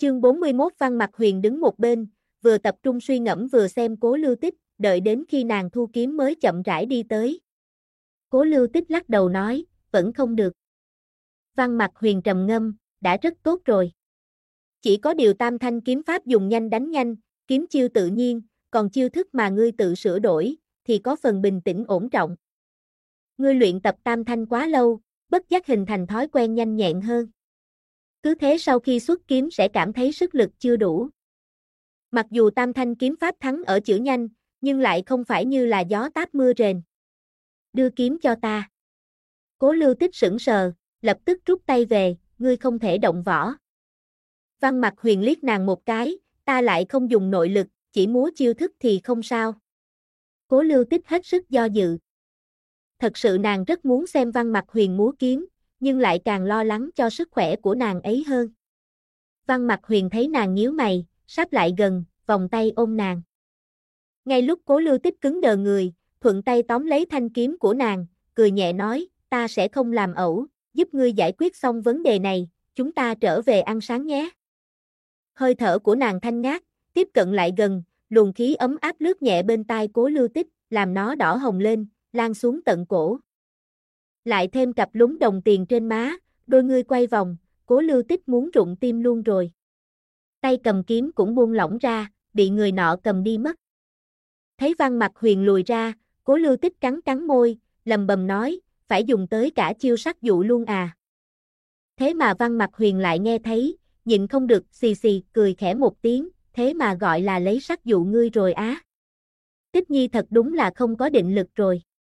Chương 41 Văn Mặc Huyền đứng một bên, vừa tập trung suy ngẫm vừa xem Cố Lưu Tích, đợi đến khi nàng thu kiếm mới chậm rãi đi tới. Cố Lưu Tích lắc đầu nói, vẫn không được. Văn Mặc Huyền trầm ngâm, đã rất tốt rồi. Chỉ có điều tam thanh kiếm pháp dùng nhanh đánh nhanh, kiếm chiêu tự nhiên, còn chiêu thức mà ngươi tự sửa đổi, thì có phần bình tĩnh ổn trọng. Ngươi luyện tập tam thanh quá lâu, bất giác hình thành thói quen nhanh nhẹn hơn. Cứ thế sau khi xuất kiếm sẽ cảm thấy sức lực chưa đủ. Mặc dù tam thanh kiếm pháp thắng ở chữ nhanh, nhưng lại không phải như là gió táp mưa rền. Đưa kiếm cho ta. Cố Lưu Tích sững sờ, lập tức rút tay về, ngươi không thể động võ. Văn Mặc Huyền liếc nàng một cái, ta lại không dùng nội lực, chỉ múa chiêu thức thì không sao. Cố Lưu Tích hết sức do dự. Thật sự nàng rất muốn xem Văn Mặc Huyền múa kiếm, nhưng lại càng lo lắng cho sức khỏe của nàng ấy hơn. Văn Mặc Huyền thấy nàng nhíu mày, sắp lại gần, vòng tay ôm nàng. Ngay lúc Cố Lưu Tích cứng đờ người, thuận tay tóm lấy thanh kiếm của nàng, cười nhẹ nói, ta sẽ không làm ẩu, giúp ngươi giải quyết xong vấn đề này, chúng ta trở về ăn sáng nhé. Hơi thở của nàng thanh ngát, tiếp cận lại gần, luồng khí ấm áp lướt nhẹ bên tai Cố Lưu Tích, làm nó đỏ hồng lên, lan xuống tận cổ. Lại thêm cặp lúm đồng tiền trên má, đôi ngươi quay vòng, Cố Lưu Tích muốn rụng tim luôn rồi. Tay cầm kiếm cũng buông lỏng ra, bị người nọ cầm đi mất. Thấy Văn Mặc Huyền lùi ra, Cố Lưu Tích cắn cắn môi, lầm bầm nói, phải dùng tới cả chiêu sắc dụ luôn à. Thế mà Văn Mặc Huyền lại nghe thấy, nhịn không được, xì xì, cười khẽ một tiếng, thế mà gọi là lấy sắc dụ ngươi rồi á. Tích Nhi thật đúng là không có định lực rồi.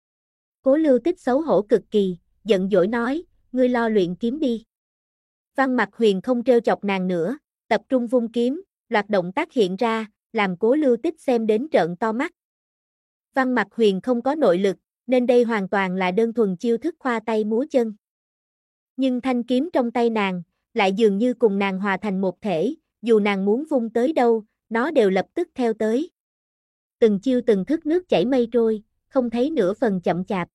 Cố Lưu Tích xấu hổ cực kỳ, giận dỗi nói, ngươi lo luyện kiếm đi. Văn Mặc Huyền không trêu chọc nàng nữa, tập trung vung kiếm, loạt động tác hiện ra, làm Cố Lưu Tích xem đến trợn to mắt. Văn Mặc Huyền không có nội lực, nên đây hoàn toàn là đơn thuần chiêu thức khoa tay múa chân. Nhưng thanh kiếm trong tay nàng, lại dường như cùng nàng hòa thành một thể, dù nàng muốn vung tới đâu, nó đều lập tức theo tới. Từng chiêu từng thức nước chảy mây trôi, không thấy nửa phần chậm chạp.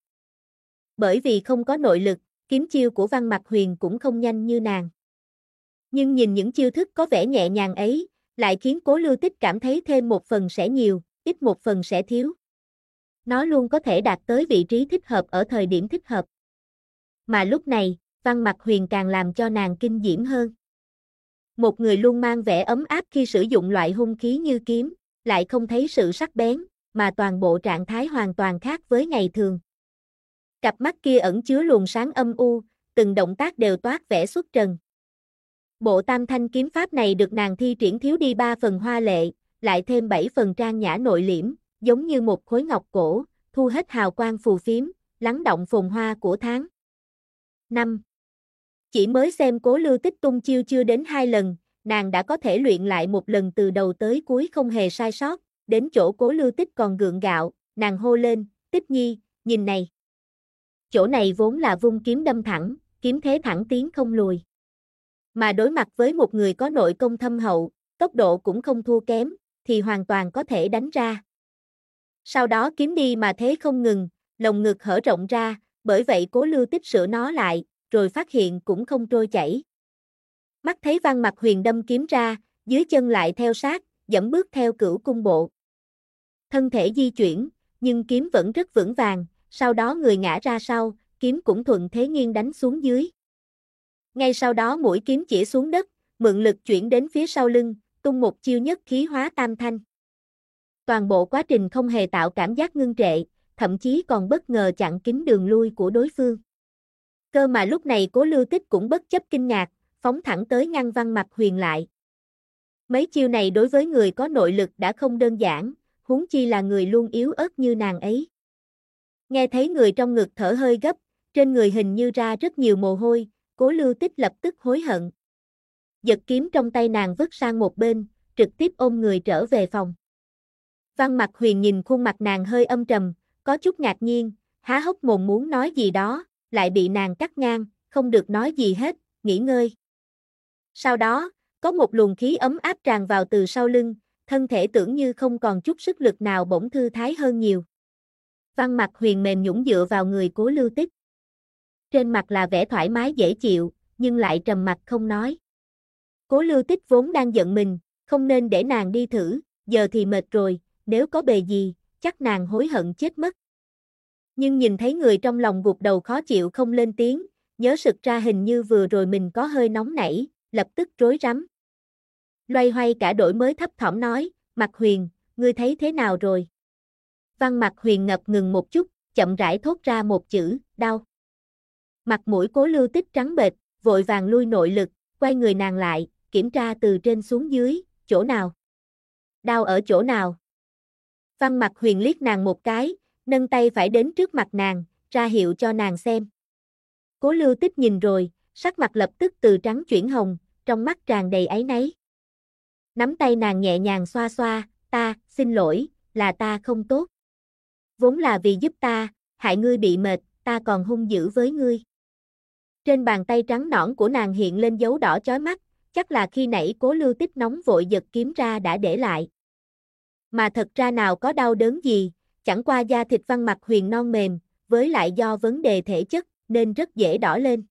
Bởi vì không có nội lực, kiếm chiêu của Văn Mặc Huyền cũng không nhanh như nàng. Nhưng nhìn những chiêu thức có vẻ nhẹ nhàng ấy, lại khiến Cố Lưu Tích cảm thấy thêm một phần sẽ nhiều, ít một phần sẽ thiếu. Nó luôn có thể đạt tới vị trí thích hợp ở thời điểm thích hợp. Mà lúc này, Văn Mặc Huyền càng làm cho nàng kinh diễm hơn. Một người luôn mang vẻ ấm áp khi sử dụng loại hung khí như kiếm, lại không thấy sự sắc bén, mà toàn bộ trạng thái hoàn toàn khác với ngày thường. Cặp mắt kia ẩn chứa luồng sáng âm u, từng động tác đều toát vẻ xuất trần. Bộ tam thanh kiếm pháp này được nàng thi triển thiếu đi 3 phần hoa lệ, lại thêm 7 phần trang nhã nội liễm, giống như một khối ngọc cổ, thu hết hào quang phù phiếm, lắng động phồn hoa của tháng. 5. Chỉ mới xem Cố Lưu Tích tung chiêu chưa đến 2 lần, nàng đã có thể luyện lại một lần từ đầu tới cuối không hề sai sót, đến chỗ Cố Lưu Tích còn gượng gạo, nàng hô lên, Tích Nhi, nhìn này. Chỗ này vốn là vung kiếm đâm thẳng, kiếm thế thẳng tiến không lùi. Mà đối mặt với một người có nội công thâm hậu, tốc độ cũng không thua kém, thì hoàn toàn có thể đánh ra. Sau đó kiếm đi mà thế không ngừng, lồng ngực hở rộng ra, bởi vậy Cố Lưu Tích sửa nó lại, rồi phát hiện cũng không trôi chảy. Mắt thấy Văn Mặc Huyền đâm kiếm ra, dưới chân lại theo sát, dẫm bước theo Cửu Cung bộ. Thân thể di chuyển, nhưng kiếm vẫn rất vững vàng, sau đó người ngã ra sau, kiếm cũng thuận thế nghiêng đánh xuống dưới. Ngay sau đó mũi kiếm chĩa xuống đất, mượn lực chuyển đến phía sau lưng, tung một chiêu nhất khí hóa tam thanh. Toàn bộ quá trình không hề tạo cảm giác ngưng trệ, thậm chí còn bất ngờ chặn kín đường lui của đối phương. Cơ mà lúc này Cố Lưu Tích cũng bất chấp kinh ngạc, phóng thẳng tới ngăn Văn Mặc Huyền lại. Mấy chiêu này đối với người có nội lực đã không đơn giản, huống chi là người luôn yếu ớt như nàng ấy. Nghe thấy người trong ngực thở hơi gấp, trên người hình như ra rất nhiều mồ hôi, Cố Lưu Tích lập tức hối hận. Giật kiếm trong tay nàng vứt sang một bên, trực tiếp ôm người trở về phòng. Văn Mặc Huyền nhìn khuôn mặt nàng hơi âm trầm, có chút ngạc nhiên, há hốc mồm muốn nói gì đó, lại bị nàng cắt ngang, không được nói gì hết, nghỉ ngơi. Sau đó, có một luồng khí ấm áp tràn vào từ sau lưng, thân thể tưởng như không còn chút sức lực nào bỗng thư thái hơn nhiều. Văn Mặc Huyền mềm nhũn dựa vào người Cố Lưu Tích. Trên mặt là vẻ thoải mái dễ chịu, nhưng lại trầm mặc không nói. Cố Lưu Tích vốn đang giận mình, không nên để nàng đi thử, giờ thì mệt rồi, nếu có bề gì, chắc nàng hối hận chết mất. Nhưng nhìn thấy người trong lòng gục đầu khó chịu không lên tiếng, nhớ sực ra hình như vừa rồi mình có hơi nóng nảy, lập tức rối rắm. Loay hoay cả đổi mới thấp thỏm nói, Mạc Huyền, ngươi thấy thế nào rồi? Văn Mạc Huyền ngập ngừng một chút, chậm rãi thốt ra một chữ, đau. Mặt mũi Cố Lưu Tích trắng bệch, vội vàng lui nội lực, quay người nàng lại, kiểm tra từ trên xuống dưới, chỗ nào? Đau ở chỗ nào? Văn Mạc Huyền liếc nàng một cái, nâng tay phải đến trước mặt nàng, ra hiệu cho nàng xem. Cố Lưu Tích nhìn rồi, sắc mặt lập tức từ trắng chuyển hồng, trong mắt tràn đầy áy náy. Nắm tay nàng nhẹ nhàng xoa xoa, xin lỗi, là ta không tốt. Vốn là vì giúp ta, hại ngươi bị mệt, ta còn hung dữ với ngươi. Trên bàn tay trắng nõn của nàng hiện lên dấu đỏ chói mắt, chắc là khi nãy Cố Lưu Tích nóng vội giật kiếm ra đã để lại. Mà thật ra nào có đau đớn gì, chẳng qua da thịt Văn Mạc Huyền non mềm, với lại do vấn đề thể chất, nên rất dễ đỏ lên.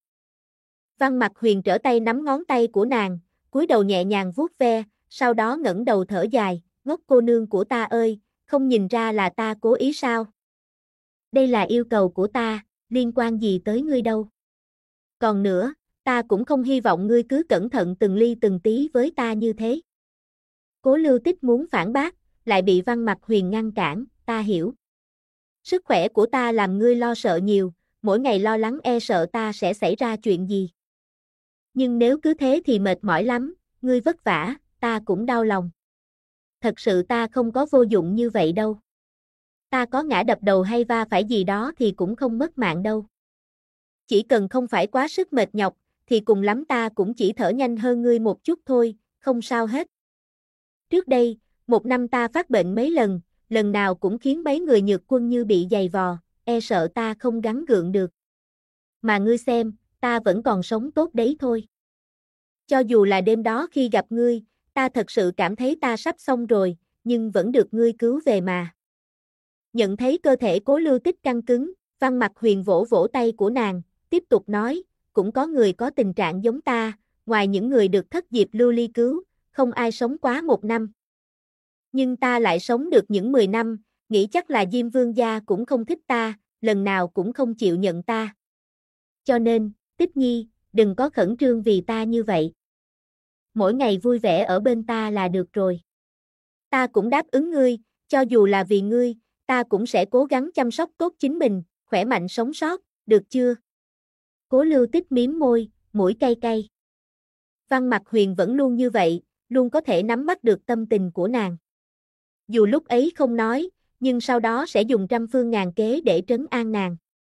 Văn Mạc Huyền trở tay nắm ngón tay của nàng, cúi đầu nhẹ nhàng vuốt ve, sau đó ngẩng đầu thở dài, ngốc cô nương của ta ơi, không nhìn ra là ta cố ý sao? Đây là yêu cầu của ta, liên quan gì tới ngươi đâu. Còn nữa, ta cũng không hy vọng ngươi cứ cẩn thận từng ly từng tí với ta như thế. Cố Lưu Tích muốn phản bác, lại bị Văn Mạc Huyền ngăn cản, ta hiểu. Sức khỏe của ta làm ngươi lo sợ nhiều, mỗi ngày lo lắng e sợ ta sẽ xảy ra chuyện gì. Nhưng nếu cứ thế thì mệt mỏi lắm, ngươi vất vả, ta cũng đau lòng. Thật sự ta không có vô dụng như vậy đâu. Ta có ngã đập đầu hay va phải gì đó thì cũng không mất mạng đâu. Chỉ cần không phải quá sức mệt nhọc, thì cùng lắm ta cũng chỉ thở nhanh hơn ngươi một chút thôi, không sao hết. Trước đây, một năm ta phát bệnh mấy lần nào cũng khiến mấy người nhược quân như bị giày vò, e sợ ta không gắng gượng được. Mà ngươi xem, ta vẫn còn sống tốt đấy thôi. Cho dù là đêm đó khi gặp ngươi, ta thật sự cảm thấy ta sắp xong rồi, nhưng vẫn được ngươi cứu về mà. Nhận thấy cơ thể Cố Lưu Tích căng cứng, Văn Mạc Huyền vỗ vỗ tay của nàng, tiếp tục nói, cũng có người có tình trạng giống ta, ngoài những người được Thất Diệp Lưu Ly cứu, không ai sống quá 1 năm. Nhưng ta lại sống được những 10 năm, nghĩ chắc là Diêm Vương gia cũng không thích ta, lần nào cũng không chịu nhận ta. Cho nên, Tích Nhi, đừng có khẩn trương vì ta như vậy. Mỗi ngày vui vẻ ở bên ta là được rồi. Ta cũng đáp ứng ngươi, cho dù là vì ngươi, ta cũng sẽ cố gắng chăm sóc tốt chính mình, khỏe mạnh sống sót, được chưa? Cố Lưu Tích mím môi, mũi cay cay. Văn Mạc Huyền vẫn luôn như vậy, luôn có thể nắm bắt được tâm tình của nàng. Dù lúc ấy không nói, nhưng sau đó sẽ dùng trăm phương ngàn kế để trấn an nàng.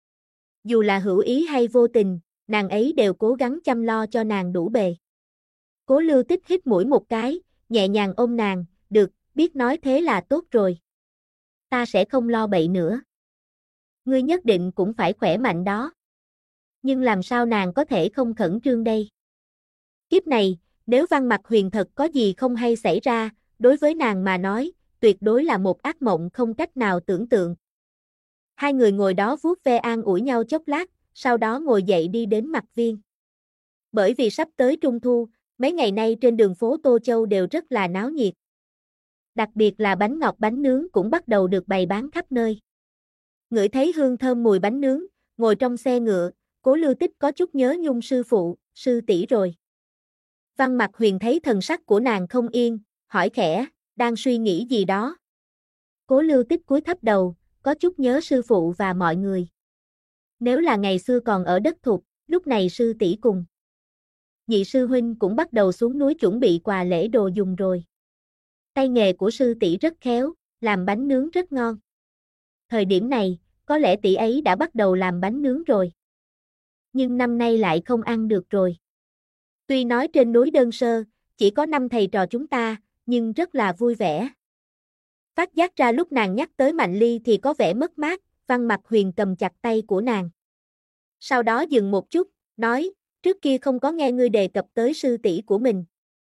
Dù là hữu ý hay vô tình, nàng ấy đều cố gắng chăm lo cho nàng đủ bề. Cố Lưu Tích hít mũi một cái, nhẹ nhàng ôm nàng, được, biết nói thế là tốt rồi. Ta sẽ không lo bậy nữa. Ngươi nhất định cũng phải khỏe mạnh đó. Nhưng làm sao nàng có thể không khẩn trương đây? Kiếp này, nếu Văn Mạc Huyền thật có gì không hay xảy ra, đối với nàng mà nói, tuyệt đối là một ác mộng không cách nào tưởng tượng. Hai người ngồi đó vuốt ve an ủi nhau chốc lát, sau đó ngồi dậy đi đến Mạc Viên. Bởi vì sắp tới Trung Thu, mấy ngày nay trên đường phố Tô Châu đều rất là náo nhiệt. Đặc biệt là bánh ngọt bánh nướng cũng bắt đầu được bày bán khắp nơi. Ngửi thấy hương thơm mùi bánh nướng, ngồi trong xe ngựa, Cố Lưu Tích có chút nhớ nhung sư phụ, sư tỷ rồi. Văn Mạc Huyền thấy thần sắc của nàng không yên, hỏi khẽ, đang suy nghĩ gì đó. Cố Lưu Tích cúi thấp đầu, có chút nhớ sư phụ và mọi người. Nếu là ngày xưa còn ở đất Thục, lúc này sư tỷ cùng nhị sư huynh cũng bắt đầu xuống núi chuẩn bị quà lễ đồ dùng rồi. Tay nghề của sư tỷ rất khéo, làm bánh nướng rất ngon. Thời điểm này, có lẽ tỷ ấy đã bắt đầu làm bánh nướng rồi. Nhưng năm nay lại không ăn được rồi. Tuy nói trên núi đơn sơ, chỉ có 5 thầy trò chúng ta, nhưng rất là vui vẻ. Phát giác ra lúc nàng nhắc tới Mạnh Ly thì có vẻ mất mát, Văn Mạc Huyền cầm chặt tay của nàng. Sau đó dừng một chút, nói, trước kia không có nghe ngươi đề cập tới sư tỷ của mình.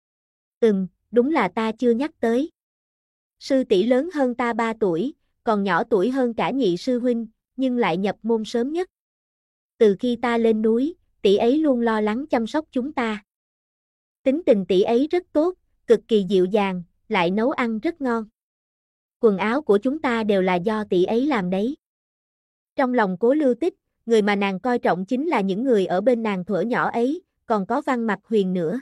Đúng là ta chưa nhắc tới. Sư tỷ lớn hơn ta 3 tuổi, còn nhỏ tuổi hơn cả nhị sư huynh, nhưng lại nhập môn sớm nhất. Từ khi ta lên núi, tỷ ấy luôn lo lắng chăm sóc chúng ta. Tính tình tỷ ấy rất tốt, cực kỳ dịu dàng, lại nấu ăn rất ngon. Quần áo của chúng ta đều là do tỷ ấy làm đấy. Trong lòng Cố Lưu Tích, người mà nàng coi trọng chính là những người ở bên nàng thuở nhỏ ấy, còn có Văn Mặc Huyền nữa.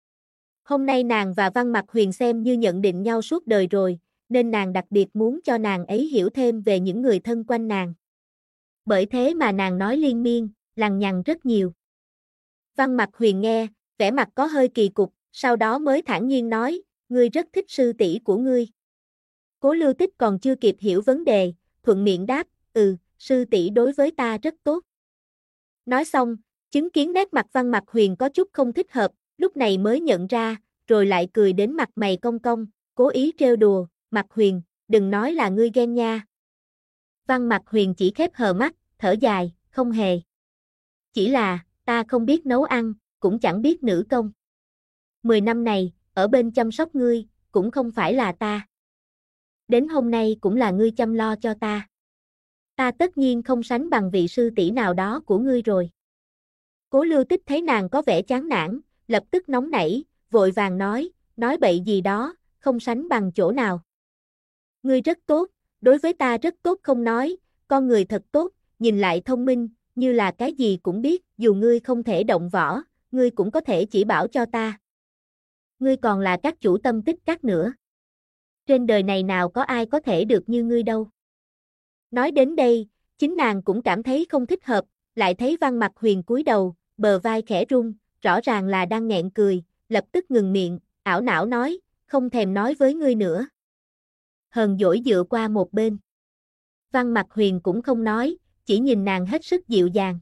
Hôm nay nàng và Văn Mặc Huyền xem như nhận định nhau suốt đời rồi, nên nàng đặc biệt muốn cho nàng ấy hiểu thêm về những người thân quanh nàng. Bởi thế mà nàng nói liên miên, lằng nhằng rất nhiều. Văn Mặc Huyền nghe, vẻ mặt có hơi kỳ cục, sau đó mới thản nhiên nói, ngươi rất thích sư tỷ của ngươi. Cố Lưu Tích còn chưa kịp hiểu vấn đề, thuận miệng đáp, sư tỷ đối với ta rất tốt. Nói xong, chứng kiến nét mặt Văn Mặc Huyền có chút không thích hợp, lúc này mới nhận ra, rồi lại cười đến mặt mày cong cong, cố ý trêu đùa, Mặc Huyền, đừng nói là ngươi ghen nha. Văn Mặc Huyền chỉ khép hờ mắt, thở dài, không hề. Chỉ là, ta không biết nấu ăn, cũng chẳng biết nữ công. 10 năm này, ở bên chăm sóc ngươi, cũng không phải là ta. Đến hôm nay cũng là ngươi chăm lo cho ta. Ta tất nhiên không sánh bằng vị sư tỷ nào đó của ngươi rồi. Cố Lưu Tích thấy nàng có vẻ chán nản, lập tức nóng nảy, vội vàng nói bậy gì đó, không sánh bằng chỗ nào. Ngươi rất tốt, đối với ta rất tốt không nói, con người thật tốt, nhìn lại thông minh, như là cái gì cũng biết, dù ngươi không thể động võ, ngươi cũng có thể chỉ bảo cho ta. Ngươi còn là các chủ tâm tích các nữa. Trên đời này nào có ai có thể được như ngươi đâu. Nói đến đây, chính nàng cũng cảm thấy không thích hợp, lại thấy Văn Mặc Huyền cúi đầu, bờ vai khẽ rung, rõ ràng là đang nghẹn cười, lập tức ngừng miệng, ảo não nói, không thèm nói với ngươi nữa. Hờn dỗi dựa qua một bên. Văn Mặc Huyền cũng không nói, chỉ nhìn nàng hết sức dịu dàng.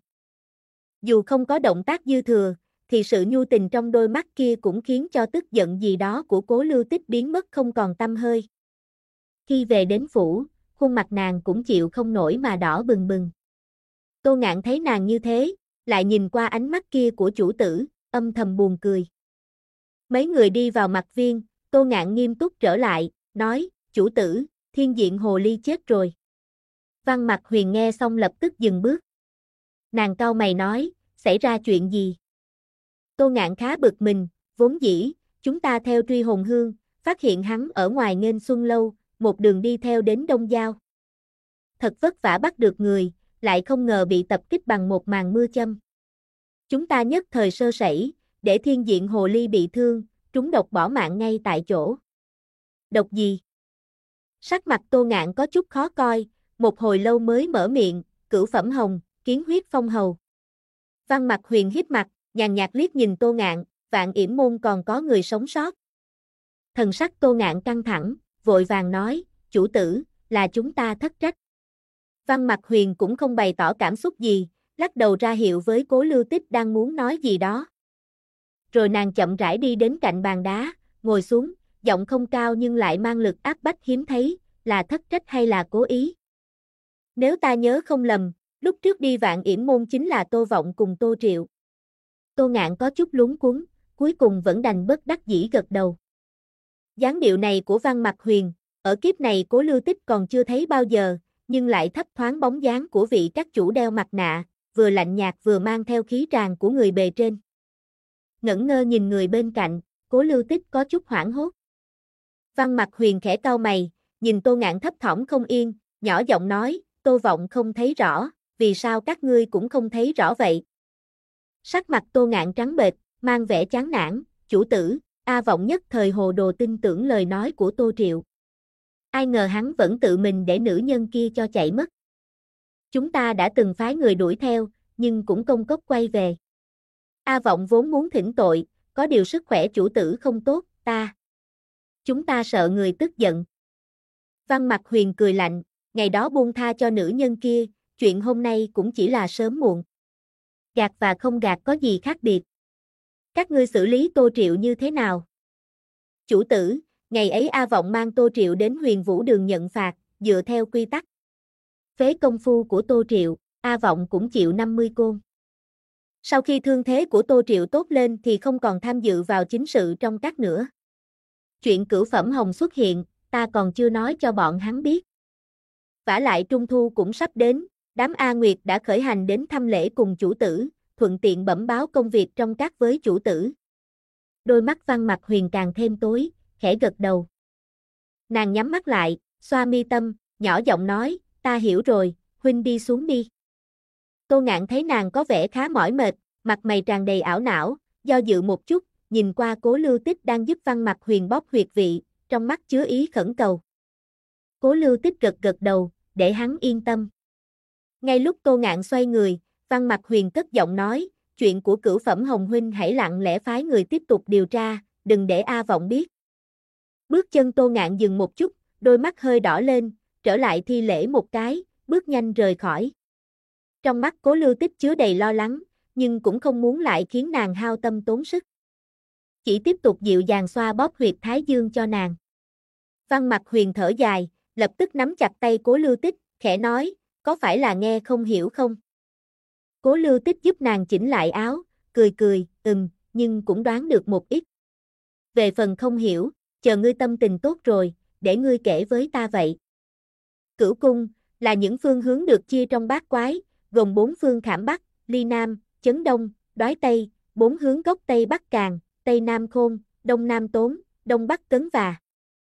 Dù không có động tác dư thừa, thì sự nhu tình trong đôi mắt kia cũng khiến cho tức giận gì đó của Cố Lưu Tích biến mất không còn tăm hơi. Khi về đến phủ, khuôn mặt nàng cũng chịu không nổi mà đỏ bừng bừng. Tô Ngạn thấy nàng như thế, lại nhìn qua ánh mắt kia của chủ tử, âm thầm buồn cười. Mấy người đi vào Mặc Viên, Tô Ngạn nghiêm túc trở lại, nói, chủ tử, Thiên Diện Hồ Ly chết rồi. Văn Mặc Huyền nghe xong lập tức dừng bước. Nàng cau mày nói, xảy ra chuyện gì? Tô Ngạn khá bực mình, vốn dĩ, chúng ta theo truy hồn hương, phát hiện hắn ở ngoài Nghênh Xuân Lâu, một đường đi theo đến Đông Giao. Thật vất vả bắt được người, lại không ngờ bị tập kích bằng một màn mưa châm. Chúng ta nhất thời sơ sẩy, để Thiên Diện Hồ Ly bị thương, trúng độc bỏ mạng ngay tại chỗ. Độc gì? Sắc mặt Tô Ngạn có chút khó coi, một hồi lâu mới mở miệng, Cửu Phẩm Hồng, kiến huyết phong hầu. Văn Mặc Huyền híp mặt, nhàn nhạt liếc nhìn Tô Ngạn, Vạn Yểm Môn còn có người sống sót. Thần sắc Tô Ngạn căng thẳng, vội vàng nói, chủ tử, là chúng ta thất trách. Văn Mặc Huyền cũng không bày tỏ cảm xúc gì, lắc đầu ra hiệu với Cố Lưu Tích đang muốn nói gì đó. Rồi nàng chậm rãi đi đến cạnh bàn đá, ngồi xuống, giọng không cao nhưng lại mang lực áp bách hiếm thấy, là thất trách hay là cố ý. Nếu ta nhớ không lầm, lúc trước đi Vạn Yểm Môn chính là Tô Vọng cùng Tô Triệu. Tô Ngạn có chút luống cuống, cuối cùng vẫn đành bất đắc dĩ gật đầu. Dáng điệu này của Văn Mặc Huyền, ở kiếp này Cố Lưu Tích còn chưa thấy bao giờ, nhưng lại thấp thoáng bóng dáng của vị các chủ đeo mặt nạ, vừa lạnh nhạt vừa mang theo khí tràng của người bề trên. Ngẩn ngơ nhìn người bên cạnh, Cố Lưu Tích có chút hoảng hốt. Văn Mặc Huyền khẽ cau mày, nhìn Tô Ngạn thấp thỏm không yên, nhỏ giọng nói, Tô Vọng không thấy rõ, vì sao các ngươi cũng không thấy rõ vậy? Sắc mặt Tô Ngạn trắng bệch, mang vẻ chán nản, chủ tử, A Vọng nhất thời hồ đồ tin tưởng lời nói của Tô Triệu. Ai ngờ hắn vẫn tự mình để nữ nhân kia cho chạy mất. Chúng ta đã từng phái người đuổi theo, nhưng cũng công cốc quay về. A Vọng vốn muốn thỉnh tội, có điều sức khỏe chủ tử không tốt, chúng ta sợ người tức giận. Văn Mặc Huyền cười lạnh, ngày đó buông tha cho nữ nhân kia, chuyện hôm nay cũng chỉ là sớm muộn. Gạt và không gạt có gì khác biệt. Các ngươi xử lý Tô Triệu như thế nào? Chủ tử, ngày ấy A Vọng mang Tô Triệu đến Huyền Vũ Đường nhận phạt, dựa theo quy tắc. Phế công phu của Tô Triệu, A Vọng cũng chịu 50 côn. Sau khi thương thế của Tô Triệu tốt lên thì không còn tham dự vào chính sự trong các nữa. Chuyện Cửu Phẩm Hồng xuất hiện, ta còn chưa nói cho bọn hắn biết. Vả lại Trung Thu cũng sắp đến, đám A Nguyệt đã khởi hành đến thăm lễ cùng chủ tử, thuận tiện bẩm báo công việc trong các với chủ tử. Đôi mắt Văn Mặc Huyền càng thêm tối, khẽ gật đầu. Nàng nhắm mắt lại, xoa mi tâm, nhỏ giọng nói, ta hiểu rồi, huynh đi xuống đi. Tô Ngạn thấy nàng có vẻ khá mỏi mệt, mặt mày tràn đầy ảo não, do dự một chút, nhìn qua Cố Lưu Tích đang giúp Văn Mặc Huyền bóp huyệt vị, trong mắt chứa ý khẩn cầu. Cố Lưu Tích gật gật đầu, để hắn yên tâm. Ngay lúc Tô Ngạn xoay người, Văn Mặc Huyền cất giọng nói, chuyện của Cửu Phẩm Hồng huynh hãy lặng lẽ phái người tiếp tục điều tra, đừng để A Vọng biết. Bước chân Tô Ngạn dừng một chút, đôi mắt hơi đỏ lên, trở lại thi lễ một cái, bước nhanh rời khỏi. Trong mắt Cố Lưu Tích chứa đầy lo lắng, nhưng cũng không muốn lại khiến nàng hao tâm tốn sức. Chỉ tiếp tục dịu dàng xoa bóp huyệt thái dương cho nàng. Văn Mặc Huyền thở dài, lập tức nắm chặt tay Cố Lưu Tích, khẽ nói, có phải là nghe không hiểu không? Cố Lưu Tích giúp nàng chỉnh lại áo, cười cười, nhưng cũng đoán được một ít. Về phần không hiểu, chờ ngươi tâm tình tốt rồi, để ngươi kể với ta vậy. Cửu cung, là những phương hướng được chia trong bát quái, gồm 4 phương khảm Bắc, ly Nam, chấn Đông, đoái Tây, 4 hướng gốc Tây Bắc Càng, Tây Nam Khôn, Đông Nam Tốn, Đông Bắc Cấn và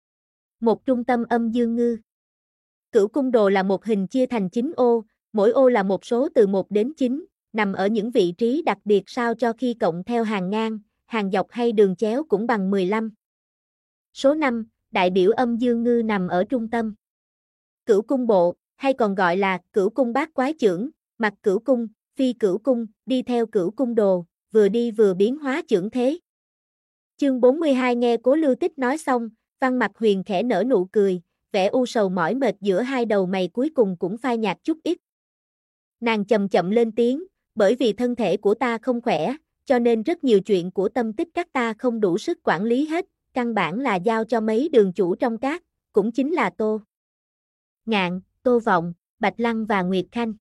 một trung tâm âm dương ngư. Cửu cung đồ là một hình chia thành 9 ô, mỗi ô là một số từ 1 đến 9, nằm ở những vị trí đặc biệt sao cho khi cộng theo hàng ngang, hàng dọc hay đường chéo cũng bằng 15. Số 5, đại biểu âm dương ngư nằm ở trung tâm. Cửu cung bộ, hay còn gọi là cửu cung bát quái chưởng, mặt cửu cung, phi cửu cung, đi theo cửu cung đồ, vừa đi vừa biến hóa chưởng thế. Chương 42 nghe Cố Lưu Tích nói xong, Văn Mặc Huyền khẽ nở nụ cười, vẻ u sầu mỏi mệt giữa hai đầu mày cuối cùng cũng phai nhạt chút ít. Nàng chậm chậm lên tiếng, bởi vì thân thể của ta không khỏe, cho nên rất nhiều chuyện của tâm tích các ta không đủ sức quản lý hết, căn bản là giao cho mấy đường chủ trong các, cũng chính là Tô Ngạn, Tô Vọng, Bạch Lăng và Nguyệt Khanh.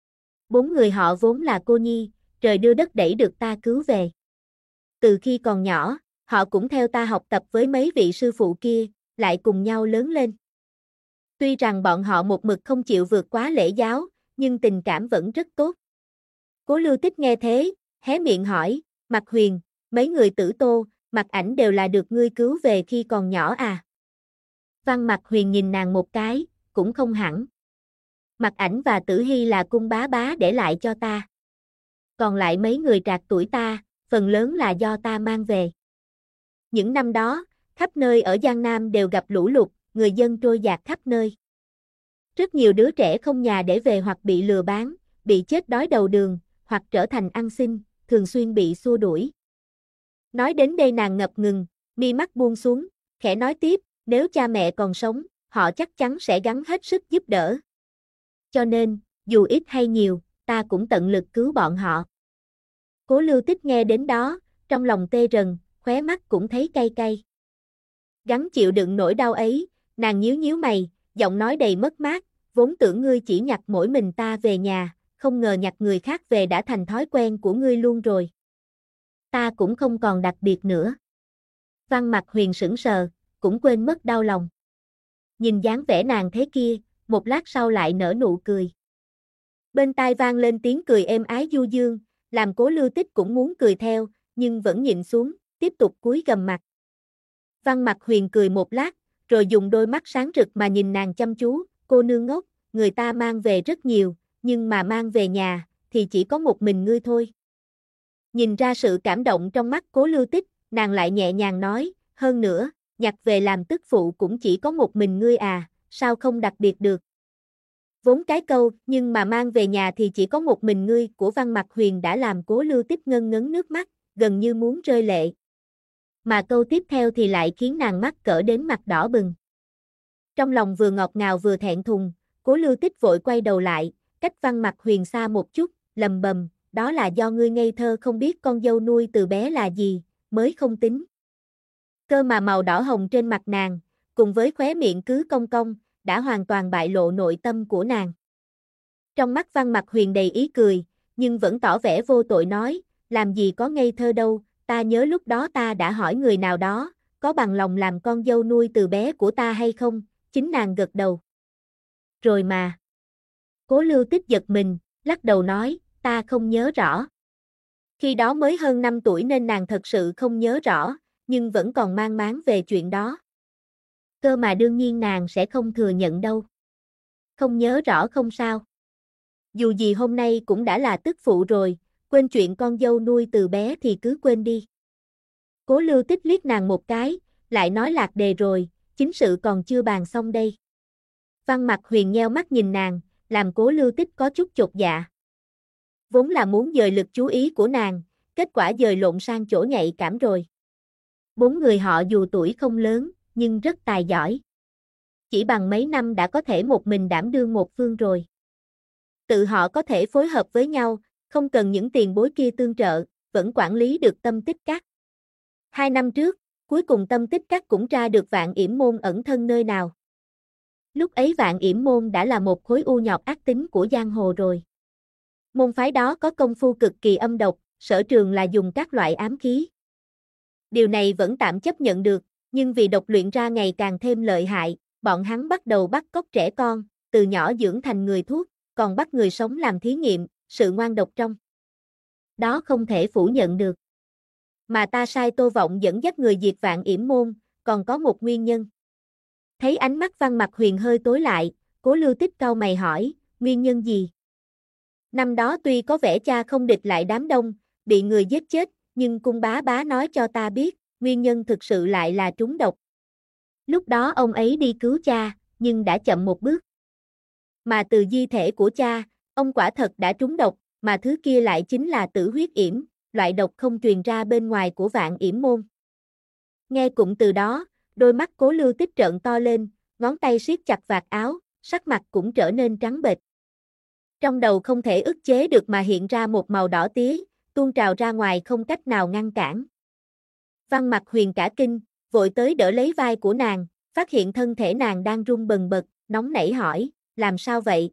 4 người họ vốn là cô nhi, trời đưa đất đẩy được ta cứu về. Từ khi còn nhỏ, họ cũng theo ta học tập với mấy vị sư phụ kia, lại cùng nhau lớn lên. Tuy rằng bọn họ một mực không chịu vượt quá lễ giáo, nhưng tình cảm vẫn rất tốt. Cố Lưu Tích nghe thế, hé miệng hỏi, Mặc Huyền, mấy người Tử Tô, Mặc Ảnh đều là được ngươi cứu về khi còn nhỏ à? Văn Mặc Huyền nhìn nàng một cái, cũng không hẳn. Mặc Ảnh và Tử Hy là cung bá bá để lại cho ta. Còn lại mấy người trạc tuổi ta, phần lớn là do ta mang về. Những năm đó, khắp nơi ở Giang Nam đều gặp lũ lụt, người dân trôi dạt khắp nơi. Rất nhiều đứa trẻ không nhà để về hoặc bị lừa bán, bị chết đói đầu đường, hoặc trở thành ăn xin, thường xuyên bị xua đuổi. Nói đến đây nàng ngập ngừng, mi mắt buông xuống, khẽ nói tiếp, nếu cha mẹ còn sống, họ chắc chắn sẽ gắng hết sức giúp đỡ. Cho nên, dù ít hay nhiều, ta cũng tận lực cứu bọn họ. Cố Lưu Tích nghe đến đó, trong lòng tê rần, khóe mắt cũng thấy cay cay. Gắng chịu đựng nỗi đau ấy, nàng nhíu nhíu mày, giọng nói đầy mất mát, vốn tưởng ngươi chỉ nhặt mỗi mình ta về nhà, không ngờ nhặt người khác về đã thành thói quen của ngươi luôn rồi. Ta cũng không còn đặc biệt nữa. Văn Mặc Huyền sững sờ, cũng quên mất đau lòng. Nhìn dáng vẻ nàng thế kia, một lát sau lại nở nụ cười. Bên tai vang lên tiếng cười êm ái du dương, làm Cố Lưu Tích cũng muốn cười theo, nhưng vẫn nhịn xuống, tiếp tục cúi gằm mặt. Văn Mặc Huyền cười một lát, rồi dùng đôi mắt sáng rực mà nhìn nàng chăm chú, cô nương ngốc, người ta mang về rất nhiều, nhưng mà mang về nhà, thì chỉ có một mình ngươi thôi. Nhìn ra sự cảm động trong mắt Cố Lưu Tích, nàng lại nhẹ nhàng nói, hơn nữa, nhặt về làm tức phụ cũng chỉ có một mình ngươi à, sao không đặc biệt được. Vốn cái câu, nhưng mà mang về nhà thì chỉ có một mình ngươi của Văn Mặc Huyền đã làm Cố Lưu Tích ngân ngấn nước mắt, gần như muốn rơi lệ. Mà câu tiếp theo thì lại khiến nàng mắc cỡ đến mặt đỏ bừng. Trong lòng vừa ngọt ngào vừa thẹn thùng, Cố Lưu Tích vội quay đầu lại, cách Văn Mặc Huyền xa một chút, lầm bầm, đó là do ngươi ngây thơ không biết con dâu nuôi từ bé là gì, mới không tính. Cơ mà màu đỏ hồng trên mặt nàng, cùng với khóe miệng cứ cong cong, đã hoàn toàn bại lộ nội tâm của nàng. Trong mắt Văn Mặc Huyền đầy ý cười, nhưng vẫn tỏ vẻ vô tội nói, làm gì có ngây thơ đâu, ta nhớ lúc đó ta đã hỏi người nào đó, có bằng lòng làm con dâu nuôi từ bé của ta hay không, chính nàng gật đầu. Rồi mà. Cố Lưu Tích giật mình, lắc đầu nói, ta không nhớ rõ. Khi đó mới hơn 5 tuổi nên nàng thật sự không nhớ rõ, nhưng vẫn còn mang máng về chuyện đó. Cơ mà đương nhiên nàng sẽ không thừa nhận đâu. Không nhớ rõ không sao. Dù gì hôm nay cũng đã là tức phụ rồi, quên chuyện con dâu nuôi từ bé thì cứ quên đi. Cố Lưu Tích liếc nàng một cái, lại nói lạc đề rồi, chính sự còn chưa bàn xong đây. Văn Mặc Huyền nheo mắt nhìn nàng, làm Cố Lưu Tích có chút chột dạ. Vốn là muốn dời lực chú ý của nàng, kết quả dời lộn sang chỗ nhạy cảm rồi. 4 người họ dù tuổi không lớn, nhưng rất tài giỏi. Chỉ bằng mấy năm đã có thể một mình đảm đương một phương rồi. Tự họ có thể phối hợp với nhau, không cần những tiền bối kia tương trợ, vẫn quản lý được Tâm Tích Các. 2 năm trước, cuối cùng Tâm Tích Các cũng tra được Vạn Yểm Môn ẩn thân nơi nào. Lúc ấy Vạn Yểm Môn đã là một khối u nhọt ác tính của giang hồ rồi. Môn phái đó có công phu cực kỳ âm độc, sở trường là dùng các loại ám khí. Điều này vẫn tạm chấp nhận được, nhưng vì độc luyện ra ngày càng thêm lợi hại, bọn hắn bắt đầu bắt cóc trẻ con, từ nhỏ dưỡng thành người thuốc, còn bắt người sống làm thí nghiệm, sự ngoan độc trong đó không thể phủ nhận được. Mà ta sai Tô Vọng dẫn dắt người diệt Vạn Yểm Môn, còn có một nguyên nhân. Thấy ánh mắt Văn Mặc Huyền hơi tối lại, Cố Lưu Tích cau mày hỏi, nguyên nhân gì? Năm đó tuy có vẻ cha không địch lại đám đông, bị người giết chết, nhưng cung bá bá nói cho ta biết, nguyên nhân thực sự lại là trúng độc. Lúc đó ông ấy đi cứu cha, nhưng đã chậm một bước. Mà từ di thể của cha, ông quả thật đã trúng độc, mà thứ kia lại chính là tử huyết yểm, loại độc không truyền ra bên ngoài của Vạn Yểm Môn. Nghe cụm từ đó, đôi mắt Cố Lưu Tích trợn to lên, ngón tay siết chặt vạt áo, sắc mặt cũng trở nên trắng bệch. Trong đầu không thể ức chế được mà hiện ra một màu đỏ tía, tuôn trào ra ngoài không cách nào ngăn cản. Văn Mặc Huyền cả kinh, vội tới đỡ lấy vai của nàng, phát hiện thân thể nàng đang run bần bật, nóng nảy hỏi, làm sao vậy?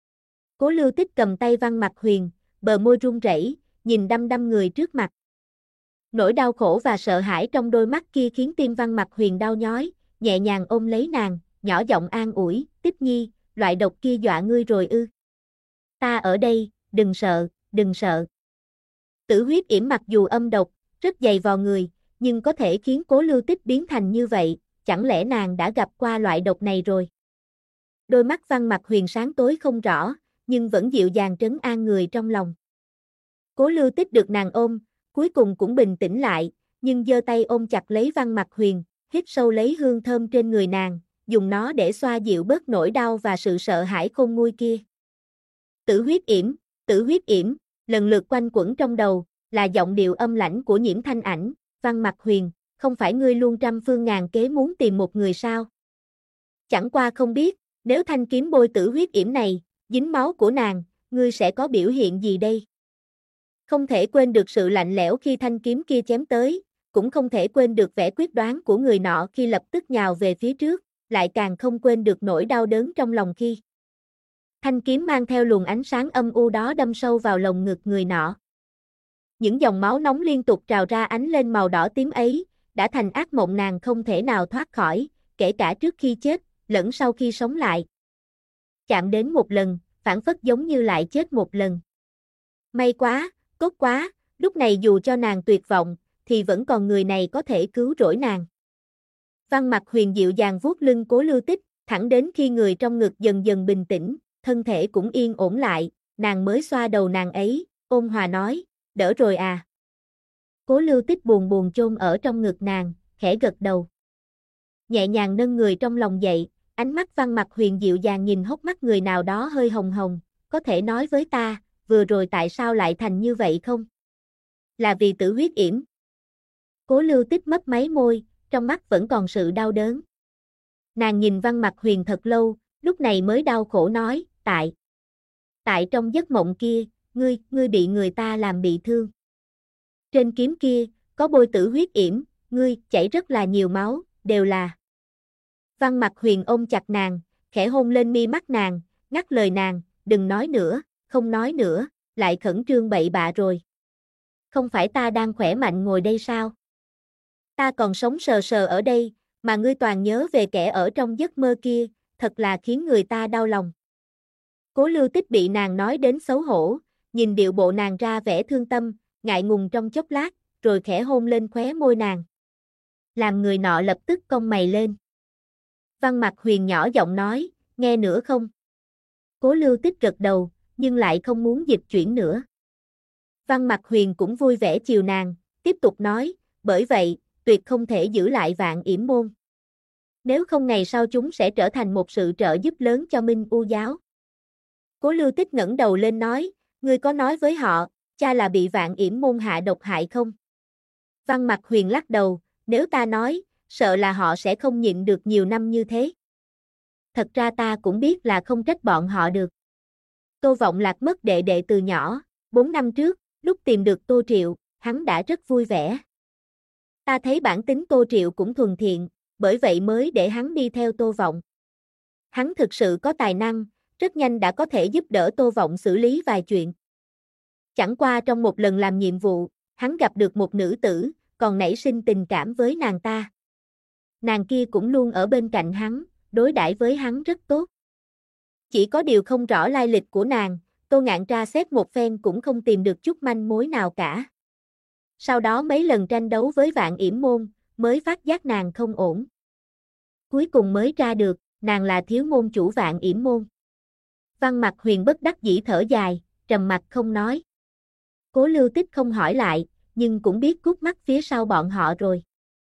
Cố Lưu Tích cầm tay Văn Mặc Huyền, bờ môi run rẩy, nhìn đăm đăm người trước mặt. Nỗi đau khổ và sợ hãi trong đôi mắt kia khiến tim Văn Mặc Huyền đau nhói, nhẹ nhàng ôm lấy nàng, nhỏ giọng an ủi, Tích Nhi, loại độc kia dọa ngươi rồi ư? Ta ở đây, đừng sợ, đừng sợ. Tử huyết yểm mặc dù âm độc, rất dày vào người, nhưng có thể khiến Cố Lưu Tích biến thành như vậy, chẳng lẽ nàng đã gặp qua loại độc này rồi? Đôi mắt Văn Mặc Huyền sáng tối không rõ, nhưng vẫn dịu dàng trấn an người trong lòng. Cố Lưu Tích được nàng ôm, cuối cùng cũng bình tĩnh lại, nhưng giơ tay ôm chặt lấy Văn Mặc Huyền, hít sâu lấy hương thơm trên người nàng, dùng nó để xoa dịu bớt nỗi đau và sự sợ hãi khôn nguôi kia. Tử huyết yểm, lần lượt quanh quẩn trong đầu, là giọng điệu âm lãnh của Nhiễm Thanh Ảnh, Văn Mặc Huyền, không phải ngươi luôn trăm phương ngàn kế muốn tìm một người sao? Chẳng qua không biết, nếu thanh kiếm bôi tử huyết yểm này, dính máu của nàng, ngươi sẽ có biểu hiện gì đây? Không thể quên được sự lạnh lẽo khi thanh kiếm kia chém tới, cũng không thể quên được vẻ quyết đoán của người nọ khi lập tức nhào về phía trước, lại càng không quên được nỗi đau đớn trong lòng khi thanh kiếm mang theo luồng ánh sáng âm u đó đâm sâu vào lồng ngực người nọ. Những dòng máu nóng liên tục trào ra ánh lên màu đỏ tím ấy, đã thành ác mộng nàng không thể nào thoát khỏi, kể cả trước khi chết, lẫn sau khi sống lại. Chạm đến một lần, phản phất giống như lại chết một lần. May quá, tốt quá, lúc này dù cho nàng tuyệt vọng, thì vẫn còn người này có thể cứu rỗi nàng. Văn Mặc Huyền dịu dàng vuốt lưng Cố Lưu Tích, thẳng đến khi người trong ngực dần dần bình tĩnh, thân thể cũng yên ổn lại, nàng mới xoa đầu nàng ấy, ôn hòa nói, đỡ rồi à. Cố Lưu Tích buồn buồn chôn ở trong ngực nàng, khẽ gật đầu. Nhẹ nhàng nâng người trong lòng dậy, ánh mắt Văn Mặc Huyền dịu dàng nhìn hốc mắt người nào đó hơi hồng hồng, có thể nói với ta, vừa rồi tại sao lại thành như vậy không? Là vì tử huyết yểm. Cố Lưu Tích mấp máy môi, trong mắt vẫn còn sự đau đớn. Nàng nhìn Văn Mặc Huyền thật lâu, lúc này mới đau khổ nói, tại trong giấc mộng kia, ngươi bị người ta làm bị thương. Trên kiếm kia, có bôi tử huyết yểm, ngươi chảy rất là nhiều máu, đều là. Văn Mặc Huyền ôm chặt nàng, khẽ hôn lên mi mắt nàng, ngắt lời nàng, đừng nói nữa, không nói nữa, lại khẩn trương bậy bạ rồi. Không phải ta đang khỏe mạnh ngồi đây sao? Ta còn sống sờ sờ ở đây, mà ngươi toàn nhớ về kẻ ở trong giấc mơ kia, thật là khiến người ta đau lòng. Cố Lưu Tích bị nàng nói đến xấu hổ, nhìn điệu bộ nàng ra vẻ thương tâm, ngại ngùng trong chốc lát, rồi khẽ hôn lên khóe môi nàng. làm người nọ lập tức cong mày lên. Văn Mặc Huyền nhỏ giọng nói, nghe nữa không? Cố Lưu Tích gật đầu, nhưng lại không muốn dịch chuyển nữa. Văn Mặc Huyền cũng vui vẻ chiều nàng, tiếp tục nói, bởi vậy, tuyệt không thể giữ lại Vạn Yểm Môn. Nếu không ngày sau chúng sẽ trở thành một sự trợ giúp lớn cho Minh U giáo. Cố Lưu Tích ngẩng đầu lên nói, ngươi có nói với họ, cha là bị Vạn Yểm Môn hạ độc hại không? Văn Mặc Huyền lắc đầu, nếu ta nói, sợ là họ sẽ không nhịn được nhiều năm như thế. Thật ra ta cũng biết là không trách bọn họ được. Tô Vọng Lạc mất đệ đệ từ nhỏ, 4 năm trước, lúc tìm được Tô Triệu, hắn đã rất vui vẻ. Ta thấy bản tính Tô Triệu cũng thuần thiện, bởi vậy mới để hắn đi theo Tô Vọng. Hắn thực sự có tài năng, rất nhanh đã có thể giúp đỡ Tô Vọng xử lý vài chuyện. Chẳng qua trong một lần làm nhiệm vụ, hắn gặp được một nữ tử, còn nảy sinh tình cảm với nàng ta. Nàng kia cũng luôn ở bên cạnh hắn, đối đãi với hắn rất tốt. Chỉ có điều không rõ lai lịch của nàng, Tô Ngạn tra xét một phen cũng không tìm được chút manh mối nào cả. Sau đó mấy lần tranh đấu với Vạn Yểm Môn, mới phát giác nàng không ổn. Cuối cùng mới ra được, nàng là thiếu môn chủ Vạn Yểm Môn. Văn Mặc Huyền bất đắc dĩ thở dài, trầm mặt không nói. Cố Lưu Tích không hỏi lại, nhưng cũng biết cút mắt phía sau bọn họ rồi.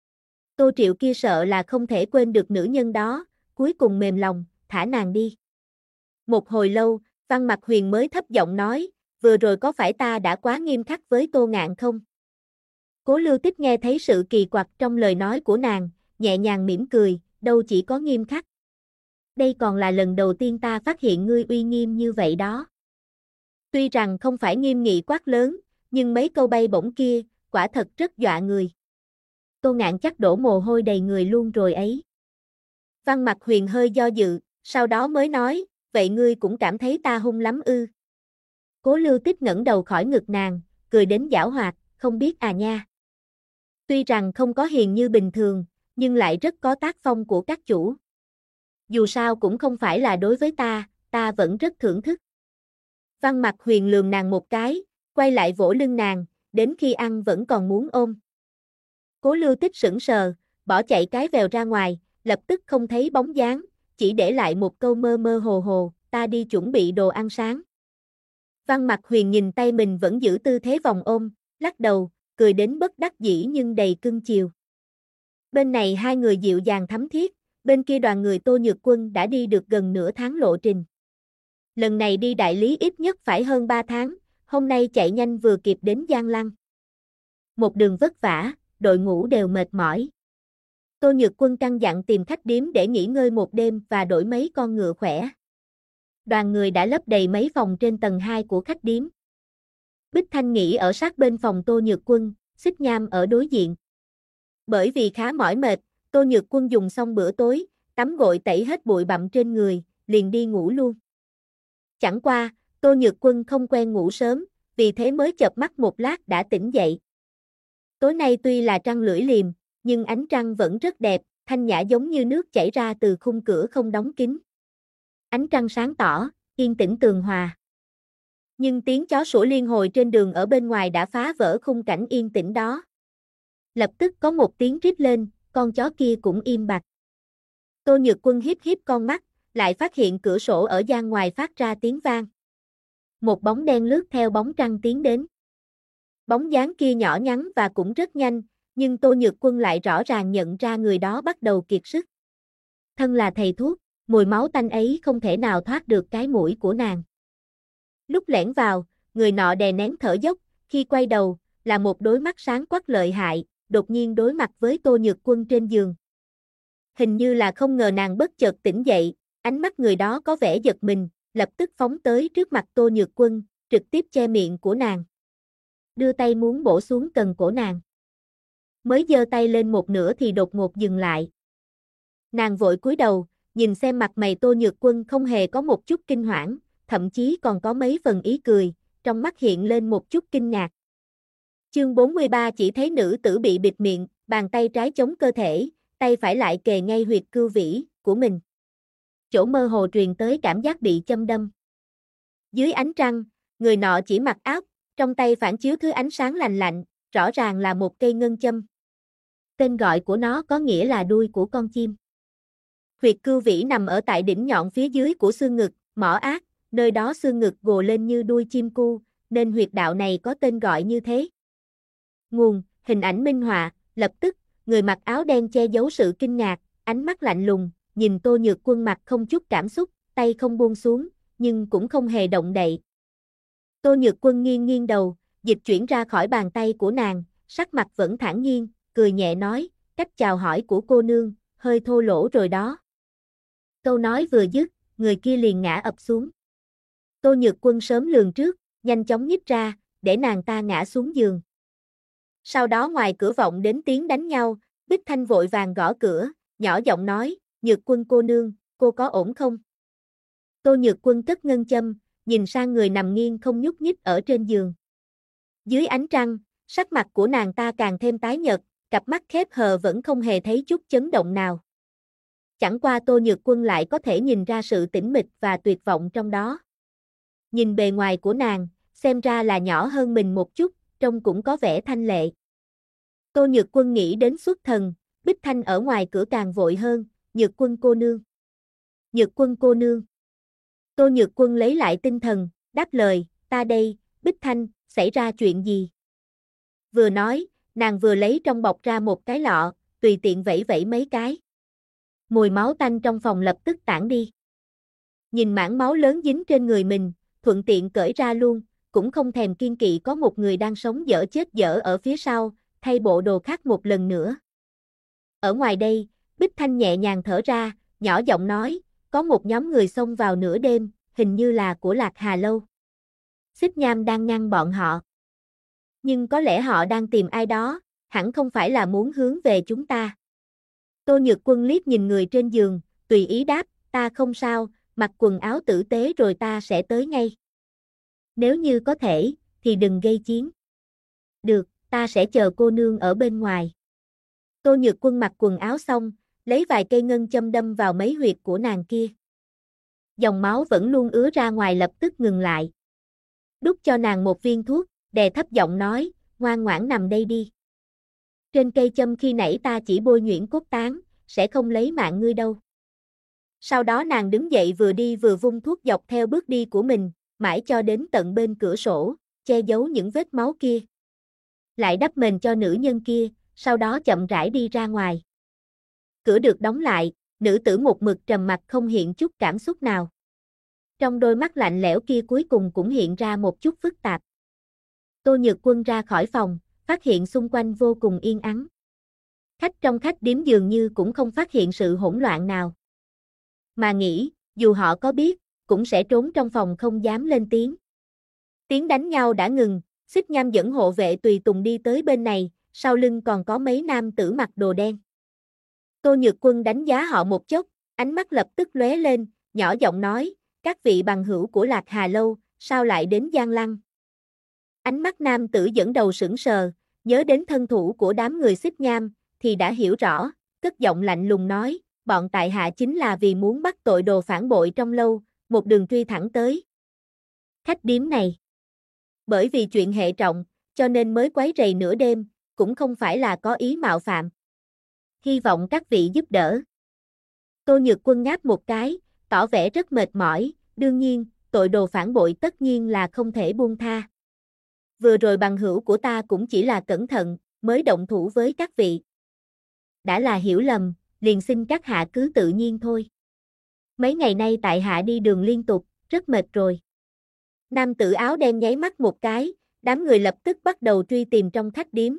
Tô Triệu kia sợ là không thể quên được nữ nhân đó, cuối cùng mềm lòng, thả nàng đi. Một hồi lâu, Văn Mặc Huyền mới thấp giọng nói, vừa rồi có phải ta đã quá nghiêm khắc với Tô Ngạn không? Cố Lưu Tích nghe thấy sự kỳ quặc trong lời nói của nàng, nhẹ nhàng mỉm cười, đâu chỉ có nghiêm khắc. Đây còn là lần đầu tiên ta phát hiện ngươi uy nghiêm như vậy đó. Tuy rằng không phải nghiêm nghị quát lớn, nhưng mấy câu bay bổng kia, quả thật rất dọa người. Tô Ngạn chắc đổ mồ hôi đầy người luôn rồi ấy. Văn Mặc Huyền hơi do dự, sau đó mới nói, vậy ngươi cũng cảm thấy ta hung lắm ư? Cố Lưu Tích ngẩng đầu khỏi ngực nàng, cười đến giảo hoạt, không biết à nha. Tuy rằng không có hiền như bình thường, nhưng lại rất có tác phong của các chủ. Dù sao cũng không phải là đối với ta vẫn rất thưởng thức. Văn Mặc Huyền lườm nàng một cái, quay lại vỗ lưng nàng, đến khi ăn vẫn còn muốn ôm. Cố Lưu Tích sững sờ, bỏ chạy cái vèo ra ngoài, lập tức không thấy bóng dáng, chỉ để lại một câu mơ mơ hồ hồ, ta đi chuẩn bị đồ ăn sáng. Văn Mặc Huyền nhìn tay mình vẫn giữ tư thế vòng ôm, lắc đầu, cười đến bất đắc dĩ nhưng đầy cưng chiều. Bên này hai người dịu dàng thắm thiết, bên kia đoàn người Tô Nhược Quân đã đi được gần nửa tháng lộ trình. Lần này đi đại lý ít nhất phải hơn 3 tháng, hôm nay chạy nhanh vừa kịp đến Giang Lăng. Một đường vất vả, đội ngũ đều mệt mỏi. Tô Nhược Quân căn dặn tìm khách điếm để nghỉ ngơi một đêm và đổi mấy con ngựa khỏe. Đoàn người đã lấp đầy mấy phòng trên tầng 2 của khách điếm. Bích Thanh nghỉ ở sát bên phòng Tô Nhược Quân, Xích Nham ở đối diện. Bởi vì khá mỏi mệt, Tô Nhược Quân dùng xong bữa tối, tắm gội tẩy hết bụi bặm trên người, liền đi ngủ luôn. Chẳng qua, Tô Nhược Quân không quen ngủ sớm, vì thế mới chợp mắt một lát đã tỉnh dậy. Tối nay tuy là trăng lưỡi liềm, nhưng ánh trăng vẫn rất đẹp, thanh nhã giống như nước chảy ra từ khung cửa không đóng kín. Ánh trăng sáng tỏ, yên tĩnh tường hòa. Nhưng tiếng chó sủa liên hồi trên đường ở bên ngoài đã phá vỡ khung cảnh yên tĩnh đó. Lập tức có một tiếng rít lên, con chó kia cũng im bặt. Tô Nhược Quân hiếp hiếp con mắt, lại phát hiện cửa sổ ở gian ngoài phát ra tiếng vang. Một bóng đen lướt theo bóng trăng tiến đến. Bóng dáng kia nhỏ nhắn và cũng rất nhanh, nhưng Tô Nhược Quân lại rõ ràng nhận ra người đó bắt đầu kiệt sức. Thân là thầy thuốc, mùi máu tanh ấy không thể nào thoát được cái mũi của nàng. Lúc lẻn vào, người nọ đè nén thở dốc, khi quay đầu, là một đôi mắt sáng quắc lợi hại, đột nhiên đối mặt với Tô Nhược Quân trên giường. Hình như là không ngờ nàng bất chợt tỉnh dậy, ánh mắt người đó có vẻ giật mình, lập tức phóng tới trước mặt Tô Nhược Quân, trực tiếp che miệng của nàng. Đưa tay muốn bổ xuống cần cổ nàng. Mới giơ tay lên một nửa thì đột ngột dừng lại. Nàng vội cúi đầu, nhìn xem mặt mày Tô Nhược Quân không hề có một chút kinh hoảng, thậm chí còn có mấy phần ý cười, trong mắt hiện lên một chút kinh ngạc. Chương 43 chỉ thấy nữ tử bị bịt miệng, bàn tay trái chống cơ thể, tay phải lại kề ngay huyệt cưu vĩ của mình. Chỗ mơ hồ truyền tới cảm giác bị châm đâm. Dưới ánh trăng, người nọ chỉ mặc áo, trong tay phản chiếu thứ ánh sáng lành lạnh, rõ ràng là một cây ngân châm. tên gọi của nó có nghĩa là đuôi của con chim. Huyệt cưu vĩ nằm ở tại đỉnh nhọn phía dưới của xương ngực, mỏ ác, nơi đó xương ngực gồ lên như đuôi chim cu, nên huyệt đạo này có tên gọi như thế. Nguồn, hình ảnh minh họa, lập tức, người mặc áo đen che giấu sự kinh ngạc, ánh mắt lạnh lùng, nhìn Tô Nhược Quân mặt không chút cảm xúc, tay không buông xuống, nhưng cũng không hề động đậy. Tô Nhược Quân nghiêng nghiêng đầu, dịch chuyển ra khỏi bàn tay của nàng, sắc mặt vẫn thản nhiên, cười nhẹ nói, cách chào hỏi của cô nương, hơi thô lỗ rồi đó. Câu nói vừa dứt, người kia liền ngã ập xuống. Tô Nhược Quân sớm lường trước, nhanh chóng nhích ra, để nàng ta ngã xuống giường. Sau đó ngoài cửa vọng đến tiếng đánh nhau, Bích Thanh vội vàng gõ cửa, nhỏ giọng nói, Nhược Quân cô nương, cô có ổn không? Tô Nhược Quân cất ngân châm, nhìn sang người nằm nghiêng không nhúc nhích ở trên giường. Dưới ánh trăng, sắc mặt của nàng ta càng thêm tái nhợt, cặp mắt khép hờ vẫn không hề thấy chút chấn động nào. Chẳng qua Tô Nhược Quân lại có thể nhìn ra sự tĩnh mịch và tuyệt vọng trong đó. Nhìn bề ngoài của nàng, xem ra là nhỏ hơn mình một chút, trông cũng có vẻ thanh lệ. Tô Nhược Quân nghĩ đến xuất thần, Bích Thanh ở ngoài cửa càng vội hơn, Nhược Quân cô nương. Nhược Quân cô nương. Tô Nhược Quân lấy lại tinh thần, đáp lời, ta đây, Bích Thanh, xảy ra chuyện gì? Vừa nói, nàng vừa lấy trong bọc ra một cái lọ, tùy tiện vẩy vẩy mấy cái. Mùi máu tanh trong phòng lập tức tản đi. Nhìn mảng máu lớn dính trên người mình, thuận tiện cởi ra luôn, cũng không thèm kiêng kỵ có một người đang sống dở chết dở ở phía sau, thay bộ đồ khác một lần nữa. Ở ngoài đây, Bích Thanh nhẹ nhàng thở ra, nhỏ giọng nói, có một nhóm người xông vào nửa đêm, hình như là của Lạc Hà Lâu. Xích Nham đang ngăn bọn họ. Nhưng có lẽ họ đang tìm ai đó, hẳn không phải là muốn hướng về chúng ta. Tô Nhược Quân liếc nhìn người trên giường, tùy ý đáp, ta không sao, mặc quần áo tử tế rồi ta sẽ tới ngay. Nếu như có thể, thì đừng gây chiến. Được, ta sẽ chờ cô nương ở bên ngoài. Tô Nhược Quân mặc quần áo xong, lấy vài cây ngân châm đâm vào mấy huyệt của nàng kia. Dòng máu vẫn luôn ứa ra ngoài lập tức ngừng lại. Đút cho nàng một viên thuốc, đè thấp giọng nói, ngoan ngoãn nằm đây đi. Trên cây châm khi nãy ta chỉ bôi nhuyễn cốt tán, sẽ không lấy mạng ngươi đâu. Sau đó nàng đứng dậy vừa đi vừa vung thuốc dọc theo bước đi của mình, mãi cho đến tận bên cửa sổ, che giấu những vết máu kia. Lại đắp mền cho nữ nhân kia, sau đó chậm rãi đi ra ngoài. Cửa được đóng lại, nữ tử một mực trầm mặc không hiện chút cảm xúc nào. Trong đôi mắt lạnh lẽo kia cuối cùng cũng hiện ra một chút phức tạp. Tô Nhược Quân ra khỏi phòng, phát hiện xung quanh vô cùng yên ắng. Khách trong khách điếm dường như cũng không phát hiện sự hỗn loạn nào. Mà nghĩ, dù họ có biết, cũng sẽ trốn trong phòng không dám lên tiếng. Tiếng đánh nhau đã ngừng, Xích Nham dẫn hộ vệ tùy tùng đi tới bên này, sau lưng còn có mấy nam tử mặc đồ đen. Tô Nhược Quân đánh giá họ một chốc, ánh mắt lập tức lóe lên, nhỏ giọng nói, các vị bằng hữu của Lạc Hà Lâu, sao lại đến Giang Lăng? Ánh mắt nam tử dẫn đầu sững sờ, nhớ đến thân thủ của đám người Xích Nham, thì đã hiểu rõ, cất giọng lạnh lùng nói, bọn tại hạ chính là vì muốn bắt tội đồ phản bội trong lâu, một đường truy thẳng tới khách điếm này. Bởi vì chuyện hệ trọng, cho nên mới quấy rầy nửa đêm, cũng không phải là có ý mạo phạm. Hy vọng các vị giúp đỡ. Tô Nhược Quân ngáp một cái, tỏ vẻ rất mệt mỏi, đương nhiên, tội đồ phản bội tất nhiên là không thể buông tha. Vừa rồi bằng hữu của ta cũng chỉ là cẩn thận, mới động thủ với các vị. Đã là hiểu lầm, liền xin các hạ cứ tự nhiên thôi. Mấy ngày nay tại hạ đi đường liên tục, rất mệt rồi. Nam tử áo đen nháy mắt một cái, đám người lập tức bắt đầu truy tìm trong khách điếm.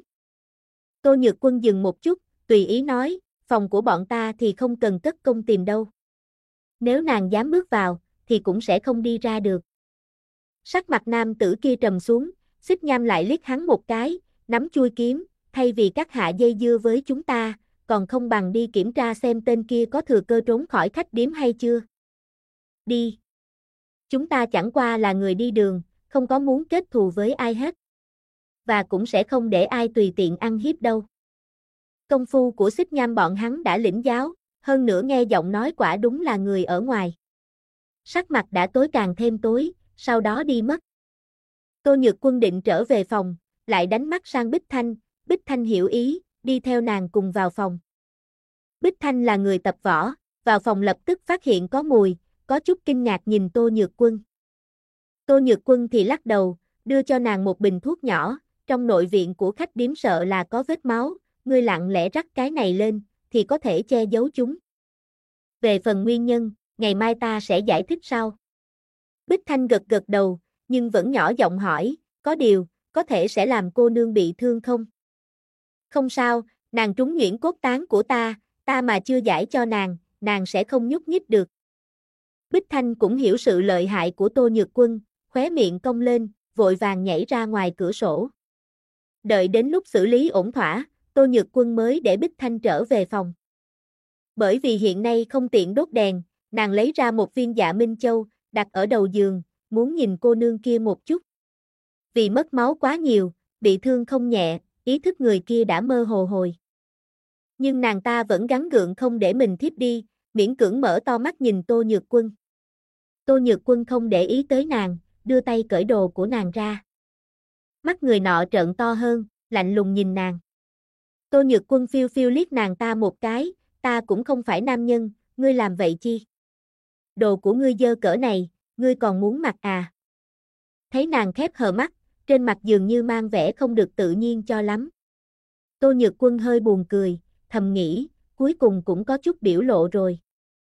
Tô Nhược Quân dừng một chút, tùy ý nói, phòng của bọn ta thì không cần cất công tìm đâu. Nếu nàng dám bước vào, thì cũng sẽ không đi ra được. Sắc mặt nam tử kia trầm xuống, Xích Nham lại liếc hắn một cái, nắm chuôi kiếm, thay vì các hạ dây dưa với chúng ta, còn không bằng đi kiểm tra xem tên kia có thừa cơ trốn khỏi khách điếm hay chưa. Đi. Chúng ta chẳng qua là người đi đường, không có muốn kết thù với ai hết. Và cũng sẽ không để ai tùy tiện ăn hiếp đâu. Công phu của Xích Nham bọn hắn đã lĩnh giáo, hơn nữa nghe giọng nói quả đúng là người ở ngoài. Sắc mặt đã tối càng thêm tối, sau đó đi mất. Tô Nhược Quân định trở về phòng, lại đánh mắt sang Bích Thanh hiểu ý, đi theo nàng cùng vào phòng. Bích Thanh là người tập võ, vào phòng lập tức phát hiện có mùi, có chút kinh ngạc nhìn Tô Nhược Quân. Tô Nhược Quân thì lắc đầu, đưa cho nàng một bình thuốc nhỏ, trong nội viện của khách điếm sợ là có vết máu, ngươi lặng lẽ rắc cái này lên, thì có thể che giấu chúng. Về phần nguyên nhân, ngày mai ta sẽ giải thích sau. Bích Thanh gật gật đầu, nhưng vẫn nhỏ giọng hỏi, có điều, có thể sẽ làm cô nương bị thương không? Không sao, nàng trúng nhuyễn cốt tán của ta mà chưa giải cho nàng sẽ không nhúc nhích được. Bích Thanh cũng hiểu sự lợi hại của Tô Nhược Quân, khóe miệng cong lên, vội vàng nhảy ra ngoài cửa sổ. Đợi đến lúc xử lý ổn thỏa, Tô Nhược Quân mới để Bích Thanh trở về phòng. Bởi vì hiện nay không tiện đốt đèn, nàng lấy ra một viên Dạ Minh Châu, đặt ở đầu giường, muốn nhìn cô nương kia một chút. Vì mất máu quá nhiều, bị thương không nhẹ, ý thức người kia đã mơ hồ hồi. Nhưng nàng ta vẫn gắng gượng không để mình thiếp đi, miễn cưỡng mở to mắt nhìn Tô Nhược Quân. Tô Nhược Quân không để ý tới nàng, đưa tay cởi đồ của nàng ra. Mắt người nọ trợn to hơn, lạnh lùng nhìn nàng. Tô Nhược Quân phiêu phiêu liếc nàng ta một cái, ta cũng không phải nam nhân, ngươi làm vậy chi? Đồ của ngươi dơ cỡ này, ngươi còn muốn mặc à? Thấy nàng khép hờ mắt, trên mặt dường như mang vẻ không được tự nhiên cho lắm. Tô Nhược Quân hơi buồn cười, thầm nghĩ, cuối cùng cũng có chút biểu lộ rồi.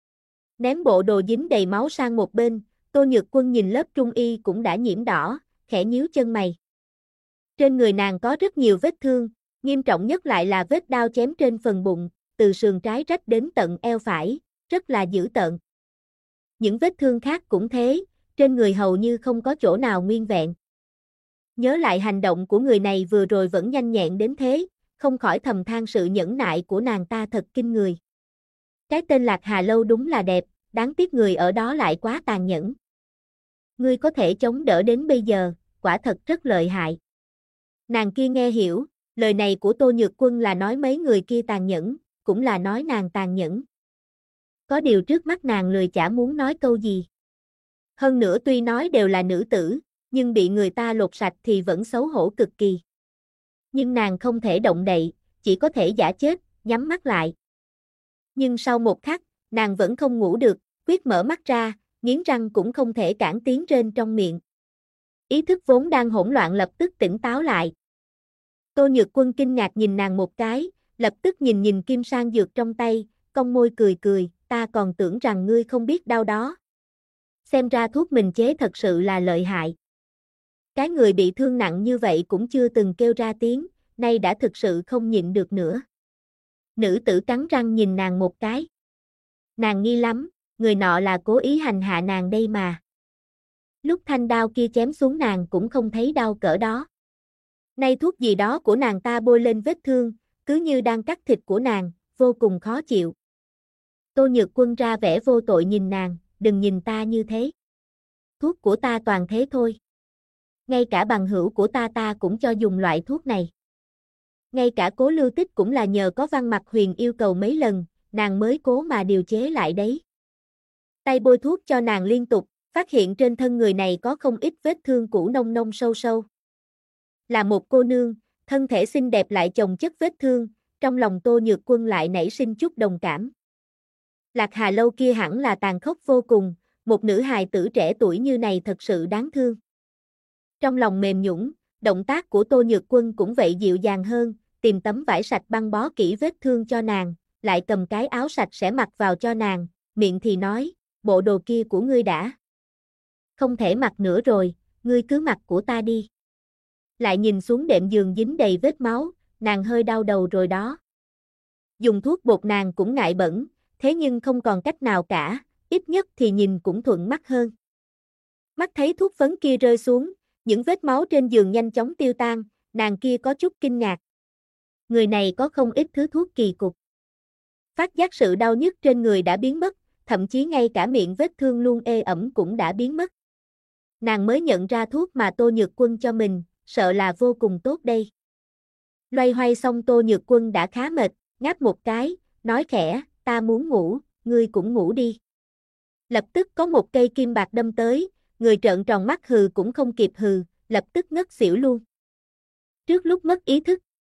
Ném bộ đồ dính đầy máu sang một bên, Tô Nhược Quân nhìn lớp trung y cũng đã nhiễm đỏ, khẽ nhíu chân mày. Trên người nàng có rất nhiều vết thương, nghiêm trọng nhất lại là vết đao chém trên phần bụng, từ sườn trái rách đến tận eo phải, rất là dữ tợn. Những vết thương khác cũng thế, trên người hầu như không có chỗ nào nguyên vẹn. Nhớ lại hành động của người này vừa rồi vẫn nhanh nhẹn đến thế, không khỏi thầm than sự nhẫn nại của nàng ta thật kinh người. Cái tên Lạc Hà Lâu đúng là đẹp, đáng tiếc người ở đó lại quá tàn nhẫn. Ngươi có thể chống đỡ đến bây giờ, quả thật rất lợi hại. Nàng kia nghe hiểu, lời này của Tô Nhược Quân là nói mấy người kia tàn nhẫn, cũng là nói nàng tàn nhẫn. Có điều trước mắt nàng lười chả muốn nói câu gì. Hơn nữa tuy nói đều là nữ tử, nhưng bị người ta lột sạch thì vẫn xấu hổ cực kỳ. Nhưng nàng không thể động đậy, chỉ có thể giả chết, nhắm mắt lại. Nhưng sau một khắc, nàng vẫn không ngủ được, quyết mở mắt ra, nghiến răng cũng không thể cản tiếng rên trong miệng. Ý thức vốn đang hỗn loạn lập tức tỉnh táo lại. Tô Nhược Quân kinh ngạc nhìn nàng một cái, lập tức nhìn kim sang dược trong tay, cong môi cười cười, ta còn tưởng rằng ngươi không biết đau đó. Xem ra thuốc mình chế thật sự là lợi hại. Cái người bị thương nặng như vậy cũng chưa từng kêu ra tiếng, nay đã thực sự không nhịn được nữa. Nữ tử cắn răng nhìn nàng một cái. Nàng nghi lắm, người nọ là cố ý hành hạ nàng đây mà. Lúc thanh đao kia chém xuống nàng cũng không thấy đau cỡ đó. Nay thuốc gì đó của nàng ta bôi lên vết thương, cứ như đang cắt thịt của nàng, vô cùng khó chịu. Tô Nhược Quân ra vẻ vô tội nhìn nàng, đừng nhìn ta như thế. Thuốc của ta toàn thế thôi. Ngay cả bằng hữu của ta cũng cho dùng loại thuốc này. Ngay cả Cố Lưu Tích cũng là nhờ có Văn Mặc Huyền yêu cầu mấy lần, nàng mới cố mà điều chế lại đấy. Tay bôi thuốc cho nàng liên tục, phát hiện trên thân người này có không ít vết thương cũ nông nông sâu sâu. Là một cô nương, thân thể xinh đẹp lại chồng chất vết thương, trong lòng Tô Nhược Quân lại nảy sinh chút đồng cảm. Lạc Hà Lâu kia hẳn là tàn khốc vô cùng, một nữ hài tử trẻ tuổi như này thật sự đáng thương. Trong lòng mềm nhũn, động tác của Tô Nhược Quân cũng vậy dịu dàng hơn, tìm tấm vải sạch băng bó kỹ vết thương cho nàng, lại cầm cái áo sạch sẽ mặc vào cho nàng, miệng thì nói, bộ đồ kia của ngươi đã không thể mặc nữa rồi, ngươi cứ mặc của ta đi. Lại nhìn xuống đệm giường dính đầy vết máu, nàng hơi đau đầu rồi đó. Dùng thuốc bột nàng cũng ngại bẩn, thế nhưng không còn cách nào cả, ít nhất thì nhìn cũng thuận mắt hơn. Mắt thấy thuốc phấn kia rơi xuống, những vết máu trên giường nhanh chóng tiêu tan, nàng kia có chút kinh ngạc. Người này có không ít thứ thuốc kỳ cục. Phát giác sự đau nhức trên người đã biến mất, thậm chí ngay cả miệng vết thương luôn ê ẩm cũng đã biến mất. Nàng mới nhận ra thuốc mà Tô Nhược Quân cho mình, sợ là vô cùng tốt đây. Loay hoay xong Tô Nhược Quân đã khá mệt, ngáp một cái, nói khẽ, ta muốn ngủ, ngươi cũng ngủ đi. Lập tức có một cây kim bạc đâm tới, người trợn tròn mắt hừ cũng không kịp hừ, lập tức ngất xỉu luôn. Trước lúc mất ý thức,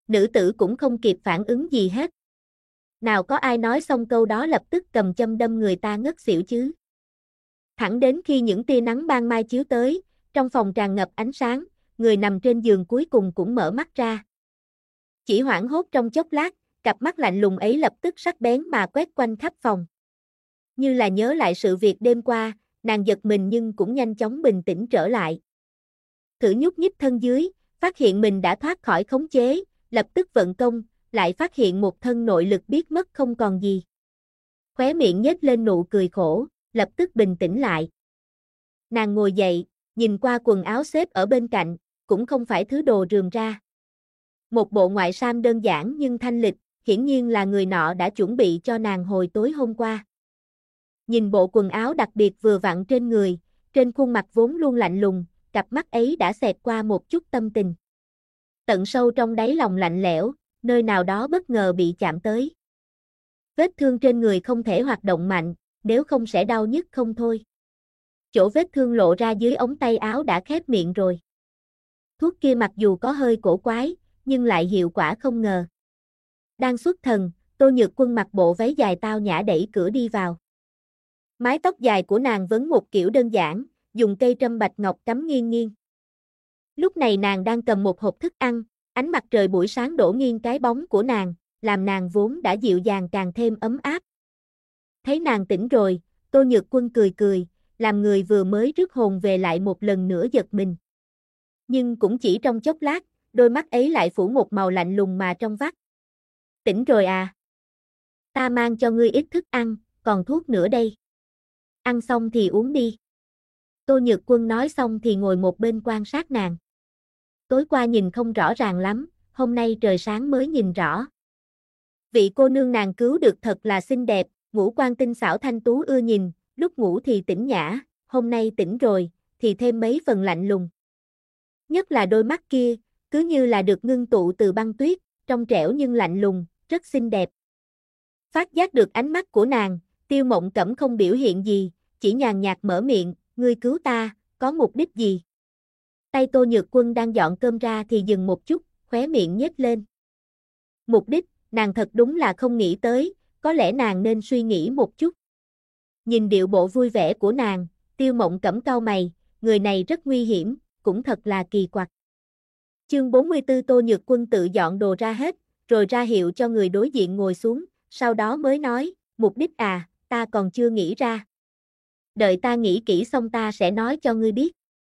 Nữ tử cũng không kịp phản ứng gì hết. Nào có ai nói xong câu đó lập tức cầm châm đâm người ta ngất xỉu chứ. Thẳng đến khi những tia nắng ban mai chiếu tới, trong phòng tràn ngập ánh sáng, người nằm trên giường cuối cùng cũng mở mắt ra. Chỉ hoảng hốt trong chốc lát, cặp mắt lạnh lùng ấy lập tức sắc bén mà quét quanh khắp phòng. Như là nhớ lại sự việc đêm qua, nàng giật mình nhưng cũng nhanh chóng bình tĩnh trở lại. Thử nhúc nhích thân dưới, phát hiện mình đã thoát khỏi khống chế, lập tức vận công, lại phát hiện một thân nội lực biết mất không còn gì. Khóe miệng nhếch lên nụ cười khổ, lập tức bình tĩnh lại. Nàng ngồi dậy, nhìn qua quần áo xếp ở bên cạnh, cũng không phải thứ đồ rườm ra. Một bộ ngoại sam đơn giản nhưng thanh lịch, hiển nhiên là người nọ đã chuẩn bị cho nàng hồi tối hôm qua. Nhìn bộ quần áo đặc biệt vừa vặn trên người, trên khuôn mặt vốn luôn lạnh lùng, cặp mắt ấy đã xẹt qua một chút tâm tình. Tận sâu trong đáy lòng lạnh lẽo, nơi nào đó bất ngờ bị chạm tới. Vết thương trên người không thể hoạt động mạnh, nếu không sẽ đau nhức không thôi. Chỗ vết thương lộ ra dưới ống tay áo đã khép miệng rồi. Thuốc kia mặc dù có hơi cổ quái, nhưng lại hiệu quả không ngờ. Đang xuất thần, Tô Nhược Quân mặc bộ váy dài tao nhã đẩy cửa đi vào. Mái tóc dài của nàng vấn một kiểu đơn giản, dùng cây trâm bạch ngọc cắm nghiêng nghiêng. Lúc này nàng đang cầm một hộp thức ăn, ánh mặt trời buổi sáng đổ nghiêng cái bóng của nàng, làm nàng vốn đã dịu dàng càng thêm ấm áp. Thấy nàng tỉnh rồi, Tô Nhược Quân cười cười, làm người vừa mới rước hồn về lại một lần nữa giật mình. Nhưng cũng chỉ trong chốc lát, đôi mắt ấy lại phủ một màu lạnh lùng mà trong vắt. Tỉnh rồi à? Ta mang cho ngươi ít thức ăn, còn thuốc nữa đây. Ăn xong thì uống đi. Tô Nhược Quân nói xong thì ngồi một bên quan sát nàng. Tối qua nhìn không rõ ràng lắm, hôm nay trời sáng mới nhìn rõ. Vị cô nương nàng cứu được thật là xinh đẹp, ngũ quan tinh xảo thanh tú ưa nhìn, lúc ngủ thì tĩnh nhã, hôm nay tỉnh rồi, thì thêm mấy phần lạnh lùng. Nhất là đôi mắt kia, cứ như là được ngưng tụ từ băng tuyết, trong trẻo nhưng lạnh lùng, rất xinh đẹp. Phát giác được ánh mắt của nàng, Tiêu Mộng Cẩm không biểu hiện gì, chỉ nhàn nhạt mở miệng, ngươi cứu ta, có mục đích gì? Tay Tô Nhược Quân đang dọn cơm ra thì dừng một chút, khóe miệng nhếch lên. Mục đích, nàng thật đúng là không nghĩ tới, có lẽ nàng nên suy nghĩ một chút. Nhìn điệu bộ vui vẻ của nàng, Tiêu Mộng Cẩm cau mày, người này rất nguy hiểm, cũng thật là kỳ quặc. Chương 44 Tô Nhược Quân tự dọn đồ ra hết, rồi ra hiệu cho người đối diện ngồi xuống, sau đó mới nói, mục đích à, ta còn chưa nghĩ ra. Đợi ta nghĩ kỹ xong ta sẽ nói cho ngươi biết.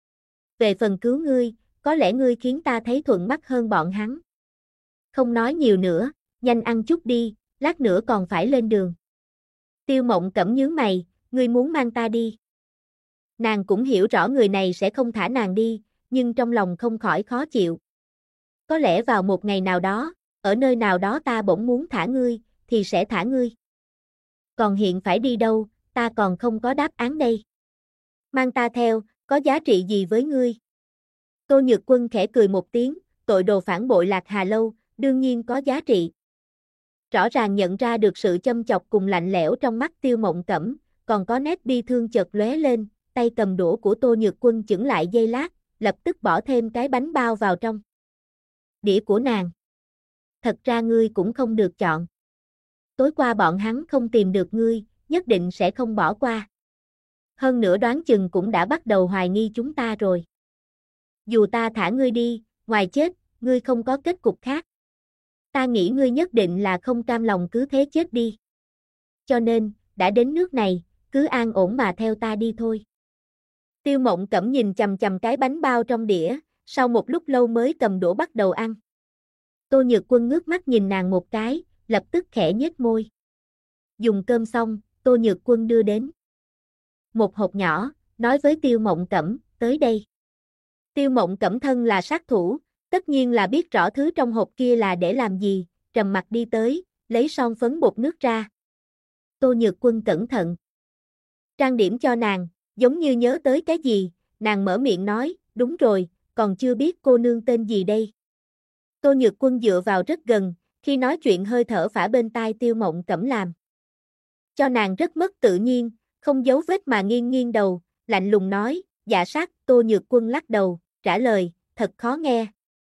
Về phần cứu ngươi, có lẽ ngươi khiến ta thấy thuận mắt hơn bọn hắn. Không nói nhiều nữa, nhanh ăn chút đi, lát nữa còn phải lên đường. Tiêu Mộng Cẩm nhướng mày, ngươi muốn mang ta đi. Nàng cũng hiểu rõ người này sẽ không thả nàng đi, nhưng trong lòng không khỏi khó chịu. Có lẽ vào một ngày nào đó, ở nơi nào đó ta bỗng muốn thả ngươi, thì sẽ thả ngươi. Còn hiện phải đi đâu, ta còn không có đáp án đây. Mang ta theo, có giá trị gì với ngươi? Tô Nhược Quân khẽ cười một tiếng, tội đồ phản bội Lạc Hà Lâu, đương nhiên có giá trị. Rõ ràng nhận ra được sự châm chọc cùng lạnh lẽo trong mắt Tiêu Mộng Cẩm, còn có nét bi thương chợt lóe lên, tay cầm đũa của Tô Nhược Quân chững lại giây lát, lập tức bỏ thêm cái bánh bao vào trong đĩa của nàng. Thật ra ngươi cũng không được chọn. Tối qua bọn hắn không tìm được ngươi, nhất định sẽ không bỏ qua. Hơn nữa đoán chừng cũng đã bắt đầu hoài nghi chúng ta rồi. Dù ta thả ngươi đi, ngoài chết, ngươi không có kết cục khác. Ta nghĩ ngươi nhất định là không cam lòng cứ thế chết đi. Cho nên, đã đến nước này, cứ an ổn mà theo ta đi thôi. Tiêu Mộng Cẩm nhìn chằm chằm cái bánh bao trong đĩa, sau một lúc lâu mới cầm đũa bắt đầu ăn. Tô Nhược Quân ngước mắt nhìn nàng một cái, lập tức khẽ nhếch môi. Dùng cơm xong, Tô Nhược Quân đưa đến một hộp nhỏ, nói với Tiêu Mộng Cẩm, tới đây. Tiêu Mộng Cẩm thân là sát thủ, tất nhiên là biết rõ thứ trong hộp kia là để làm gì, trầm mặt đi tới, lấy son phấn bột nước ra. Tô Nhược Quân cẩn thận trang điểm cho nàng, giống như nhớ tới cái gì, nàng mở miệng nói, đúng rồi, còn chưa biết cô nương tên gì đây. Tô Nhược Quân dựa vào rất gần, khi nói chuyện hơi thở phả bên tai Tiêu Mộng Cẩm làm cho nàng rất mất tự nhiên, không giấu vết mà nghiêng nghiêng đầu, lạnh lùng nói, dạ sát. Tô Nhược Quân lắc đầu, trả lời, thật khó nghe.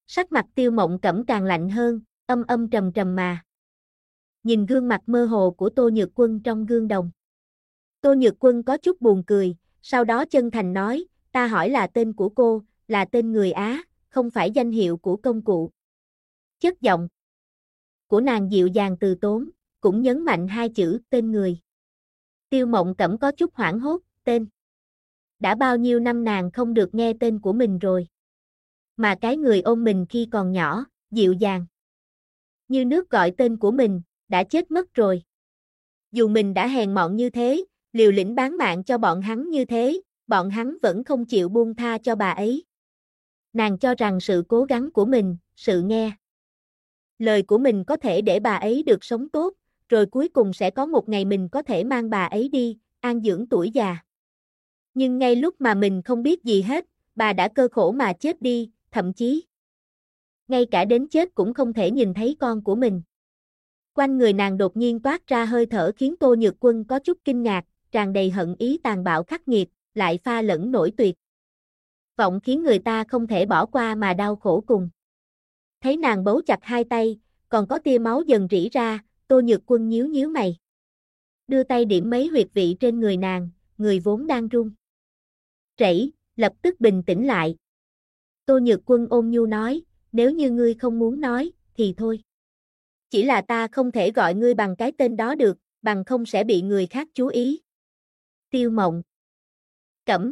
Sắc mặt Tiêu Mộng Cẩm càng lạnh hơn, âm âm trầm trầm mà. Nhìn gương mặt mơ hồ của Tô Nhược Quân trong gương đồng. Tô Nhược Quân có chút buồn cười, sau đó chân thành nói, ta hỏi là tên của cô, là tên người Á, không phải danh hiệu của công cụ. Chất giọng của nàng dịu dàng từ tốn, cũng nhấn mạnh hai chữ tên người. Tiêu Mộng Cẩm có chút hoảng hốt, tên. Đã bao nhiêu năm nàng không được nghe tên của mình rồi. Mà cái người ôm mình khi còn nhỏ, dịu dàng. Như nước gọi tên của mình, đã chết mất rồi. Dù mình đã hèn mọn như thế, liều lĩnh bán mạng cho bọn hắn như thế, bọn hắn vẫn không chịu buông tha cho bà ấy. Nàng cho rằng sự cố gắng của mình, sự nghe lời của mình có thể để bà ấy được sống tốt, rồi cuối cùng sẽ có một ngày mình có thể mang bà ấy đi, an dưỡng tuổi già. Nhưng ngay lúc mà mình không biết gì hết, bà đã cơ khổ mà chết đi, thậm chí ngay cả đến chết cũng không thể nhìn thấy con của mình. Quanh người nàng đột nhiên toát ra hơi thở khiến Tô Nhược Quân có chút kinh ngạc, tràn đầy hận ý tàn bạo khắc nghiệt, lại pha lẫn nổi tuyệt vọng khiến người ta không thể bỏ qua mà đau khổ cùng. Thấy nàng bấu chặt hai tay, còn có tia máu dần rỉ ra, Tô Nhược Quân nhíu nhíu mày. Đưa tay điểm mấy huyệt vị trên người nàng, người vốn đang run rẩy, lập tức bình tĩnh lại. Tô Nhược Quân ôn nhu nói, nếu như ngươi không muốn nói, thì thôi. Chỉ là ta không thể gọi ngươi bằng cái tên đó được, bằng không sẽ bị người khác chú ý. Tiêu Mộng Cẩm.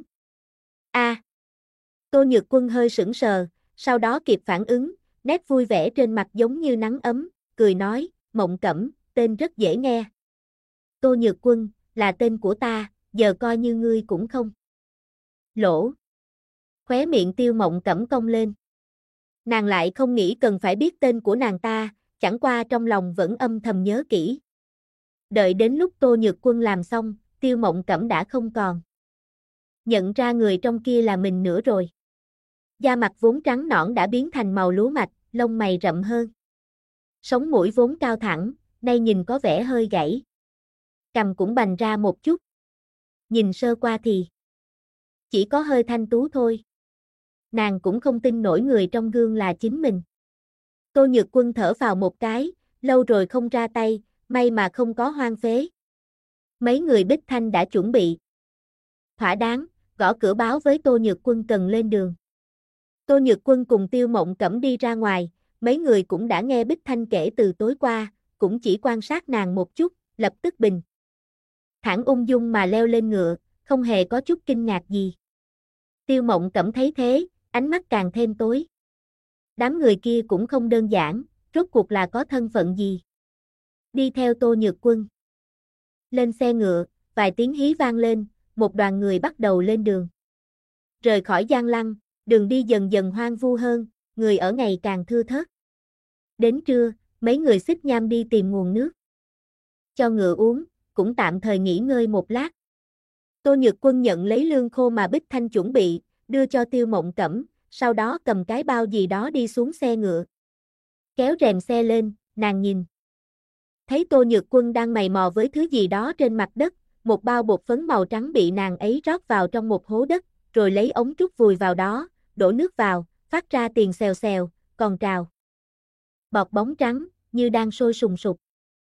Tô Nhược Quân hơi sững sờ, sau đó kịp phản ứng, nét vui vẻ trên mặt giống như nắng ấm, cười nói, Mộng Cẩm, tên rất dễ nghe. Tô Nhược Quân, là tên của ta, giờ coi như ngươi cũng không. Lỗ. Khóe miệng Tiêu Mộng Cẩm cong lên. Nàng lại không nghĩ cần phải biết tên của nàng ta, chẳng qua trong lòng vẫn âm thầm nhớ kỹ. Đợi đến lúc Tô Nhược Quân làm xong, Tiêu Mộng Cẩm đã không còn nhận ra người trong kia là mình nữa rồi. Da mặt vốn trắng nõn đã biến thành màu lúa mạch, lông mày rậm hơn. Sống mũi vốn cao thẳng, nay nhìn có vẻ hơi gãy. Cằm cũng bành ra một chút. Nhìn sơ qua thì chỉ có hơi thanh tú thôi. Nàng cũng không tin nổi người trong gương là chính mình. Tô Nhược Quân thở vào một cái, lâu rồi không ra tay, may mà không có hoang phế. Mấy người Bích Thanh đã chuẩn bị thỏa đáng, gõ cửa báo với Tô Nhược Quân cần lên đường. Tô Nhược Quân cùng Tiêu Mộng Cẩm đi ra ngoài, mấy người cũng đã nghe Bích Thanh kể từ tối qua, cũng chỉ quan sát nàng một chút, lập tức bình thản ung dung mà leo lên ngựa, không hề có chút kinh ngạc gì. Tiêu Mộng Cẩm thấy thế, ánh mắt càng thêm tối. Đám người kia cũng không đơn giản, rốt cuộc là có thân phận gì. Đi theo Tô Nhược Quân. Lên xe ngựa, vài tiếng hí vang lên, một đoàn người bắt đầu lên đường. Rời khỏi Giang Lăng, đường đi dần dần hoang vu hơn, người ở ngày càng thưa thớt. Đến trưa, mấy người xích nham đi tìm nguồn nước cho ngựa uống, cũng tạm thời nghỉ ngơi một lát. Tô Nhược Quân nhận lấy lương khô mà Bích Thanh chuẩn bị, đưa cho Tiêu Mộng Cẩm, sau đó cầm cái bao gì đó đi xuống xe ngựa. Kéo rèm xe lên, nàng nhìn. Thấy Tô Nhược Quân đang mày mò với thứ gì đó trên mặt đất, một bao bột phấn màu trắng bị nàng ấy rót vào trong một hố đất, rồi lấy ống trúc vùi vào đó, đổ nước vào, phát ra tiền xèo xèo, còn trào bọt bóng trắng, như đang sôi sùng sục.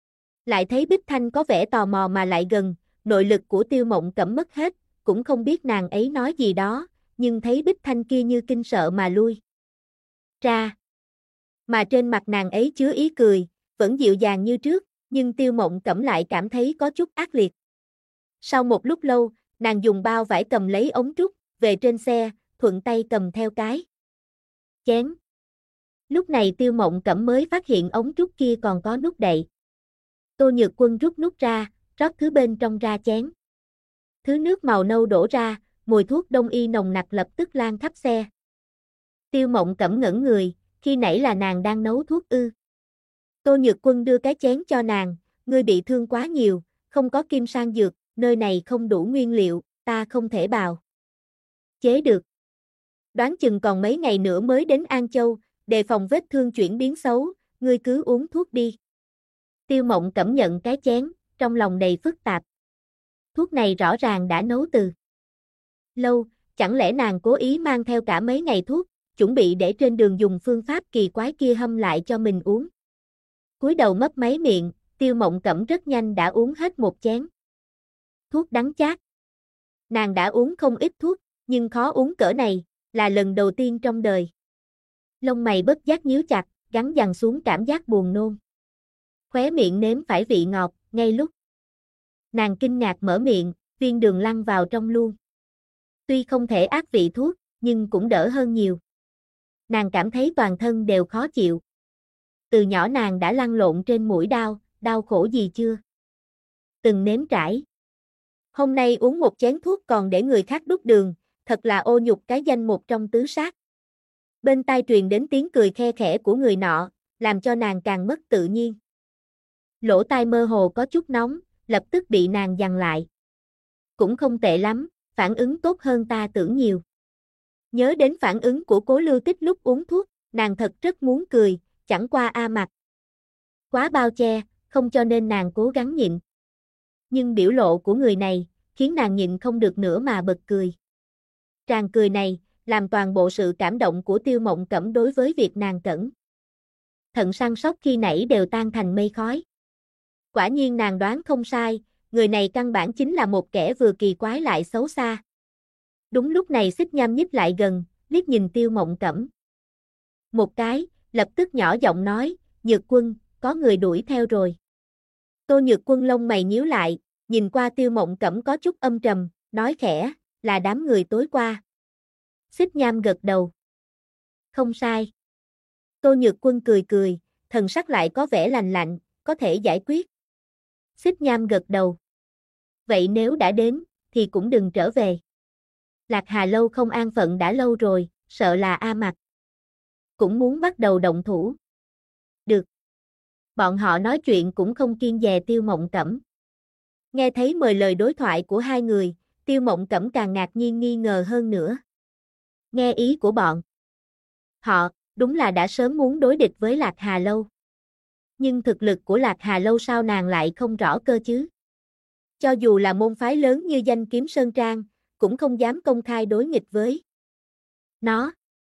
Lại thấy Bích Thanh có vẻ tò mò mà lại gần, nội lực của Tiêu Mộng Cẩm mất hết, cũng không biết nàng ấy nói gì đó, nhưng thấy Bích Thanh kia như kinh sợ mà lui ra. Mà trên mặt nàng ấy chứa ý cười, vẫn dịu dàng như trước, nhưng Tiêu Mộng Cẩm lại cảm thấy có chút ác liệt. Sau một lúc lâu, nàng dùng bao vải cầm lấy ống trúc, về trên xe, thuận tay cầm theo cái chén. Lúc này Tiêu Mộng Cẩm mới phát hiện ống trúc kia còn có nút đậy. Tô Nhược Quân rút nút ra, rót thứ bên trong ra chén. Thứ nước màu nâu đổ ra, mùi thuốc đông y nồng nặc lập tức lan khắp xe. Tiêu Mộng Cẩm ngẩn người, khi nãy là nàng đang nấu thuốc ư. Tô Nhược Quân đưa cái chén cho nàng, ngươi bị thương quá nhiều, không có kim sang dược, nơi này không đủ nguyên liệu, ta không thể bào chế được. Đoán chừng còn mấy ngày nữa mới đến An Châu, đề phòng vết thương chuyển biến xấu, ngươi cứ uống thuốc đi. Tiêu Mộng Cẩm nhận cái chén, trong lòng đầy phức tạp. Thuốc này rõ ràng đã nấu từ lâu, chẳng lẽ nàng cố ý mang theo cả mấy ngày thuốc, chuẩn bị để trên đường dùng phương pháp kỳ quái kia hâm lại cho mình uống. Cúi đầu mấp máy miệng, Tiêu Mộng Cẩm rất nhanh đã uống hết một chén. Thuốc đắng chát. Nàng đã uống không ít thuốc, nhưng khó uống cỡ này, là lần đầu tiên trong đời. Lông mày bất giác nhíu chặt, gắn dằn xuống cảm giác buồn nôn. Khóe miệng nếm phải vị ngọt, ngay lúc nàng kinh ngạc mở miệng, viên đường lăn vào trong luôn. Tuy không thể át vị thuốc, nhưng cũng đỡ hơn nhiều. Nàng cảm thấy toàn thân đều khó chịu. Từ nhỏ nàng đã lăn lộn trên mũi đao, đau khổ gì chưa? Từng nếm trải. Hôm nay uống một chén thuốc còn để người khác đút đường, thật là ô nhục cái danh một trong tứ sát. Bên tai truyền đến tiếng cười khe khẽ của người nọ, làm cho nàng càng mất tự nhiên. Lỗ tai mơ hồ có chút nóng, lập tức bị nàng dằn lại. Cũng không tệ lắm, phản ứng tốt hơn ta tưởng nhiều. Nhớ đến phản ứng của Cố Lưu Tích lúc uống thuốc, nàng thật rất muốn cười, chẳng qua mặt quá bao che, không cho nên nàng cố gắng nhịn. Nhưng biểu lộ của người này, khiến nàng nhịn không được nữa mà bật cười. Tràng cười này, làm toàn bộ sự cảm động của Tiêu Mộng Cẩm đối với việc nàng cẩn thận săn sóc khi nãy đều tan thành mây khói. Quả nhiên nàng đoán không sai, người này căn bản chính là một kẻ vừa kỳ quái lại xấu xa. Đúng lúc này Xích Nham nhích lại gần, liếc nhìn Tiêu Mộng Cẩm một cái, lập tức nhỏ giọng nói, Nhược Quân, có người đuổi theo rồi. Tô Nhược Quân lông mày nhíu lại, nhìn qua Tiêu Mộng Cẩm có chút âm trầm, nói khẽ, là đám người tối qua. Xích Nham gật đầu. Không sai. Tô Nhược Quân cười cười, thần sắc lại có vẻ lành lạnh, có thể giải quyết. Xích Nham gật đầu. Vậy nếu đã đến, thì cũng đừng trở về. Lạc Hà Lâu không an phận đã lâu rồi, sợ là A Mặc cũng muốn bắt đầu động thủ. Được. Bọn họ nói chuyện cũng không kiêng dè Tiêu Mộng Cẩm. Nghe thấy mời lời đối thoại của hai người, Tiêu Mộng Cẩm càng ngạc nhiên nghi ngờ hơn nữa. Nghe ý của bọn họ, đúng là đã sớm muốn đối địch với Lạc Hà Lâu. Nhưng thực lực của Lạc Hà Lâu sao nàng lại không rõ cơ chứ? Cho dù là môn phái lớn như Danh Kiếm Sơn Trang, cũng không dám công khai đối nghịch với nó.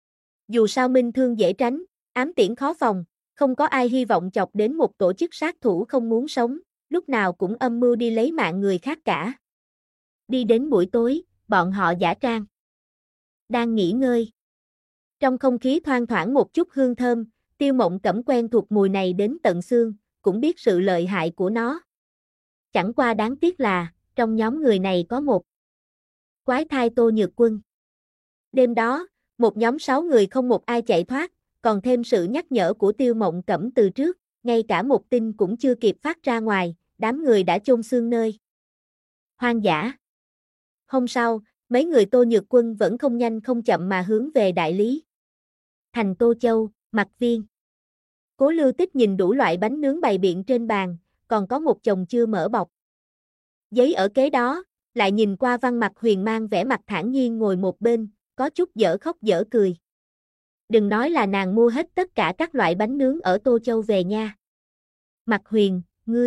Dù sao minh thương dễ tránh, ám tiễn khó phòng, không có ai hy vọng chọc đến một tổ chức sát thủ không muốn sống, lúc nào cũng âm mưu đi lấy mạng người khác cả. Đi đến buổi tối, bọn họ giả trang đang nghỉ ngơi. Trong không khí thoang thoảng một chút hương thơm, Tiêu Mộng Cẩm quen thuộc mùi này đến tận xương, cũng biết sự lợi hại của nó. Chẳng qua đáng tiếc là, trong nhóm người này có một quái thai Tô Nhược Quân. Đêm đó, một nhóm 6 người không một ai chạy thoát, còn thêm sự nhắc nhở của Tiêu Mộng Cẩm từ trước, ngay cả một tin cũng chưa kịp phát ra ngoài, đám người đã chôn xương nơi hoang dã. Hôm sau, mấy người Tô Nhược Quân vẫn không nhanh không chậm mà hướng về đại lý thành Tô Châu, Mặc Viên. Cố Lưu Tích nhìn đủ loại bánh nướng bày biện trên bàn, còn có một chồng chưa mở bọc giấy ở kế đó, lại nhìn qua Văn Mặc Huyền mang vẻ mặt thản nhiên ngồi một bên, có chút dở khóc dở cười. Đừng nói là nàng mua hết tất cả các loại bánh nướng ở Tô Châu về nha. Mặc Huyền,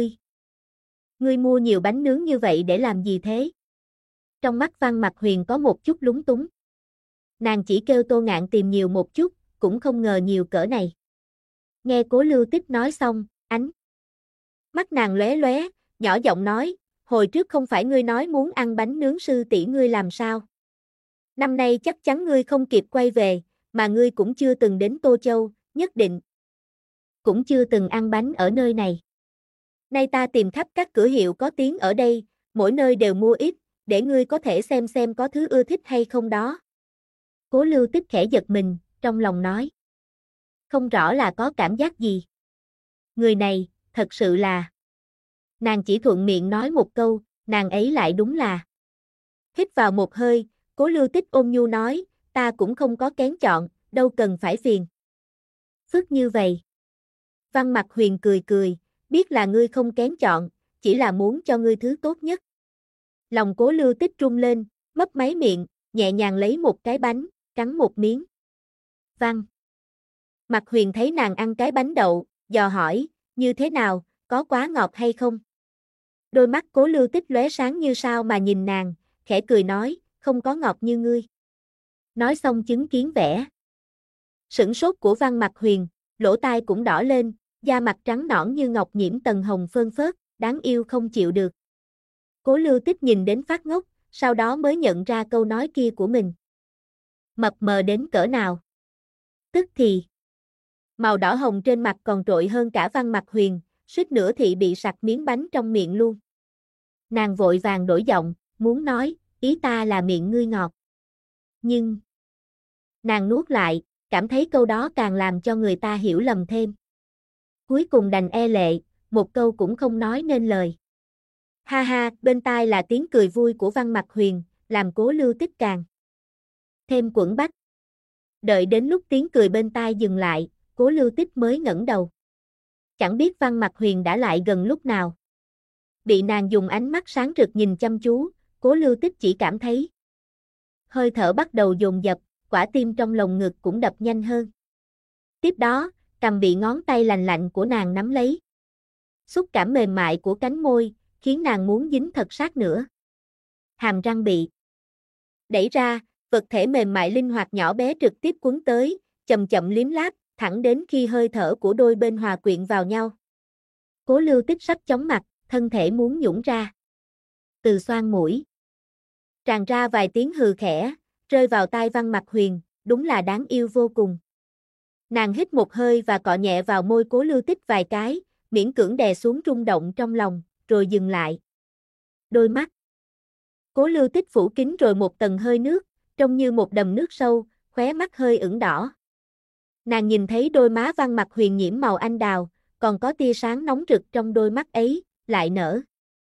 ngươi mua nhiều bánh nướng như vậy để làm gì thế? Trong mắt Văn Mặc Huyền có một chút lúng túng. Nàng chỉ kêu Tô Ngạn tìm nhiều một chút, cũng không ngờ nhiều cỡ này. Nghe Cố Lưu Tích nói xong, ánh mắt nàng lóe lóe, nhỏ giọng nói, hồi trước không phải ngươi nói muốn ăn bánh nướng sư tỷ ngươi làm sao? Năm nay chắc chắn ngươi không kịp quay về, mà ngươi cũng chưa từng đến Tô Châu, nhất định cũng chưa từng ăn bánh ở nơi này. Nay ta tìm khắp các cửa hiệu có tiếng ở đây, mỗi nơi đều mua ít, để ngươi có thể xem có thứ ưa thích hay không đó. Cố Lưu Tích khẽ giật mình, trong lòng nói. Không rõ là có cảm giác gì. Người này, thật sự là. Nàng chỉ thuận miệng nói một câu, nàng ấy lại đúng là. Hít vào một hơi, Cố Lưu Tích ôn nhu nói, ta cũng không có kén chọn, đâu cần phải phiền phức như vậy. Văn Mặc Huyền cười cười, biết là ngươi không kén chọn, chỉ là muốn cho ngươi thứ tốt nhất. Lòng Cố Lưu Tích rung lên, mấp máy miệng, nhẹ nhàng lấy một cái bánh, cắn một miếng. Văn Mặc Huyền thấy nàng ăn cái bánh đậu, dò hỏi, như thế nào, có quá ngọt hay không? Đôi mắt Cố Lưu Tích lóe sáng như sao mà nhìn nàng, khẽ cười nói, không có ngọt như ngươi. Nói xong chứng kiến vẻ Sửng sốt của Văn Mặc Huyền, lỗ tai cũng đỏ lên, da mặt trắng nõn như ngọc nhiễm tầng hồng phơn phớt, đáng yêu không chịu được. Cố Lưu Tích nhìn đến phát ngốc, sau đó mới nhận ra câu nói kia của mình. Mập mờ đến cỡ nào? Tức thì, màu đỏ hồng trên mặt còn trội hơn cả Văn Mặc Huyền, suýt nữa thì bị sặc miếng bánh trong miệng luôn. Nàng vội vàng đổi giọng, muốn nói, ý ta là miệng ngươi ngọt. Nhưng, nàng nuốt lại, cảm thấy câu đó càng làm cho người ta hiểu lầm thêm. Cuối cùng đành e lệ, một câu cũng không nói nên lời. Ha ha, bên tai là tiếng cười vui của Văn Mặc Huyền, làm Cố Lưu Tích càng thêm quẫn bách. Đợi đến lúc tiếng cười bên tai dừng lại, Cố Lưu Tích mới ngẩng đầu. Chẳng biết Văn Mặc Huyền đã lại gần lúc nào. Bị nàng dùng ánh mắt sáng rực nhìn chăm chú, Cố Lưu Tích chỉ cảm thấy hơi thở bắt đầu dồn dập, quả tim trong lồng ngực cũng đập nhanh hơn. Tiếp đó, cằm bị ngón tay lành lạnh của nàng nắm lấy. Xúc cảm mềm mại của cánh môi, khiến nàng muốn dính thật sát nữa. Hàm răng bị đẩy ra, vật thể mềm mại linh hoạt nhỏ bé trực tiếp cuốn tới, chậm chậm liếm láp, thẳng đến khi hơi thở của đôi bên hòa quyện vào nhau. Cố Lưu Tích sắp chóng mặt, thân thể muốn nhũn ra. Từ xoang mũi tràn ra vài tiếng hừ khẽ, rơi vào tai Văn Mặc Huyền, đúng là đáng yêu vô cùng. Nàng hít một hơi và cọ nhẹ vào môi Cố Lưu Tích vài cái, miễn cưỡng đè xuống rung động trong lòng, rồi dừng lại. Đôi mắt Cố Lưu Tích phủ kín rồi một tầng hơi nước, trông như một đầm nước sâu, khóe mắt hơi ửng đỏ. Nàng nhìn thấy đôi má Văn Mặc Huyền nhiễm màu anh đào, còn có tia sáng nóng rực trong đôi mắt ấy, lại nở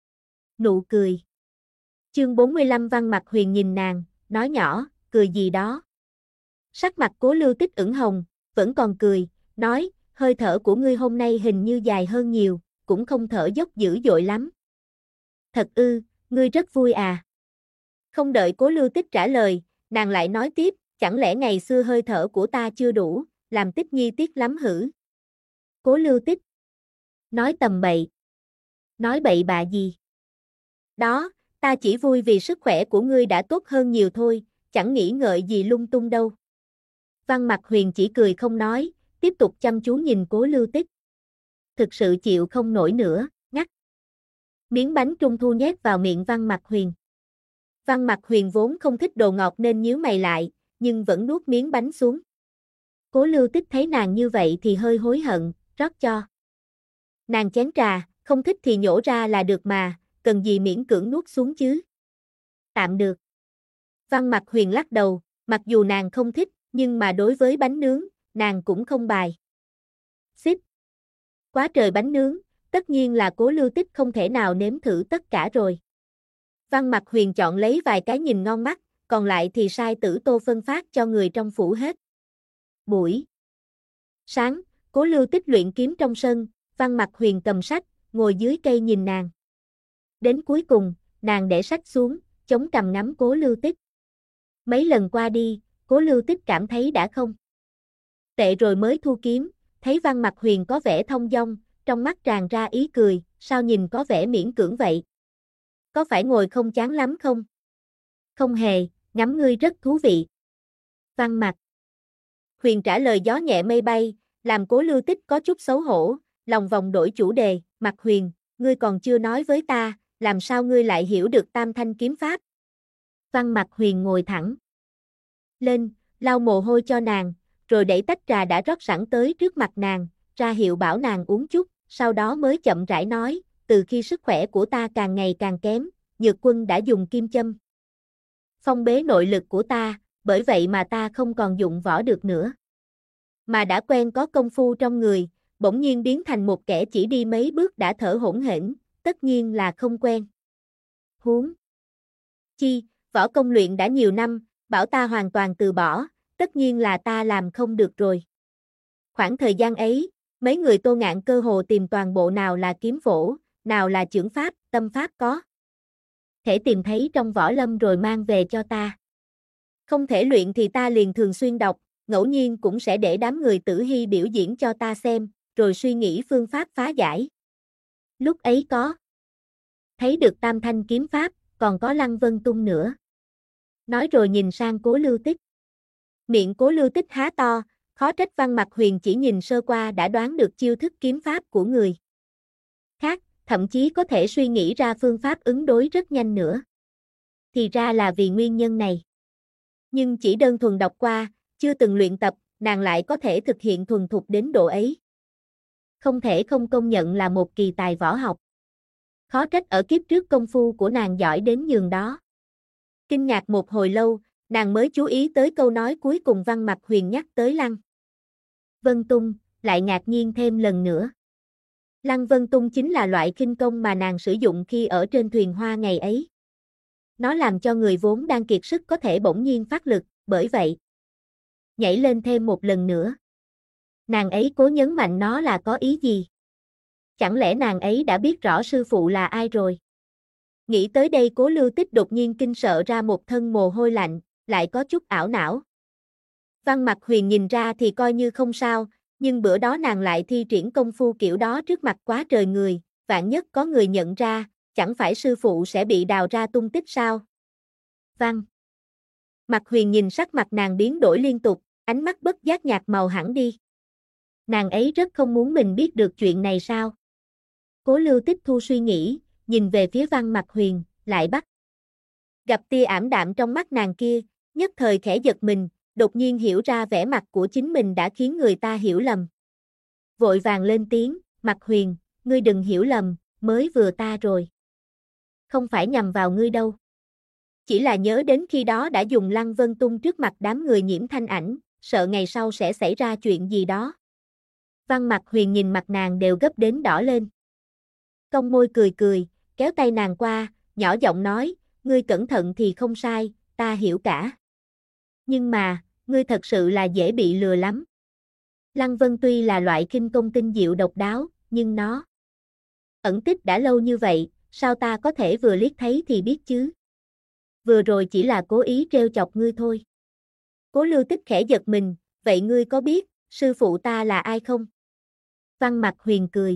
nụ cười. Chương 45 Văn Mặc Huyền nhìn nàng, nói nhỏ, cười gì đó. Sắc mặt Cố Lưu Tích ửng hồng, vẫn còn cười, nói, hơi thở của ngươi hôm nay hình như dài hơn nhiều, cũng không thở dốc dữ dội lắm. Thật ư, ngươi rất vui à? Không đợi Cố Lưu Tích trả lời, nàng lại nói tiếp, chẳng lẽ ngày xưa hơi thở của ta chưa đủ, làm Tích Nhi tiếc lắm hử? Cố Lưu Tích nói tầm bậy. Nói bậy bạ gì? Đó, ta chỉ vui vì sức khỏe của ngươi đã tốt hơn nhiều thôi, chẳng nghĩ ngợi gì lung tung đâu. Văn Mặc Huyền chỉ cười không nói, tiếp tục chăm chú nhìn Cố Lưu Tích. Thực sự chịu không nổi nữa, ngắt miếng bánh trung thu nhét vào miệng Văn Mặc Huyền. Văn Mặc Huyền vốn không thích đồ ngọt nên nhíu mày lại, nhưng vẫn nuốt miếng bánh xuống. Cố Lưu Tích thấy nàng như vậy thì hơi hối hận, rót cho nàng chén trà, không thích thì nhổ ra là được mà, cần gì miễn cưỡng nuốt xuống chứ. Tạm được. Văn Mặc Huyền lắc đầu, mặc dù nàng không thích, nhưng mà đối với bánh nướng, nàng cũng không bài xích. Quá trời bánh nướng, tất nhiên là Cố Lưu Tích không thể nào nếm thử tất cả rồi. Văn Mặc Huyền chọn lấy vài cái nhìn ngon mắt, còn lại thì sai Tử Tô phân phát cho người trong phủ hết. Buổi sáng, Cố Lưu Tích luyện kiếm trong sân, Văn Mặc Huyền cầm sách, ngồi dưới cây nhìn nàng. Đến cuối cùng, nàng để sách xuống, chống cằm ngắm Cố Lưu Tích. Mấy lần qua đi, Cố Lưu Tích cảm thấy đã không tệ rồi mới thu kiếm, thấy Văn Mặc Huyền có vẻ thông dong, trong mắt tràn ra ý cười, sao nhìn có vẻ miễn cưỡng vậy? Có phải ngồi không chán lắm không? Không hề, ngắm ngươi rất thú vị. Văn Mặc Huyền trả lời gió nhẹ mây bay, làm Cố Lưu Tích có chút xấu hổ, lòng vòng đổi chủ đề, Mặc Huyền, ngươi còn chưa nói với ta, làm sao ngươi lại hiểu được Tam Thanh kiếm pháp? Văn Mặc Huyền ngồi thẳng lên, lau mồ hôi cho nàng, rồi đẩy tách trà đã rót sẵn tới trước mặt nàng, ra hiệu bảo nàng uống chút, sau đó mới chậm rãi nói, từ khi sức khỏe của ta càng ngày càng kém, Nhược Quân đã dùng kim châm phong bế nội lực của ta, bởi vậy mà ta không còn dụng võ được nữa. Mà đã quen có công phu trong người, bỗng nhiên biến thành một kẻ chỉ đi mấy bước đã thở hổn hển, tất nhiên là không quen. Huống chi, võ công luyện đã nhiều năm, bảo ta hoàn toàn từ bỏ, tất nhiên là ta làm không được rồi. Khoảng thời gian ấy, mấy người Tô Ngạn cơ hồ tìm toàn bộ nào là kiếm phổ, nào là chưởng pháp, tâm pháp có thể tìm thấy trong võ lâm rồi mang về cho ta. Không thể luyện thì ta liền thường xuyên đọc, ngẫu nhiên cũng sẽ để đám người Tử Hy biểu diễn cho ta xem, rồi suy nghĩ phương pháp phá giải. Lúc ấy có thấy được Tam Thanh kiếm pháp, còn có Lăng Vân Tung nữa. Nói rồi nhìn sang Cố Lưu Tích. Miệng Cố Lưu Tích há to, Khó trách Văn Mặc Huyền chỉ nhìn sơ qua đã đoán được chiêu thức kiếm pháp của người khác, thậm chí có thể suy nghĩ ra phương pháp ứng đối rất nhanh nữa. Thì ra là vì nguyên nhân này. Nhưng chỉ đơn thuần đọc qua, chưa từng luyện tập, nàng lại có thể thực hiện thuần thục đến độ ấy. Không thể không công nhận là một kỳ tài võ học. Khó trách ở kiếp trước công phu của nàng giỏi đến nhường đó. Kinh ngạc một hồi lâu, nàng mới chú ý tới câu nói cuối cùng Văn Mặc Huyền nhắc tới Lăng Vân Tung, lại ngạc nhiên thêm lần nữa. Lăng Vân Tung chính là loại khinh công mà nàng sử dụng khi ở trên thuyền hoa ngày ấy. Nó làm cho người vốn đang kiệt sức có thể bỗng nhiên phát lực, bởi vậy nhảy lên thêm một lần nữa. Nàng ấy cố nhấn mạnh nó là có ý gì? Chẳng lẽ nàng ấy đã biết rõ sư phụ là ai rồi? Nghĩ tới đây Cố Lưu Tích đột nhiên kinh sợ ra một thân mồ hôi lạnh, lại có chút ảo não. Văn Mặc Huyền nhìn ra thì coi như không sao, nhưng bữa đó nàng lại thi triển công phu kiểu đó trước mặt quá trời người, vạn nhất có người nhận ra, chẳng phải sư phụ sẽ bị đào ra tung tích sao? Văn Mặc Huyền nhìn sắc mặt nàng biến đổi liên tục, ánh mắt bất giác nhạt màu hẳn đi. Nàng ấy rất không muốn mình biết được chuyện này sao? Cố Lưu Tích thu suy nghĩ, nhìn về phía Văn Mặc Huyền, lại bắt gặp tia ảm đạm trong mắt nàng kia, nhất thời khẽ giật mình, đột nhiên hiểu ra vẻ mặt của chính mình đã khiến người ta hiểu lầm. Vội vàng lên tiếng, Mặc Huyền, ngươi đừng hiểu lầm, mới vừa ta rồi. Không phải nhằm vào ngươi đâu. Chỉ là nhớ đến khi đó đã dùng Lăng Vân Tung trước mặt đám người Nhiễm Thanh Ảnh, sợ ngày sau sẽ xảy ra chuyện gì đó. Văn Mặc Huyền nhìn mặt nàng đều gấp đến đỏ lên. Cong môi cười cười, kéo tay nàng qua, nhỏ giọng nói, ngươi cẩn thận thì không sai, ta hiểu cả. Nhưng mà, ngươi thật sự là dễ bị lừa lắm. Lăng Vân tuy là loại khinh công tinh diệu độc đáo, nhưng nó ẩn tích đã lâu như vậy, sao ta có thể vừa liếc thấy thì biết chứ? Vừa rồi chỉ là cố ý trêu chọc ngươi thôi. Cố Lưu Tích khẽ giật mình, vậy ngươi có biết, sư phụ ta là ai không? Văn Mặc Huyền cười.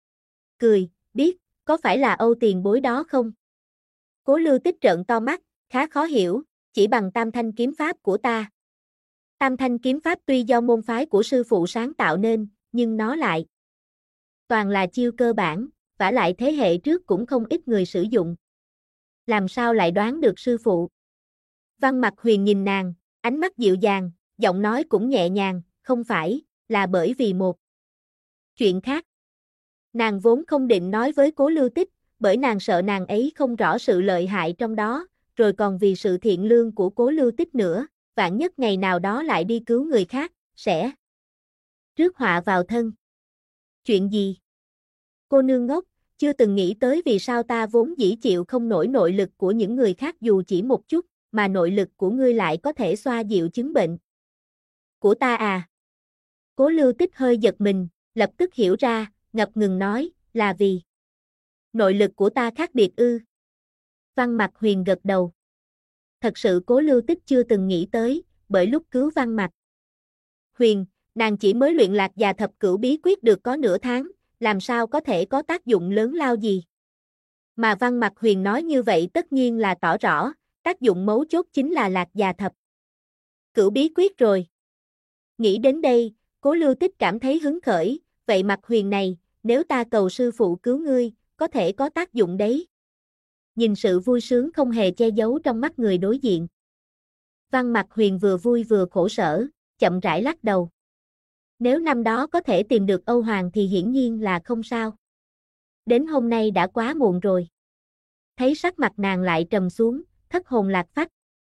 Cười, biết, có phải là Âu tiền bối đó không? Cố Lưu Tích trợn to mắt, khá khó hiểu, chỉ bằng tam thanh kiếm pháp của ta. Tam thanh kiếm pháp tuy do môn phái của sư phụ sáng tạo nên, nhưng nó lại toàn là chiêu cơ bản, vả lại thế hệ trước cũng không ít người sử dụng. Làm sao lại đoán được sư phụ? Văn Mặc Huyền nhìn nàng, ánh mắt dịu dàng, giọng nói cũng nhẹ nhàng, không phải, là bởi vì một chuyện khác. Nàng vốn không định nói với Cố Lưu Tích, bởi nàng sợ nàng ấy không rõ sự lợi hại trong đó, rồi còn vì sự thiện lương của Cố Lưu Tích nữa, vạn nhất ngày nào đó lại đi cứu người khác, sẽ rước họa vào thân. Chuyện gì? Cô nương ngốc, chưa từng nghĩ tới vì sao ta vốn dĩ chịu không nổi nội lực của những người khác dù chỉ một chút, mà nội lực của ngươi lại có thể xoa dịu chứng bệnh của ta à? Cố Lưu Tích hơi giật mình, lập tức hiểu ra, ngập ngừng nói, là vì nội lực của ta khác biệt ư? Văn Mặc Huyền gật đầu. Thật sự Cố Lưu Tích chưa từng nghĩ tới, bởi lúc cứu Văn Mặc Huyền, nàng chỉ mới luyện Lạc Già Thập Cửu bí quyết được có nửa tháng, làm sao có thể có tác dụng lớn lao gì? Mà Văn Mặc Huyền nói như vậy tất nhiên là tỏ rõ, tác dụng mấu chốt chính là Lạc Già Thập Cửu bí quyết rồi. Nghĩ đến đây, Cố Lưu Tích cảm thấy hứng khởi, vậy Mặc Huyền này, nếu ta cầu sư phụ cứu ngươi, có thể có tác dụng đấy. Nhìn sự vui sướng không hề che giấu trong mắt người đối diện. Văn Mặc Huyền vừa vui vừa khổ sở, chậm rãi lắc đầu. Nếu năm đó có thể tìm được Âu Hoàng thì hiển nhiên là không sao. Đến hôm nay đã quá muộn rồi. Thấy sắc mặt nàng lại trầm xuống, thất hồn lạc phách.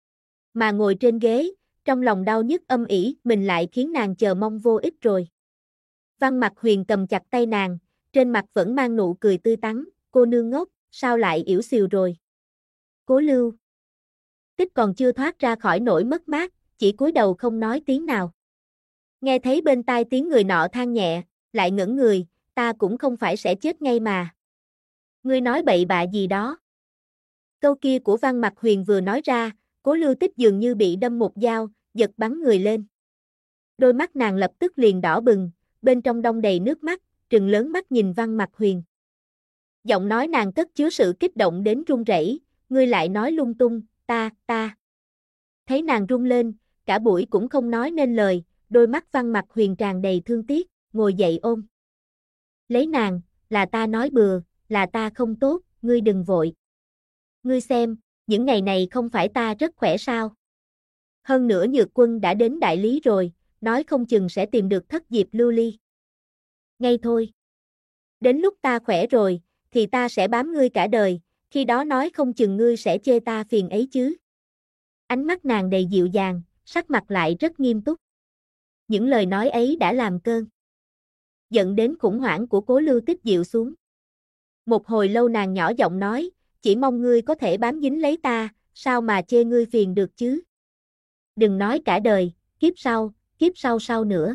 Mà ngồi trên ghế, trong lòng đau nhức âm ỉ, mình lại khiến nàng chờ mong vô ích rồi. Văn Mặc Huyền cầm chặt tay nàng, trên mặt vẫn mang nụ cười tươi tắn, cô nương ngốc, sao lại yểu xìu rồi? Cố Lưu Tích còn chưa thoát ra khỏi nỗi mất mát, chỉ cúi đầu không nói tiếng nào. Nghe thấy bên tai tiếng người nọ than nhẹ, lại ngẩng người, ta cũng không phải sẽ chết ngay mà. Ngươi nói bậy bạ gì đó? Câu kia của Văn Mặc Huyền vừa nói ra, Cố Lưu Tích dường như bị đâm một dao, giật bắn người lên. Đôi mắt nàng lập tức liền đỏ bừng, bên trong đong đầy nước mắt, trừng lớn mắt nhìn Văn Mặc Huyền. Giọng nói nàng cất chứa sự kích động đến run rẩy, ngươi lại nói lung tung, ta. Thấy nàng run lên, cả buổi cũng không nói nên lời, đôi mắt Văn Mặc Huyền tràn đầy thương tiếc, ngồi dậy ôm lấy nàng, là ta nói bừa, là ta không tốt, ngươi đừng vội. Ngươi xem, những ngày này không phải ta rất khỏe sao? Hơn nữa Nhược Quân đã đến đại lý rồi, nói không chừng sẽ tìm được thất diệp lưu ly. Ngay thôi. Đến lúc ta khỏe rồi, thì ta sẽ bám ngươi cả đời, khi đó nói không chừng ngươi sẽ chê ta phiền ấy chứ. Ánh mắt nàng đầy dịu dàng, sắc mặt lại rất nghiêm túc. Những lời nói ấy đã làm cơn giận đến khủng hoảng của Cố Lưu Tích dịu xuống. Một hồi lâu nàng nhỏ giọng nói, chỉ mong ngươi có thể bám dính lấy ta, sao mà chê ngươi phiền được chứ? Đừng nói cả đời, kiếp sau sau nữa.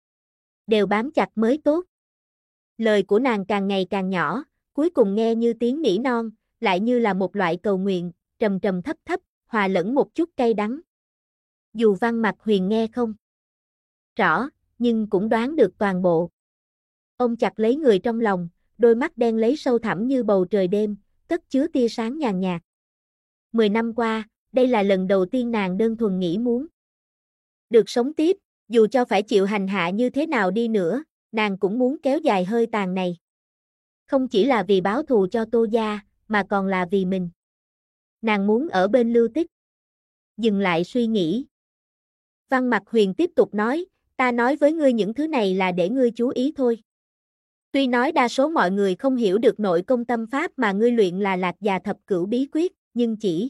Đều bám chặt mới tốt. Lời của nàng càng ngày càng nhỏ, cuối cùng nghe như tiếng nỉ non, lại như là một loại cầu nguyện, trầm trầm thấp thấp, hòa lẫn một chút cay đắng. Dù Văn Mặc Huyền nghe không rõ, nhưng cũng đoán được toàn bộ. Ông chặt lấy người trong lòng, đôi mắt đen lấy sâu thẳm như bầu trời đêm, cất chứa tia sáng nhàn nhạt. 10 năm qua, đây là lần đầu tiên nàng đơn thuần nghĩ muốn được sống tiếp, dù cho phải chịu hành hạ như thế nào đi nữa, nàng cũng muốn kéo dài hơi tàn này. Không chỉ là vì báo thù cho Tô gia, mà còn là vì mình. Nàng muốn ở bên Lưu Tích. Dừng lại suy nghĩ. Văn Mặc Huyền tiếp tục nói, ta nói với ngươi những thứ này là để ngươi chú ý thôi. Tuy nói đa số mọi người không hiểu được nội công tâm pháp mà ngươi luyện là Lạc Già Thập Cửu bí quyết, nhưng chỉ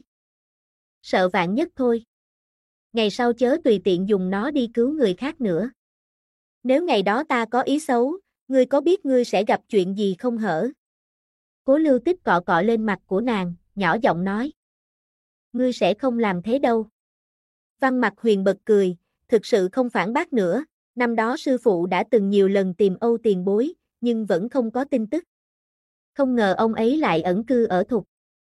sợ vạn nhất thôi. Ngày sau chớ tùy tiện dùng nó đi cứu người khác nữa. Nếu ngày đó ta có ý xấu, ngươi có biết ngươi sẽ gặp chuyện gì không hở? Cố Lưu Tích cọ cọ lên mặt của nàng, nhỏ giọng nói. Ngươi sẽ không làm thế đâu. Văn Mặc Huyền bật cười, thực sự không phản bác nữa, năm đó sư phụ đã từng nhiều lần tìm Âu tiền bối, nhưng vẫn không có tin tức. Không ngờ ông ấy lại ẩn cư ở Thục.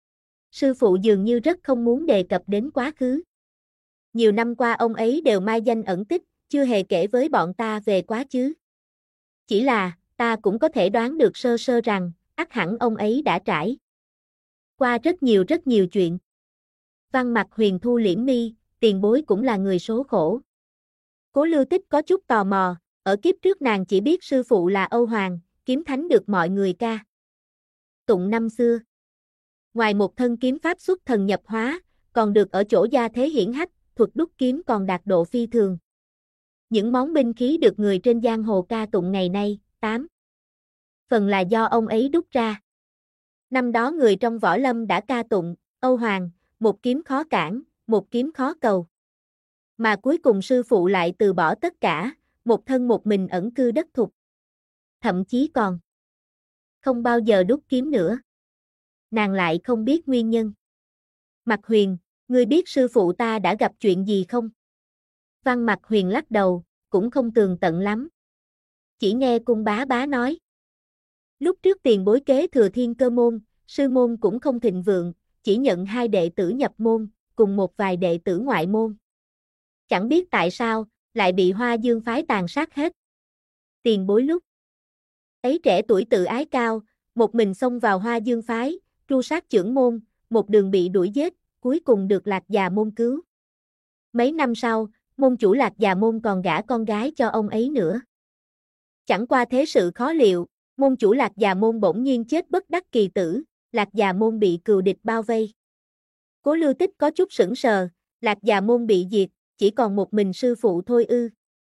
Sư phụ dường như rất không muốn đề cập đến quá khứ. Nhiều năm qua ông ấy đều mai danh ẩn tích, chưa hề kể với bọn ta về quá khứ. Chỉ là, ta cũng có thể đoán được sơ sơ rằng, ắt hẳn ông ấy đã trải qua rất nhiều chuyện. Văn Mặc Huyền thu liễm mi, tiền bối cũng là người số khổ. Cố Lưu Tích có chút tò mò, ở kiếp trước nàng chỉ biết sư phụ là Âu Hoàng, kiếm thánh được mọi người ca tụng năm xưa. Ngoài một thân kiếm pháp xuất thần nhập hóa, còn được ở chỗ gia thế hiển hách, thuật đúc kiếm còn đạt độ phi thường. Những món binh khí được người trên giang hồ ca tụng ngày nay, 8 phần là do ông ấy đúc ra. Năm đó người trong võ lâm đã ca tụng, Âu Hoàng, một kiếm khó cản, một kiếm khó cầu. Mà cuối cùng sư phụ lại từ bỏ tất cả, một thân một mình ẩn cư đất Thục. Thậm chí còn không bao giờ đúc kiếm nữa. Nàng lại không biết nguyên nhân. Mặc Huyền, ngươi biết sư phụ ta đã gặp chuyện gì không? Văn Mặc Huyền lắc đầu, cũng không tường tận lắm. Chỉ nghe cung bá bá nói. Lúc trước tiền bối kế thừa Thiên Cơ môn, sư môn cũng không thịnh vượng, chỉ nhận 2 đệ tử nhập môn, cùng một vài đệ tử ngoại môn. Chẳng biết tại sao, lại bị Hoa Dương phái tàn sát hết. Tiền bối lúc ấy trẻ tuổi tự ái cao, một mình xông vào Hoa Dương phái, tru sát chưởng môn, một đường bị đuổi giết, cuối cùng được Lạc Già môn cứu. Mấy năm sau, môn chủ Lạc Già môn còn gả con gái cho ông ấy nữa. Chẳng qua thế sự khó liệu, môn chủ Lạc Già môn bỗng nhiên chết bất đắc kỳ tử, Lạc Già môn bị cừu địch bao vây. Cố Lưu Tích có chút sững sờ, Lạc Già môn bị diệt, chỉ còn một mình sư phụ thôi ư?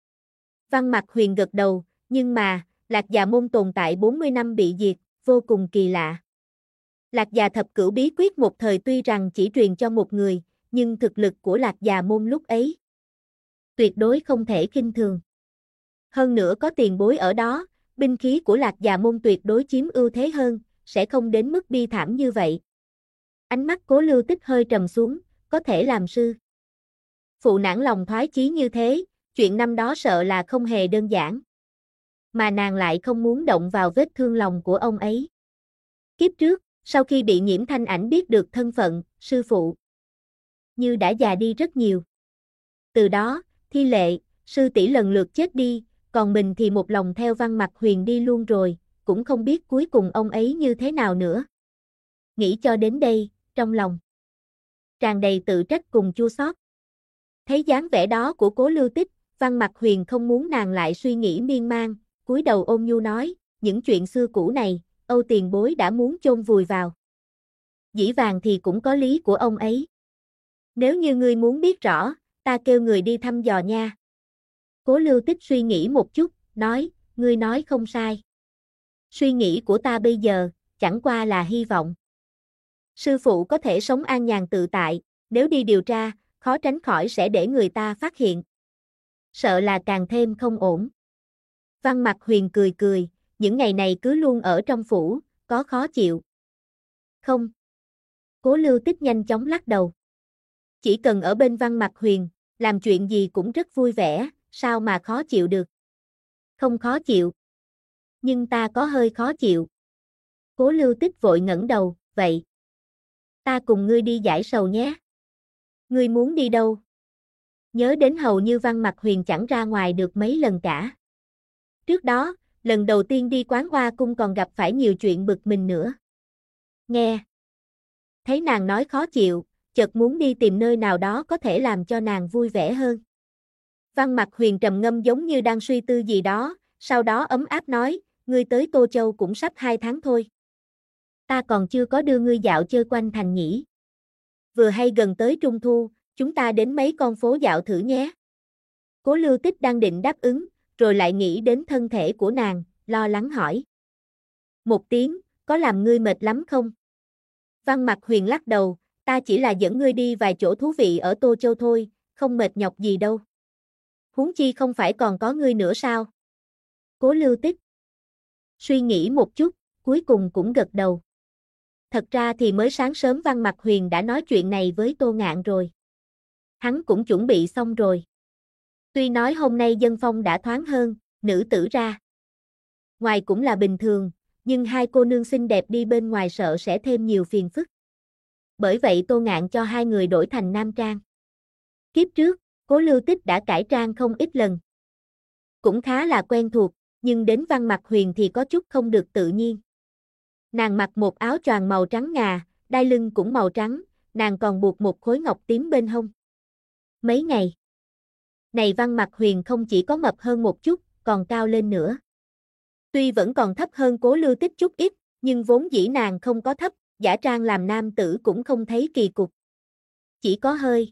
Văn Mặc Huyền gật đầu, nhưng mà, Lạc Già môn tồn tại 40 năm bị diệt, vô cùng kỳ lạ. Lạc Già Thập Cửu bí quyết một thời tuy rằng chỉ truyền cho một người, nhưng thực lực của Lạc Già môn lúc ấy tuyệt đối không thể khinh thường. Hơn nữa có tiền bối ở đó, binh khí của Lạc Già môn tuyệt đối chiếm ưu thế hơn, sẽ không đến mức bi thảm như vậy. Ánh mắt Cố Lưu Tích hơi trầm xuống, có thể làm sư phụ nản lòng thoái chí như thế, chuyện năm đó sợ là không hề đơn giản. Mà nàng lại không muốn động vào vết thương lòng của ông ấy. Kiếp trước, sau khi bị Nhiễm Thanh Ảnh biết được thân phận, sư phụ như đã già đi rất nhiều. Từ đó, Thi Lệ, sư tỷ lần lượt chết đi, còn mình thì một lòng theo Văn Mặc Huyền đi luôn rồi, cũng không biết cuối cùng ông ấy như thế nào nữa. Nghĩ cho đến đây, trong lòng tràn đầy tự trách cùng chua xót. Thấy dáng vẻ đó của Cố Lưu Tích, Văn Mặc Huyền không muốn nàng lại suy nghĩ miên man, cúi đầu ôn nhu nói, những chuyện xưa cũ này, Âu tiền bối đã muốn chôn vùi vào. Dĩ vàng thì cũng có lý của ông ấy. Nếu như ngươi muốn biết rõ, ta kêu người đi thăm dò nha. Cố Lưu Tích suy nghĩ một chút, nói, ngươi nói không sai. Suy nghĩ của ta bây giờ, chẳng qua là hy vọng. Sư phụ có thể sống an nhàn tự tại, nếu đi điều tra, khó tránh khỏi sẽ để người ta phát hiện. Sợ là càng thêm không ổn. Văn Mặc Huyền cười cười, những ngày này cứ luôn ở trong phủ, có khó chịu. Không. Cố Lưu Tích nhanh chóng lắc đầu. Chỉ cần ở bên Văn Mặc Huyền, làm chuyện gì cũng rất vui vẻ, sao mà khó chịu được. Không khó chịu. Nhưng ta có hơi khó chịu. Cố Lưu Tích vội ngẩng đầu, vậy. Ta cùng ngươi đi giải sầu nhé. Ngươi muốn đi đâu? Nhớ đến hầu như Văn Mặc Huyền chẳng ra ngoài được mấy lần cả. Trước đó, lần đầu tiên đi quán hoa cung còn gặp phải nhiều chuyện bực mình nữa. Nghe. Thấy nàng nói khó chịu, chợt muốn đi tìm nơi nào đó có thể làm cho nàng vui vẻ hơn. Văn Mặc Huyền trầm ngâm giống như đang suy tư gì đó, sau đó ấm áp nói, ngươi tới Tô Châu cũng sắp 2 tháng thôi. Ta còn chưa có đưa ngươi dạo chơi quanh thành nhỉ. Vừa hay gần tới Trung Thu, chúng ta đến mấy con phố dạo thử nhé. Cố Lưu Tích đang định đáp ứng, rồi lại nghĩ đến thân thể của nàng, lo lắng hỏi. Một tiếng, có làm ngươi mệt lắm không? Văn Mặc Huyền lắc đầu, ta chỉ là dẫn ngươi đi vài chỗ thú vị ở Tô Châu thôi, không mệt nhọc gì đâu. Huống chi không phải còn có ngươi nữa sao? Cố Lưu Tích suy nghĩ một chút, cuối cùng cũng gật đầu. Thật ra thì mới sáng sớm Văn Mặc Huyền đã nói chuyện này với Tô Ngạn rồi. Hắn cũng chuẩn bị xong rồi. Tuy nói hôm nay dân phong đã thoáng hơn, nữ tử ra ngoài cũng là bình thường, nhưng hai cô nương xinh đẹp đi bên ngoài sợ sẽ thêm nhiều phiền phức. Bởi vậy Tô Ngạn cho hai người đổi thành nam trang. Kiếp trước, Cố Lưu Tích đã cải trang không ít lần. Cũng khá là quen thuộc, nhưng đến Văn Mặc Huyền thì có chút không được tự nhiên. Nàng mặc một áo choàng màu trắng ngà, đai lưng cũng màu trắng, nàng còn buộc một khối ngọc tím bên hông. Mấy ngày này Văn Mặc Huyền không chỉ có mập hơn một chút, còn cao lên nữa. Tuy vẫn còn thấp hơn Cố Lưu Tích chút ít, nhưng vốn dĩ nàng không có thấp, giả trang làm nam tử cũng không thấy kỳ cục. Chỉ có hơi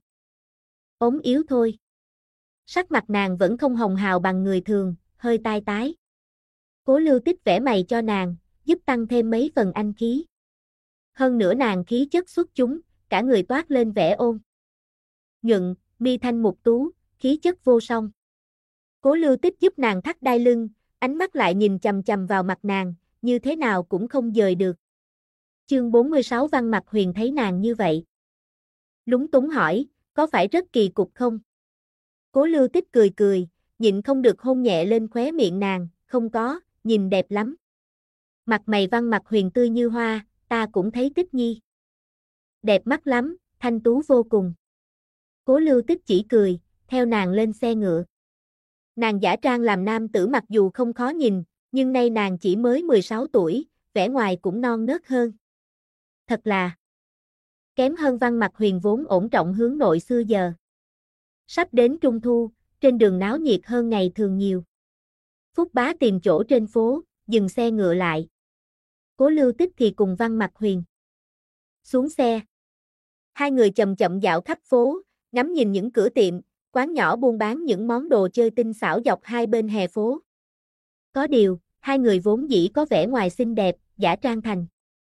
ốm yếu thôi. Sắc mặt nàng vẫn không hồng hào bằng người thường, hơi tai tái. Cố Lưu Tích vẽ mày cho nàng, giúp tăng thêm mấy phần anh khí. Hơn nữa nàng khí chất xuất chúng, cả người toát lên vẻ ôn nhuận, mi thanh mục tú, khí chất vô song. Cố Lưu Tích giúp nàng thắt đai lưng, ánh mắt lại nhìn chằm chằm vào mặt nàng, như thế nào cũng không dời được. Chương 46 Văn Mặc Huyền thấy nàng như vậy. Lúng túng hỏi, có phải rất kỳ cục không? Cố Lưu Tích cười cười, nhịn không được hôn nhẹ lên khóe miệng nàng, không có, nhìn đẹp lắm. Mặt mày Văn Mặc Huyền tươi như hoa, ta cũng thấy Tích Nhi. Đẹp mắt lắm, thanh tú vô cùng. Cố Lưu Tích chỉ cười, theo nàng lên xe ngựa. Nàng giả trang làm nam tử mặc dù không khó nhìn, nhưng nay nàng chỉ mới 16 tuổi, vẻ ngoài cũng non nớt hơn. Thật là kém hơn Văn Mặc Huyền vốn ổn trọng hướng nội xưa giờ. Sắp đến Trung Thu, trên đường náo nhiệt hơn ngày thường nhiều. Phúc Bá tìm chỗ trên phố, dừng xe ngựa lại. Cố Lưu Tích thì cùng Văn Mặc Huyền xuống xe. Hai người chậm chậm dạo khắp phố, ngắm nhìn những cửa tiệm, quán nhỏ buôn bán những món đồ chơi tinh xảo dọc hai bên hè phố. Có điều, hai người vốn dĩ có vẻ ngoài xinh đẹp, giả trang thành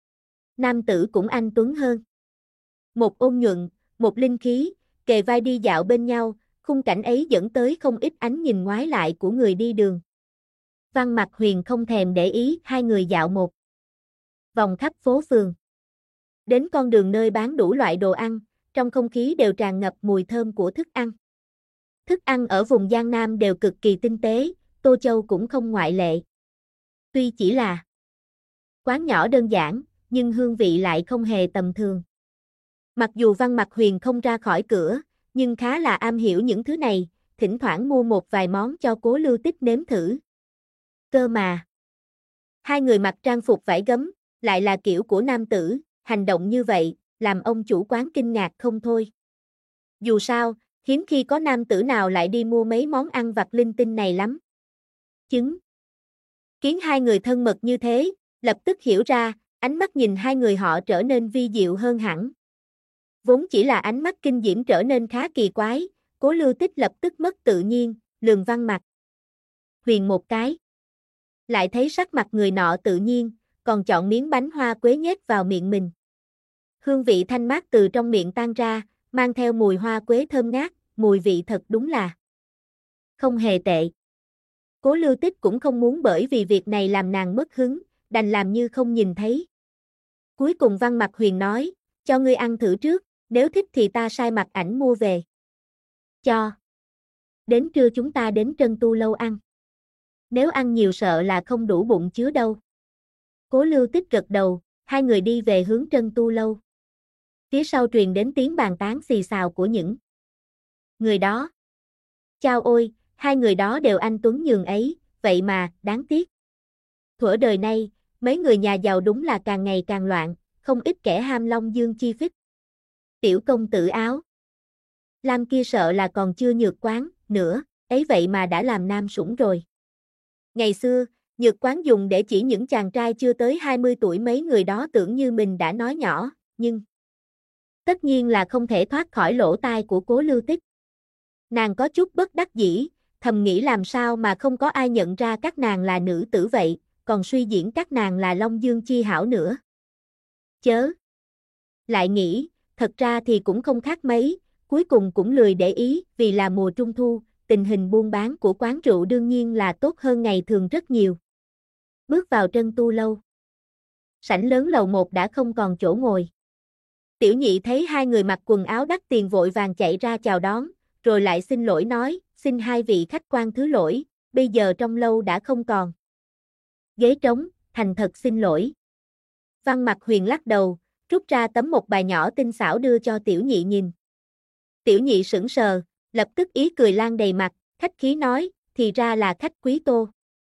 nam tử cũng anh tuấn hơn. Một ôn nhuận, một linh khí, kề vai đi dạo bên nhau, khung cảnh ấy dẫn tới không ít ánh nhìn ngoái lại của người đi đường. Văn Mặc Huyền không thèm để ý, hai người dạo một vòng khắp phố phường. Đến con đường nơi bán đủ loại đồ ăn, trong không khí đều tràn ngập mùi thơm của thức ăn. Thức ăn ở vùng Giang Nam đều cực kỳ tinh tế, Tô Châu cũng không ngoại lệ. Tuy chỉ là quán nhỏ đơn giản, nhưng hương vị lại không hề tầm thường. Mặc dù Văn Mặc Huyền không ra khỏi cửa, nhưng khá là am hiểu những thứ này, thỉnh thoảng mua một vài món cho Cố Lưu Tích nếm thử. Cơ mà, hai người mặc trang phục vải gấm, lại là kiểu của nam tử, hành động như vậy, làm ông chủ quán kinh ngạc không thôi. Dù sao, Hiếm khi có nam tử nào lại đi mua mấy món ăn vặt linh tinh này lắm. Chứng kiến hai người thân mật như thế, lập tức hiểu ra, ánh mắt nhìn hai người họ trở nên vi diệu hơn hẳn. Vốn chỉ là ánh mắt kinh diễm trở nên khá kỳ quái, Cố Lưu Tích lập tức mất tự nhiên, lườm Văn Mạc Huyền một cái. Lại thấy sắc mặt người nọ tự nhiên, còn chọn miếng bánh hoa quế nhét vào miệng mình. Hương vị thanh mát từ trong miệng tan ra, mang theo mùi hoa quế thơm ngát, mùi vị thật đúng là không hề tệ. Cố Lưu Tích cũng không muốn bởi vì việc này làm nàng mất hứng, đành làm như không nhìn thấy. Cuối cùng Văn Mạc Huyền nói, cho ngươi ăn thử trước, nếu thích thì ta sai Mặc Ảnh mua về. Cho. Đến trưa chúng ta đến Trân Tu Lâu ăn. Nếu ăn nhiều sợ là không đủ bụng chứa đâu. Cố Lưu Tích gật đầu, hai người đi về hướng Trân Tu Lâu. Phía sau truyền đến tiếng bàn tán xì xào của những người đó. Chao ôi, hai người đó đều anh tuấn nhường ấy, vậy mà, đáng tiếc. Thuở đời nay, mấy người nhà giàu đúng là càng ngày càng loạn, không ít kẻ ham long dương chi phích. Tiểu công tử áo lam kia sợ là còn chưa nhược quán nữa, ấy vậy mà đã làm nam sủng rồi. Ngày xưa, nhược quán dùng để chỉ những chàng trai chưa tới 20 tuổi, mấy người đó tưởng như mình đã nói nhỏ, nhưng tất nhiên là không thể thoát khỏi lỗ tai của Cố Lưu Tích. Nàng có chút bất đắc dĩ, thầm nghĩ làm sao mà không có ai nhận ra các nàng là nữ tử vậy, còn suy diễn các nàng là Long Dương chi hảo nữa. Chớ. Lại nghĩ, thật ra thì cũng không khác mấy, cuối cùng cũng lười để ý, vì là mùa trung thu, tình hình buôn bán của quán rượu đương nhiên là tốt hơn ngày thường rất nhiều. Bước vào Trân Tu Lâu. Sảnh lớn lầu 1 đã không còn chỗ ngồi. Tiểu nhị thấy hai người mặc quần áo đắt tiền vội vàng chạy ra chào đón, rồi lại xin lỗi nói, xin hai vị khách quan thứ lỗi, bây giờ trong lâu đã không còn ghế trống, thành thật xin lỗi. Văn Mạc Huyền lắc đầu, rút ra tấm một bài nhỏ tinh xảo đưa cho tiểu nhị nhìn. Tiểu nhị sững sờ, lập tức ý cười lan đầy mặt, khách khí nói, thì ra là khách quý Tô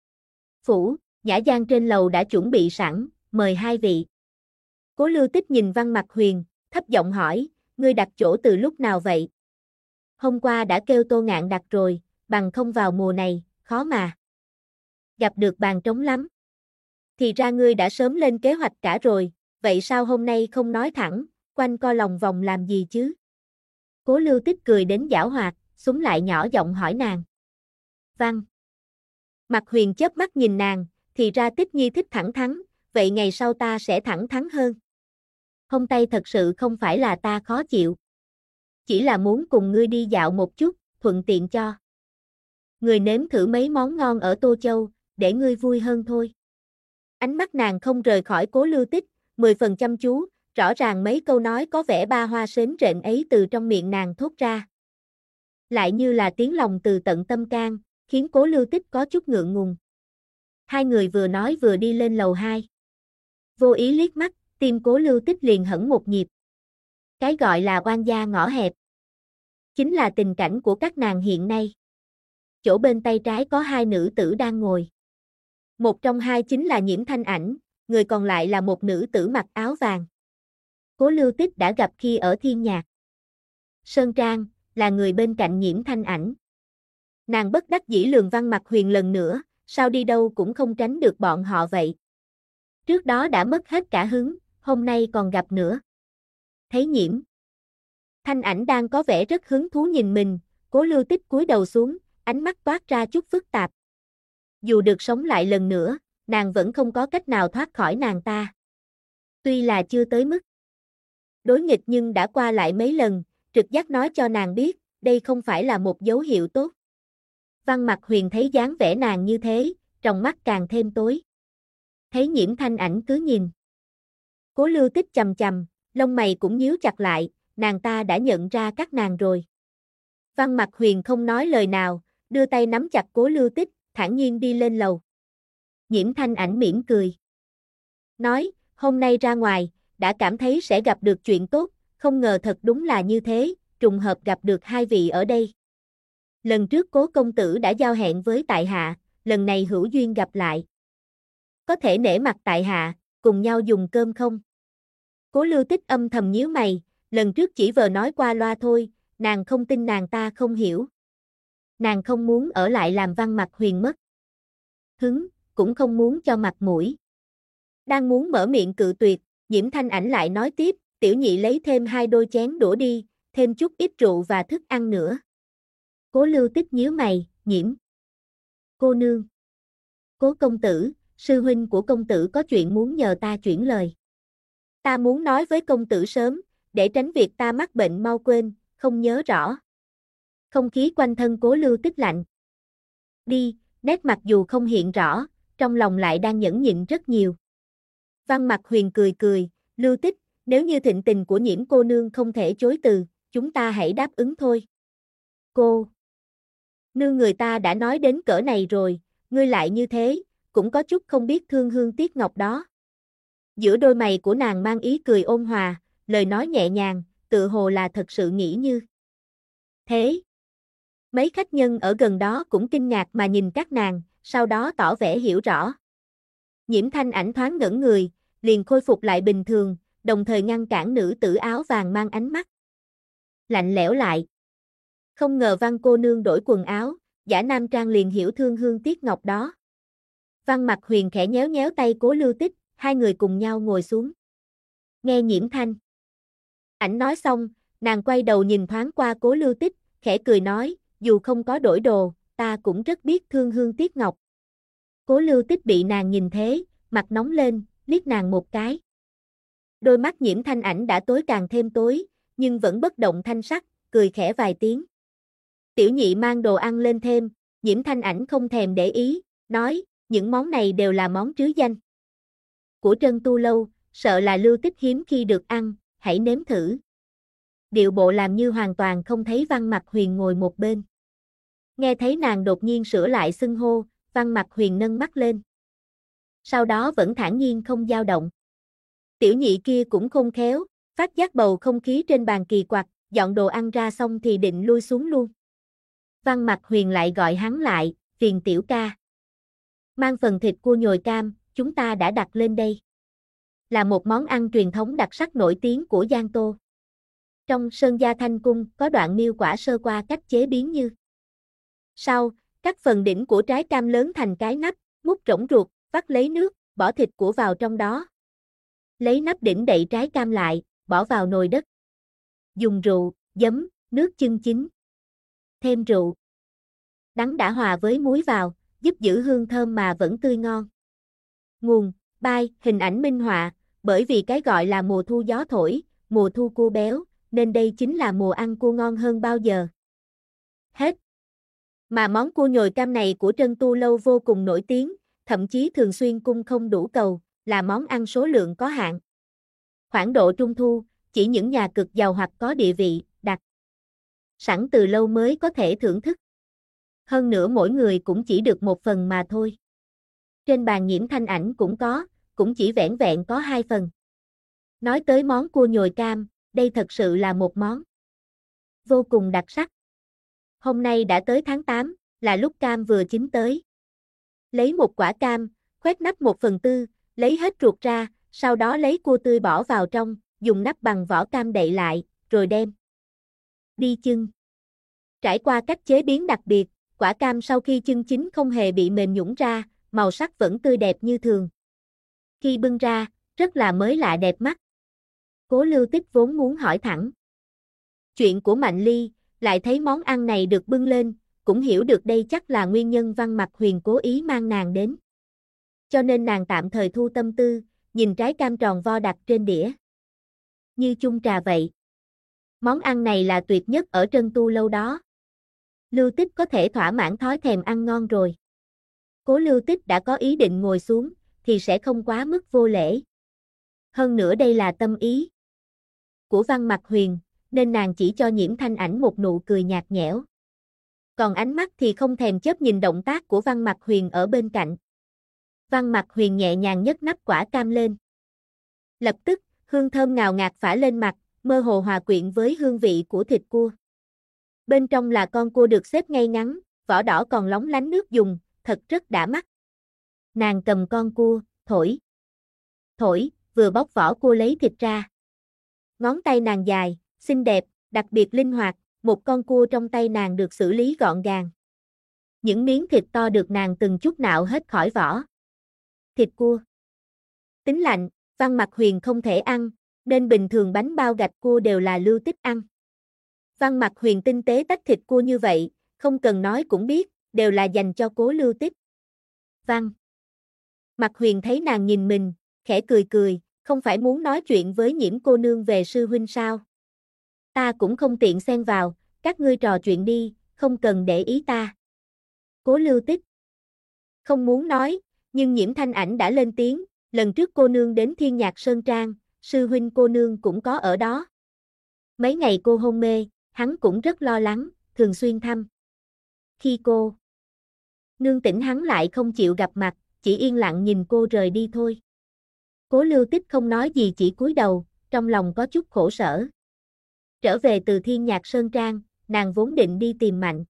phủ, nhã gian trên lầu đã chuẩn bị sẵn, mời hai vị. Cố Lưu Tích nhìn Văn Mạc Huyền, thấp giọng hỏi, ngươi đặt chỗ từ lúc nào vậy? Hôm qua đã kêu Tô Ngạn đặt rồi, bằng không vào mùa này, khó mà gặp được bàn trống lắm. Thì ra ngươi đã sớm lên kế hoạch cả rồi, vậy sao hôm nay không nói thẳng, quanh co lòng vòng làm gì chứ? Cố Lưu Tích cười đến giảo hoạt, súng lại nhỏ giọng hỏi nàng. Văn Mạc Huyền chớp mắt nhìn nàng, thì ra Tích Nhi thích thẳng thắn, vậy ngày sau ta sẽ thẳng thắn hơn. Hôm nay thật sự không phải là ta khó chịu. Chỉ là muốn cùng ngươi đi dạo một chút, thuận tiện cho người nếm thử mấy món ngon ở Tô Châu, để ngươi vui hơn thôi. Ánh mắt nàng không rời khỏi Cố Lưu Tích, 10 phần chăm chú, rõ ràng mấy câu nói có vẻ ba hoa sến rện ấy từ trong miệng nàng thốt ra. Lại như là tiếng lòng từ tận tâm can, khiến Cố Lưu Tích có chút ngượng ngùng. Hai người vừa nói vừa đi lên lầu 2. Vô ý liếc mắt, tim Cố Lưu Tích liền hẫng một nhịp. Cái gọi là oan gia ngõ hẹp, chính là tình cảnh của các nàng hiện nay. Chỗ bên tay trái có hai nữ tử đang ngồi. Một trong hai chính là Nhiễm Thanh Ảnh, người còn lại là một nữ tử mặc áo vàng. Cố Lưu Tích đã gặp khi ở Thiên Nhạc Sơn Trang, là người bên cạnh Nhiễm Thanh Ảnh. Nàng bất đắc dĩ lườm Văn Mạc Huyền lần nữa, sao đi đâu cũng không tránh được bọn họ vậy. Trước đó đã mất hết cả hứng, hôm nay còn gặp nữa. Thấy Nhiễm Thanh Ảnh đang có vẻ rất hứng thú nhìn mình, Cố Lưu Tích cúi đầu xuống, ánh mắt toát ra chút phức tạp. Dù được sống lại lần nữa, nàng vẫn không có cách nào thoát khỏi nàng ta. Tuy là chưa tới mức đối nghịch nhưng đã qua lại mấy lần, trực giác nói cho nàng biết, đây không phải là một dấu hiệu tốt. Văn Mạc Huyền thấy dáng vẻ nàng như thế, trong mắt càng thêm tối. Thấy Nhiễm Thanh Ảnh cứ nhìn Cố Lưu Tích chằm chằm, lông mày cũng nhíu chặt lại, nàng ta đã nhận ra các nàng rồi. Văn Mạc Huyền không nói lời nào, đưa tay nắm chặt Cố Lưu Tích, thản nhiên đi lên lầu. Nhiễm Thanh Ảnh mỉm cười. Nói, hôm nay ra ngoài, đã cảm thấy sẽ gặp được chuyện tốt, không ngờ thật đúng là như thế, trùng hợp gặp được hai vị ở đây. Lần trước Cố công tử đã giao hẹn với tại hạ, lần này hữu duyên gặp lại. Có thể nể mặt tại hạ, cùng nhau dùng cơm không? Cố Lưu Tích âm thầm nhíu mày, lần trước chỉ vờ nói qua loa thôi, nàng không tin nàng ta không hiểu. Nàng không muốn ở lại làm Văn Mặc Huyền mất hứng, cũng không muốn cho mặt mũi. Đang muốn mở miệng cự tuyệt, Nhiễm Thanh Ảnh lại nói tiếp, tiểu nhị lấy thêm 2 đôi chén đũa đi, thêm chút ít rượu và thức ăn nữa. Cố Lưu Tích nhíu mày, Nhiễm cô nương. Cố công tử, sư huynh của công tử có chuyện muốn nhờ ta chuyển lời. Ta muốn nói với công tử sớm, để tránh việc ta mắc bệnh mau quên, không nhớ rõ. Không khí quanh thân Cố Lưu Tích lạnh đi, nét mặt dù không hiện rõ, trong lòng lại đang nhẫn nhịn rất nhiều. Văn Mặc Huyền cười cười, Lưu Tích, nếu như thịnh tình của Nhiễm cô nương không thể chối từ, chúng ta hãy đáp ứng thôi. Cô nương, người ta đã nói đến cỡ này rồi, ngươi lại như thế, cũng có chút không biết thương hương tiếc ngọc đó. Giữa đôi mày của nàng mang ý cười ôn hòa, lời nói nhẹ nhàng, tự hồ là thật sự nghĩ như thế. Mấy khách nhân ở gần đó cũng kinh ngạc mà nhìn các nàng, sau đó tỏ vẻ hiểu rõ. Nhiễm Thanh Ảnh thoáng ngẩn người, liền khôi phục lại bình thường, đồng thời ngăn cản nữ tử áo vàng mang ánh mắt lạnh lẽo lại. Không ngờ Văn cô nương đổi quần áo, giả nam trang liền hiểu thương hương tiếc ngọc đó. Văn Mặc Huyền khẽ nhéo nhéo tay Cố Lưu Tích, hai người cùng nhau ngồi xuống. Nghe Nhiễm Thanh Ảnh nói xong, nàng quay đầu nhìn thoáng qua Cố Lưu Tích, khẽ cười nói, dù không có đổi đồ, ta cũng rất biết thương hương tiếc ngọc. Cố Lưu Tích bị nàng nhìn thế, mặt nóng lên, liếc nàng một cái. Đôi mắt Nhiễm Thanh Ảnh đã tối càng thêm tối, nhưng vẫn bất động thanh sắc, cười khẽ vài tiếng. Tiểu nhị mang đồ ăn lên thêm, Nhiễm Thanh Ảnh không thèm để ý, nói, những món này đều là món trứ danh của Trân Tu Lâu, sợ là Lưu Tích hiếm khi được ăn, hãy nếm thử. Điệu bộ làm như hoàn toàn không thấy Văn Mặc Huyền ngồi một bên. Nghe thấy nàng đột nhiên sửa lại xưng hô, Văn Mặc Huyền nâng mắt lên. Sau đó vẫn thản nhiên không dao động. Tiểu nhị kia cũng khôn khéo, phát giác bầu không khí trên bàn kỳ quặc, dọn đồ ăn ra xong thì định lui xuống luôn. Văn Mặc Huyền lại gọi hắn lại, phiền tiểu ca. Mang phần thịt cua nhồi cam, chúng ta đã đặt lên đây. Là một món ăn truyền thống đặc sắc nổi tiếng của Giang Tô. Trong Sơn Gia Thanh Cung có đoạn miêu quả sơ qua cách chế biến như sau, cắt phần đỉnh của trái cam lớn thành cái nắp, múc rỗng ruột, vắt lấy nước, bỏ thịt của vào trong đó. Lấy nắp đỉnh đậy trái cam lại, bỏ vào nồi đất. Dùng rượu, giấm, nước chưng chín. Thêm rượu đắng đã hòa với muối vào, giúp giữ hương thơm mà vẫn tươi ngon. Nguồn, Bai, hình ảnh minh họa, bởi vì cái gọi là mùa thu gió thổi, mùa thu cua béo, nên đây chính là mùa ăn cua ngon hơn bao giờ hết. Mà món cua nhồi cam này của Trân Tu Lâu vô cùng nổi tiếng, thậm chí thường xuyên cung không đủ cầu, là món ăn số lượng có hạn. Khoảng độ trung thu, chỉ những nhà cực giàu hoặc có địa vị đặc sẵn từ lâu mới có thể thưởng thức. Hơn nữa mỗi người cũng chỉ được một phần mà thôi. Trên bàn Nhiễm Thanh Ảnh cũng chỉ vẻn vẹn có 2 phần. Nói tới món cua nhồi cam, đây thật sự là một món vô cùng đặc sắc. Hôm nay đã tới tháng 8, là lúc cam vừa chín tới. Lấy một quả cam, khoét nắp 1/4, lấy hết ruột ra, sau đó lấy cua tươi bỏ vào trong, dùng nắp bằng vỏ cam đậy lại, rồi đem đi chưng. Trải qua cách chế biến đặc biệt, quả cam sau khi chưng chín không hề bị mềm nhũn ra, màu sắc vẫn tươi đẹp như thường. Khi bưng ra, rất là mới lạ đẹp mắt. Cố Lưu Tích vốn muốn hỏi thẳng chuyện của Mạnh Ly, lại thấy món ăn này được bưng lên, cũng hiểu được đây chắc là nguyên nhân Văn Mặc Huyền cố ý mang nàng đến. Cho nên nàng tạm thời thu tâm tư, nhìn trái cam tròn vo đặt trên đĩa. Như chung trà vậy. Món ăn này là tuyệt nhất ở Trân Tu Lâu đó. Lưu Tích có thể thỏa mãn thói thèm ăn ngon rồi. Cố Lưu Tích đã có ý định ngồi xuống, thì sẽ không quá mức vô lễ. Hơn nữa đây là tâm ý của Văn Mặc Huyền, nên nàng chỉ cho Nhiễm Thanh Ảnh một nụ cười nhạt nhẽo. Còn ánh mắt thì không thèm chớp nhìn động tác của Văn Mặc Huyền ở bên cạnh. Văn Mặc Huyền nhẹ nhàng nhấc nắp quả cam lên. Lập tức, hương thơm ngào ngạt phả lên mặt, mơ hồ hòa quyện với hương vị của thịt cua. Bên trong là con cua được xếp ngay ngắn, vỏ đỏ còn lóng lánh nước dùng, thật rất đã mắt. Nàng cầm con cua, thổi, vừa bóc vỏ cua lấy thịt ra. Ngón tay nàng dài, xinh đẹp, đặc biệt linh hoạt, một con cua trong tay nàng được xử lý gọn gàng. Những miếng thịt to được nàng từng chút nạo hết khỏi vỏ. Thịt cua. Tính lạnh, Văn Mặc Huyền không thể ăn, nên bình thường bánh bao gạch cua đều là Lưu Tích ăn. Văn Mặc Huyền tinh tế tách thịt cua như vậy, không cần nói cũng biết, đều là dành cho Cố Lưu Tích. Văn Mặc Huyền thấy nàng nhìn mình, khẽ cười cười, không phải muốn nói chuyện với Nhiễm cô nương về sư huynh sao? Ta cũng không tiện xen vào, các ngươi trò chuyện đi, không cần để ý ta. Cố Lưu Tích không muốn nói, nhưng Nhiễm Thanh Ảnh đã lên tiếng, lần trước cô nương đến Thiên Nhạc Sơn Trang, sư huynh cô nương cũng có ở đó. Mấy ngày cô hôn mê, hắn cũng rất lo lắng, thường xuyên thăm. Khi cô nương tỉnh hắn lại không chịu gặp mặt, chỉ yên lặng nhìn cô rời đi thôi. Cố Lưu Tích không nói gì chỉ cúi đầu, trong lòng có chút khổ sở. Trở về từ Thiên Nhạc Sơn Trang, nàng vốn định đi tìm Mạnh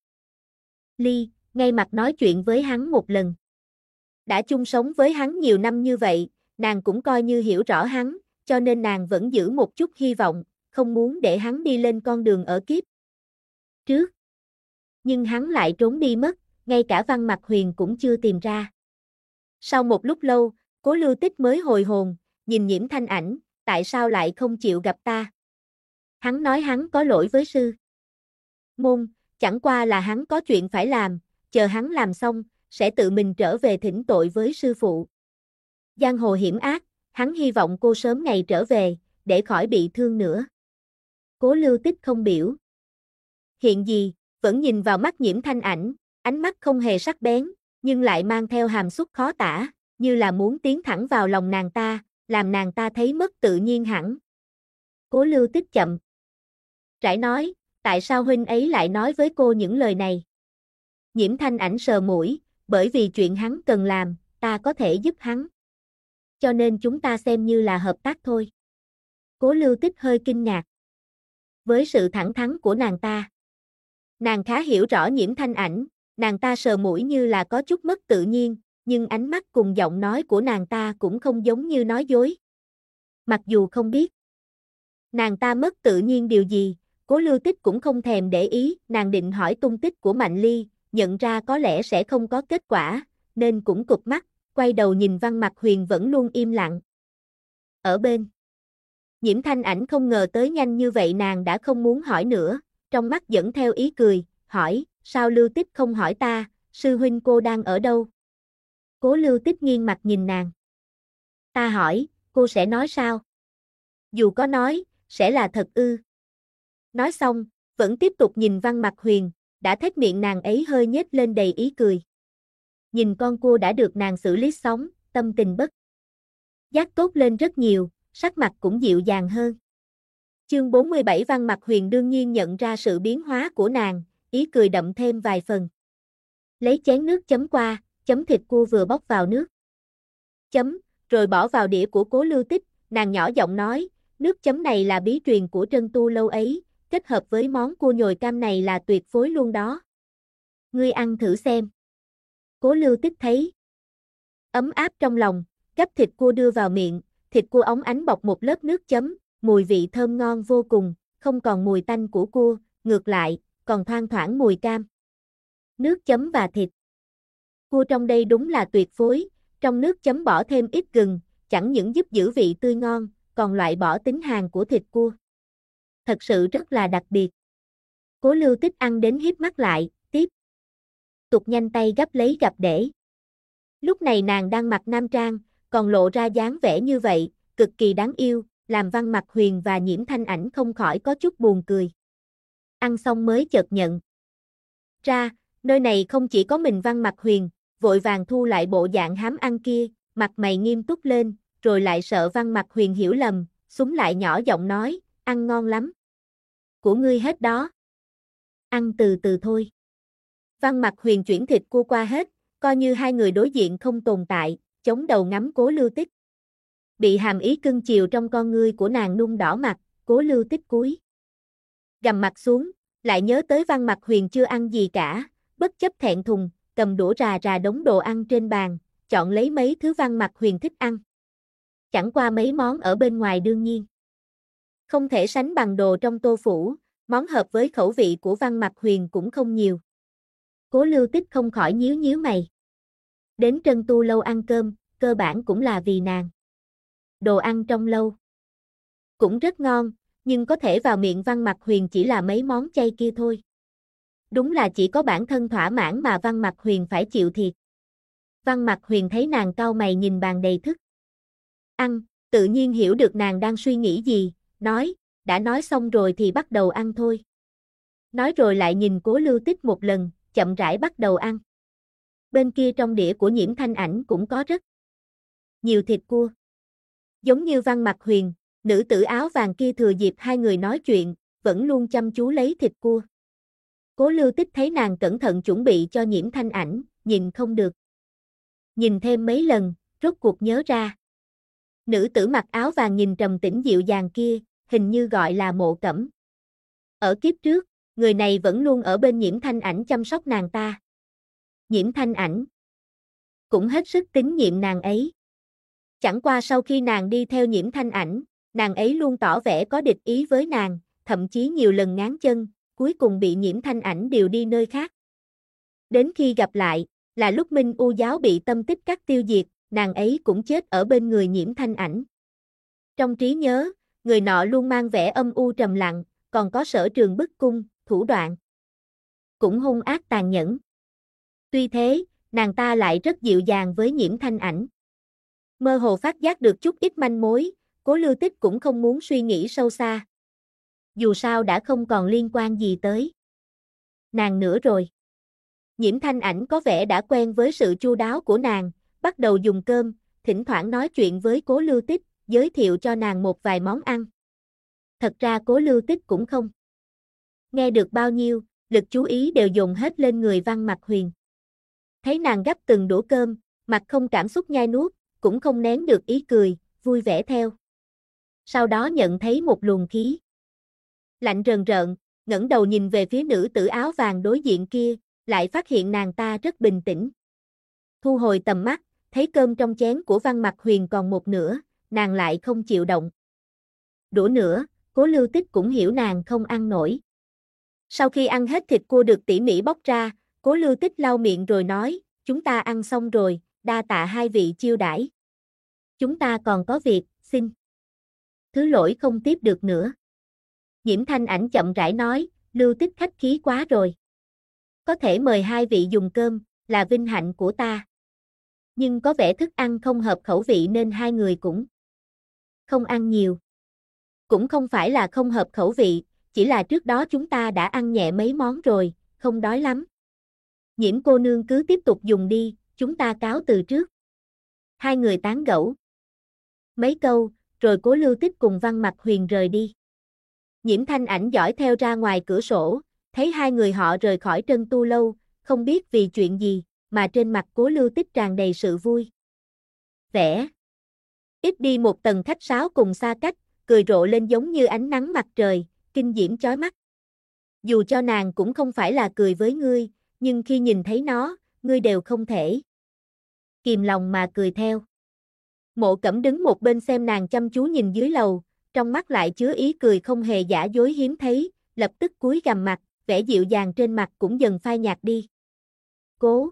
Ly, ngay mặt nói chuyện với hắn một lần. Đã chung sống với hắn nhiều năm như vậy, nàng cũng coi như hiểu rõ hắn, cho nên nàng vẫn giữ một chút hy vọng, không muốn để hắn đi lên con đường ở kiếp trước. Nhưng hắn lại trốn đi mất, ngay cả Văn Mặc Huyền cũng chưa tìm ra. Sau một lúc lâu, Cố Lưu Tích mới hồi hồn, nhìn Nhiễm Thanh Ảnh, tại sao lại không chịu gặp ta? Hắn nói hắn có lỗi với sư môn, chẳng qua là hắn có chuyện phải làm, chờ hắn làm xong, sẽ tự mình trở về thỉnh tội với sư phụ. Giang hồ hiểm ác, hắn hy vọng cô sớm ngày trở về, để khỏi bị thương nữa. Cố Lưu Tích không biểu hiện gì, vẫn nhìn vào mắt Nhiễm Thanh Ảnh, ánh mắt không hề sắc bén, nhưng lại mang theo hàm xúc khó tả, như là muốn tiến thẳng vào lòng nàng ta, làm nàng ta thấy mất tự nhiên hẳn. Cố Lưu Tích chậm rãi nói, tại sao huynh ấy lại nói với cô những lời này? Nhiễm Thanh Ảnh sờ mũi, bởi vì chuyện hắn cần làm, ta có thể giúp hắn. Cho nên chúng ta xem như là hợp tác thôi. Cố Lưu Tích hơi kinh ngạc với sự thẳng thắn của nàng ta. Nàng khá hiểu rõ Nhiễm Thanh Ảnh, nàng ta sờ mũi như là có chút mất tự nhiên, nhưng ánh mắt cùng giọng nói của nàng ta cũng không giống như nói dối. Mặc dù không biết nàng ta mất tự nhiên điều gì, Cố Lưu Tích cũng không thèm để ý, nàng định hỏi tung tích của Mạnh Ly, nhận ra có lẽ sẽ không có kết quả, nên cũng cụp mắt, quay đầu nhìn Văn Mặc Huyền vẫn luôn im lặng. Ở bên Nhiễm Thanh Ảnh không ngờ tới nhanh như vậy, nàng đã không muốn hỏi nữa, trong mắt dẫn theo ý cười, hỏi, sao Lưu Tích không hỏi ta, sư huynh cô đang ở đâu? Cố Lưu Tích nghiêng mặt nhìn nàng. Ta hỏi, cô sẽ nói sao? Dù có nói, sẽ là thật ư? Nói xong, vẫn tiếp tục nhìn Văn Mặc Huyền, đã thét miệng nàng ấy hơi nhếch lên đầy ý cười. Nhìn con cua đã được nàng xử lý xong, tâm tình bất giác tốt lên rất nhiều, sắc mặt cũng dịu dàng hơn. Chương 47 Văn Mặc Huyền đương nhiên nhận ra sự biến hóa của nàng, ý cười đậm thêm vài phần. Lấy chén nước chấm qua, chấm thịt cua vừa bóc vào nước. Chấm, rồi bỏ vào đĩa của Cố Lưu Tích, nàng nhỏ giọng nói, nước chấm này là bí truyền của Trân Tu lâu ấy, kết hợp với món cua nhồi cam này là tuyệt phối luôn đó. Ngươi ăn thử xem. Cố Lưu Tích thấy ấm áp trong lòng, gắp thịt cua đưa vào miệng, thịt cua óng ánh bọc một lớp nước chấm, mùi vị thơm ngon vô cùng, không còn mùi tanh của cua, ngược lại, còn thoang thoảng mùi cam. Nước chấm và thịt cua trong đây đúng là tuyệt phối, trong nước chấm bỏ thêm ít gừng, chẳng những giúp giữ vị tươi ngon, còn loại bỏ tính hàn của thịt cua. Thật sự rất là đặc biệt. Cố Lưu Tích ăn đến híp mắt lại, tiếp tục nhanh tay gấp lấy gặp để. Lúc này nàng đang mặc nam trang, còn lộ ra dáng vẻ như vậy, cực kỳ đáng yêu, làm Văn Mặc Huyền và Nhiễm Thanh Ảnh không khỏi có chút buồn cười. Ăn xong mới chợt nhận ra, nơi này không chỉ có mình Văn Mặc Huyền, vội vàng thu lại bộ dạng hám ăn kia, mặt mày nghiêm túc lên, rồi lại sợ Văn Mặc Huyền hiểu lầm, súng lại nhỏ giọng nói, ăn ngon lắm. Của ngươi hết đó. Ăn từ từ thôi. Văn Mặc Huyền chuyển thịt cua qua hết, coi như hai người đối diện không tồn tại, chống đầu ngắm Cố Lưu Tích. Bị hàm ý cưng chiều trong con ngươi của nàng nung đỏ mặt, Cố Lưu Tích cúi gằm mặt xuống, lại nhớ tới Văn Mặc Huyền chưa ăn gì cả, bất chấp thẹn thùng, cầm đũa rà rà đống đồ ăn trên bàn, chọn lấy mấy thứ Văn Mặc Huyền thích ăn. Chẳng qua mấy món ở bên ngoài đương nhiên không thể sánh bằng đồ trong tô phủ, Món hợp với khẩu vị của Văn Mặc Huyền cũng không nhiều. Cố Lưu Tích không khỏi nhíu nhíu mày. Đến Trân Tu lâu ăn cơm, cơ bản cũng là vì nàng. Đồ ăn trong lâu cũng rất ngon, nhưng có thể vào miệng Văn Mặc Huyền chỉ là mấy món chay kia thôi. Đúng là chỉ có bản thân thỏa mãn mà Văn Mặc Huyền phải chịu thiệt. Văn Mặc Huyền thấy nàng cau mày nhìn bàn đầy thức ăn, tự nhiên hiểu được nàng đang suy nghĩ gì, nói, đã nói xong rồi thì bắt đầu ăn thôi. Nói rồi lại nhìn Cố Lưu Tích một lần, chậm rãi bắt đầu ăn. Bên kia trong đĩa của Nhiễm Thanh Ảnh cũng có rất nhiều thịt cua. Giống như Văn Mặc Huyền, nữ tử áo vàng kia thừa dịp hai người nói chuyện, vẫn luôn chăm chú lấy thịt cua. Cố Lưu Tích thấy nàng cẩn thận chuẩn bị cho Nhiễm Thanh Ảnh, nhìn không được. Nhìn thêm mấy lần, rốt cuộc nhớ ra. Nữ tử mặc áo vàng nhìn trầm tĩnh dịu dàng kia, hình như gọi là Mộ Cẩm. Ở kiếp trước, người này vẫn luôn ở bên Nhiễm Thanh Ảnh chăm sóc nàng ta. Nhiễm Thanh Ảnh cũng hết sức tín nhiệm nàng ấy. Chẳng qua sau khi nàng đi theo Nhiễm Thanh Ảnh, nàng ấy luôn tỏ vẻ có địch ý với nàng, thậm chí nhiều lần ngáng chân, cuối cùng bị Nhiễm Thanh Ảnh điều đi nơi khác. Đến khi gặp lại, là lúc Minh U giáo bị Tâm Tích Các tiêu diệt, nàng ấy cũng chết ở bên người Nhiễm Thanh Ảnh. Trong trí nhớ, người nọ luôn mang vẻ âm u trầm lặng, còn có sở trường bức cung, thủ đoạn cũng hung ác tàn nhẫn. Tuy thế, nàng ta lại rất dịu dàng với Nhiễm Thanh Ảnh. Mơ hồ phát giác được chút ít manh mối, Cố Lưu Tích cũng không muốn suy nghĩ sâu xa. Dù sao đã không còn liên quan gì tới nàng nữa rồi. Nhiễm Thanh Ảnh có vẻ đã quen với sự chu đáo của nàng, bắt đầu dùng cơm, thỉnh thoảng nói chuyện với Cố Lưu Tích, giới thiệu cho nàng một vài món ăn. Thật ra Cố Lưu Tích cũng không nghe được bao nhiêu, lực chú ý đều dồn hết lên người Văn Mặc Huyền. Thấy nàng gắp từng đũa cơm, mặt không cảm xúc nhai nuốt, cũng không nén được ý cười, vui vẻ theo. Sau đó nhận thấy một luồng khí lạnh rờn rợn, ngẩng đầu nhìn về phía nữ tử áo vàng đối diện kia, lại phát hiện nàng ta rất bình tĩnh. Thu hồi tầm mắt, thấy cơm trong chén của Văn Mặc Huyền còn một nửa, nàng lại không chịu động đũa nữa, Cố Lưu Tích cũng hiểu nàng không ăn nổi. Sau khi ăn hết thịt cua được tỉ mỉ bóc ra, Cố Lưu Tích lau miệng rồi nói, chúng ta ăn xong rồi, đa tạ hai vị chiêu đãi. Chúng ta còn có việc, xin thứ lỗi không tiếp được nữa. Nhiễm Thanh Ảnh chậm rãi nói, Lưu Tích khách khí quá rồi. Có thể mời hai vị dùng cơm, là vinh hạnh của ta. Nhưng có vẻ thức ăn không hợp khẩu vị nên hai người cũng không ăn nhiều. Cũng không phải là không hợp khẩu vị, chỉ là trước đó chúng ta đã ăn nhẹ mấy món rồi, không đói lắm. Nhiễm cô nương cứ tiếp tục dùng đi, chúng ta cáo từ trước. Hai người tán gẫu mấy câu, rồi Cố Lưu Tích cùng Văn Mặc Huyền rời đi. Nhiễm Thanh Ảnh dõi theo ra ngoài cửa sổ, thấy hai người họ rời khỏi Trân Tu lâu, không biết vì chuyện gì, mà trên mặt Cố Lưu Tích tràn đầy sự vui vẻ. Ít đi một tầng khách sáo cùng xa cách, cười rộ lên giống như ánh nắng mặt trời, kinh diễm chói mắt. Dù cho nàng cũng không phải là cười với ngươi, nhưng khi nhìn thấy nó, ngươi đều không thể kìm lòng mà cười theo. Mộ Cẩm đứng một bên xem nàng chăm chú nhìn dưới lầu, trong mắt lại chứa ý cười không hề giả dối hiếm thấy, lập tức cúi gằm mặt, vẻ dịu dàng trên mặt cũng dần phai nhạt đi. Cố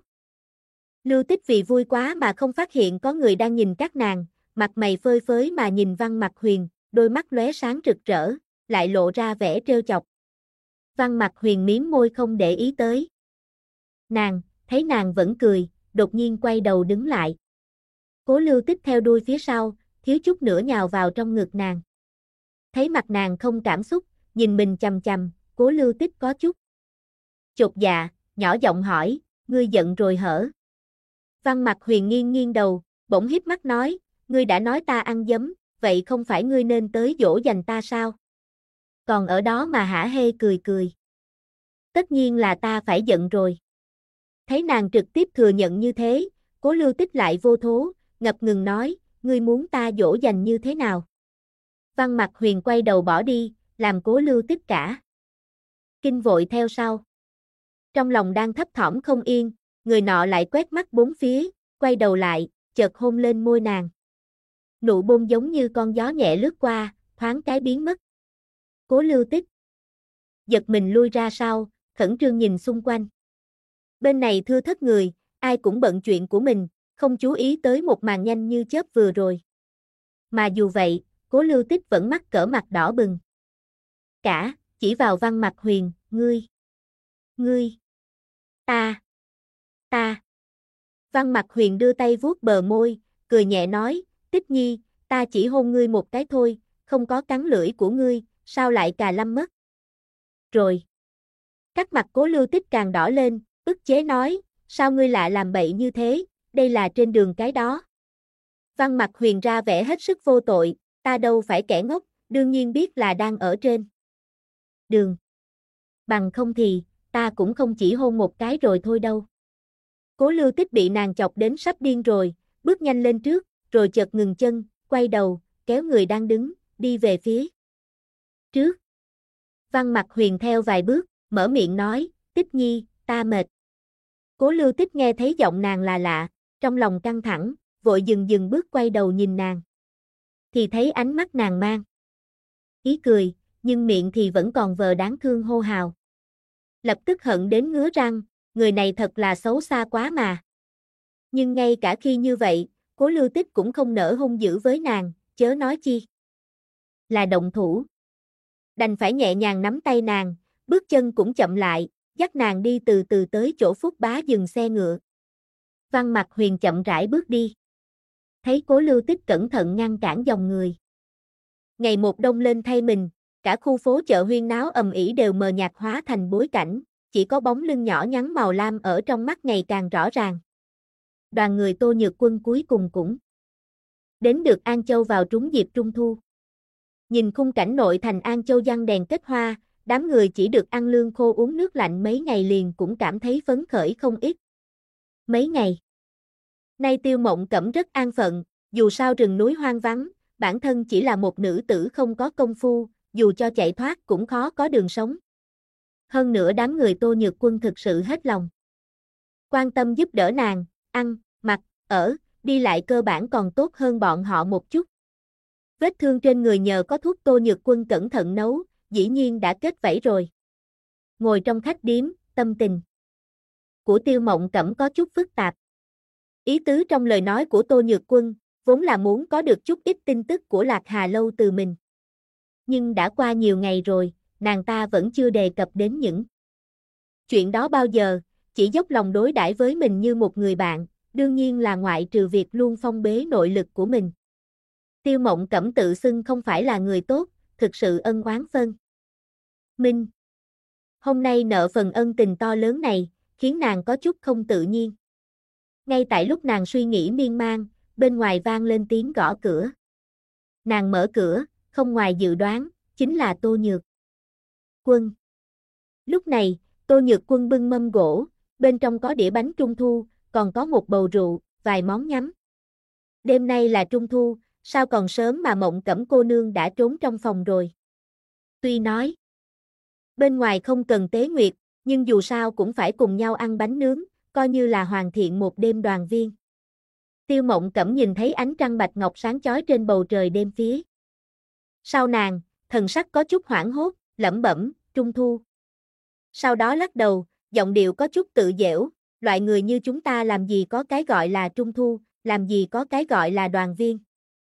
Lưu Tích vì vui quá mà không phát hiện có người đang nhìn các nàng, mặt mày phơi phới mà nhìn Văn Mặc Huyền, đôi mắt lóe sáng rực rỡ, lại lộ ra vẻ trêu chọc. Văn Mặc Huyền mím môi không để ý tới nàng, thấy nàng vẫn cười, đột nhiên quay đầu đứng lại. Cố Lưu Tích theo đuôi phía sau, thiếu chút nữa nhào vào trong ngực nàng. Thấy mặt nàng không cảm xúc, nhìn mình chằm chằm, Cố Lưu Tích có chút chột dạ, nhỏ giọng hỏi, ngươi giận rồi hở? Văn Mặc Huyền nghiêng nghiêng đầu, bỗng híp mắt nói, ngươi đã nói ta ăn dấm, vậy không phải ngươi nên tới dỗ dành ta sao? Còn ở đó mà hả hê cười cười. Tất nhiên là ta phải giận rồi. Thấy nàng trực tiếp thừa nhận như thế, Cố Lưu Tích lại vô thố, ngập ngừng nói, ngươi muốn ta dỗ dành như thế nào? Văn Mặc Huyền quay đầu bỏ đi, làm Cố Lưu Tích cả kinh vội theo sau. Trong lòng đang thấp thỏm không yên, người nọ lại quét mắt bốn phía, quay đầu lại, chợt hôn lên môi nàng. Nụ hôn giống như con gió nhẹ lướt qua, thoáng cái biến mất. Cố Lưu Tích giật mình lui ra sau, khẩn trương nhìn xung quanh. Bên này thưa thất người, ai cũng bận chuyện của mình, không chú ý tới một màn nhanh như chớp vừa rồi. Mà dù vậy, Cố Lưu Tích vẫn mắc cỡ mặt đỏ bừng. Chỉ vào Văn Mặc Huyền, ngươi, ta. Văn Mặc Huyền đưa tay vuốt bờ môi, cười nhẹ nói, Tích Nhi, ta chỉ hôn ngươi một cái thôi, không có cắn lưỡi của ngươi, sao lại cà lâm mất? Rồi. Các mặt Cố Lưu Tích càng đỏ lên, ức chế nói, sao ngươi lại làm bậy như thế, đây là trên đường cái đó. Văn Mặc Huyền ra vẻ hết sức vô tội, ta đâu phải kẻ ngốc, đương nhiên biết là đang ở trên đường. Bằng không thì, ta cũng không chỉ hôn một cái rồi thôi đâu. Cố Lưu Tích bị nàng chọc đến sắp điên rồi, bước nhanh lên trước, rồi chợt ngừng chân, quay đầu, kéo người đang đứng, đi về phía trước. Văn Mặc Huyền theo vài bước, mở miệng nói, Tích Nhi, ta mệt. Cố Lưu Tích nghe thấy giọng nàng là lạ, trong lòng căng thẳng, vội dừng bước quay đầu nhìn nàng. Thì thấy ánh mắt nàng mang ý cười, nhưng miệng thì vẫn còn vờ đáng thương hô hào. Lập tức hận đến ngứa răng, người này thật là xấu xa quá mà. Nhưng ngay cả khi như vậy, Cố Lưu Tích cũng không nỡ hung dữ với nàng, chớ nói chi là động thủ. Đành phải nhẹ nhàng nắm tay nàng, bước chân cũng chậm lại, dắt nàng đi từ từ tới chỗ Phúc Bá dừng xe ngựa. Văn Mặc Huyền chậm rãi bước đi. Thấy Cố Lưu Tích cẩn thận ngăn cản dòng người. Ngày một đông lên thay mình, cả khu phố chợ huyên náo ầm ĩ đều mờ nhạt hóa thành bối cảnh, chỉ có bóng lưng nhỏ nhắn màu lam ở trong mắt ngày càng rõ ràng. Đoàn người Tô Nhược Quân cuối cùng cũng đến được An Châu vào trúng dịp Trung Thu. Nhìn khung cảnh nội thành An Châu giăng đèn kết hoa, đám người chỉ được ăn lương khô uống nước lạnh mấy ngày liền cũng cảm thấy phấn khởi không ít. Mấy ngày nay Tiêu Mộng Cẩm rất an phận, dù sao rừng núi hoang vắng, bản thân chỉ là một nữ tử không có công phu, dù cho chạy thoát cũng khó có đường sống. Hơn nữa đám người Tô Nhược Quân thực sự hết lòng quan tâm giúp đỡ nàng, ăn, mặc, ở, đi lại cơ bản còn tốt hơn bọn họ một chút. Vết thương trên người nhờ có thuốc Tô Nhược Quân cẩn thận nấu, dĩ nhiên đã kết vảy rồi. Ngồi trong khách điếm, tâm tình của Tiêu Mộng Cẩm có chút phức tạp. Ý tứ trong lời nói của Tô Nhược Quân, vốn là muốn có được chút ít tin tức của Lạc Hà Lâu từ mình. Nhưng đã qua nhiều ngày rồi, nàng ta vẫn chưa đề cập đến những chuyện đó bao giờ, chỉ dốc lòng đối đãi với mình như một người bạn, đương nhiên là ngoại trừ việc luôn phong bế nội lực của mình. Tiêu Mộng Cẩm tự xưng không phải là người tốt, thực sự ân oán phân minh. Hôm nay nợ phần ân tình to lớn này, khiến nàng có chút không tự nhiên. Ngay tại lúc nàng suy nghĩ miên man, bên ngoài vang lên tiếng gõ cửa. Nàng mở cửa, không ngoài dự đoán, chính là Tô Nhược Quân. Lúc này, Tô Nhược Quân bưng mâm gỗ, bên trong có đĩa bánh trung thu, còn có một bầu rượu, vài món nhắm. Đêm nay là Trung Thu, sao còn sớm mà Mộng Cẩm cô nương đã trốn trong phòng rồi. Tuy nói, bên ngoài không cần tế nguyệt, nhưng dù sao cũng phải cùng nhau ăn bánh nướng, coi như là hoàn thiện một đêm đoàn viên. Tiêu Mộng Cẩm nhìn thấy ánh trăng bạch ngọc sáng chói trên bầu trời đêm phía sau nàng, thần sắc có chút hoảng hốt, lẩm bẩm, Trung Thu. Sau đó lắc đầu, giọng điệu có chút tự giễu, loại người như chúng ta làm gì có cái gọi là Trung Thu, làm gì có cái gọi là đoàn viên.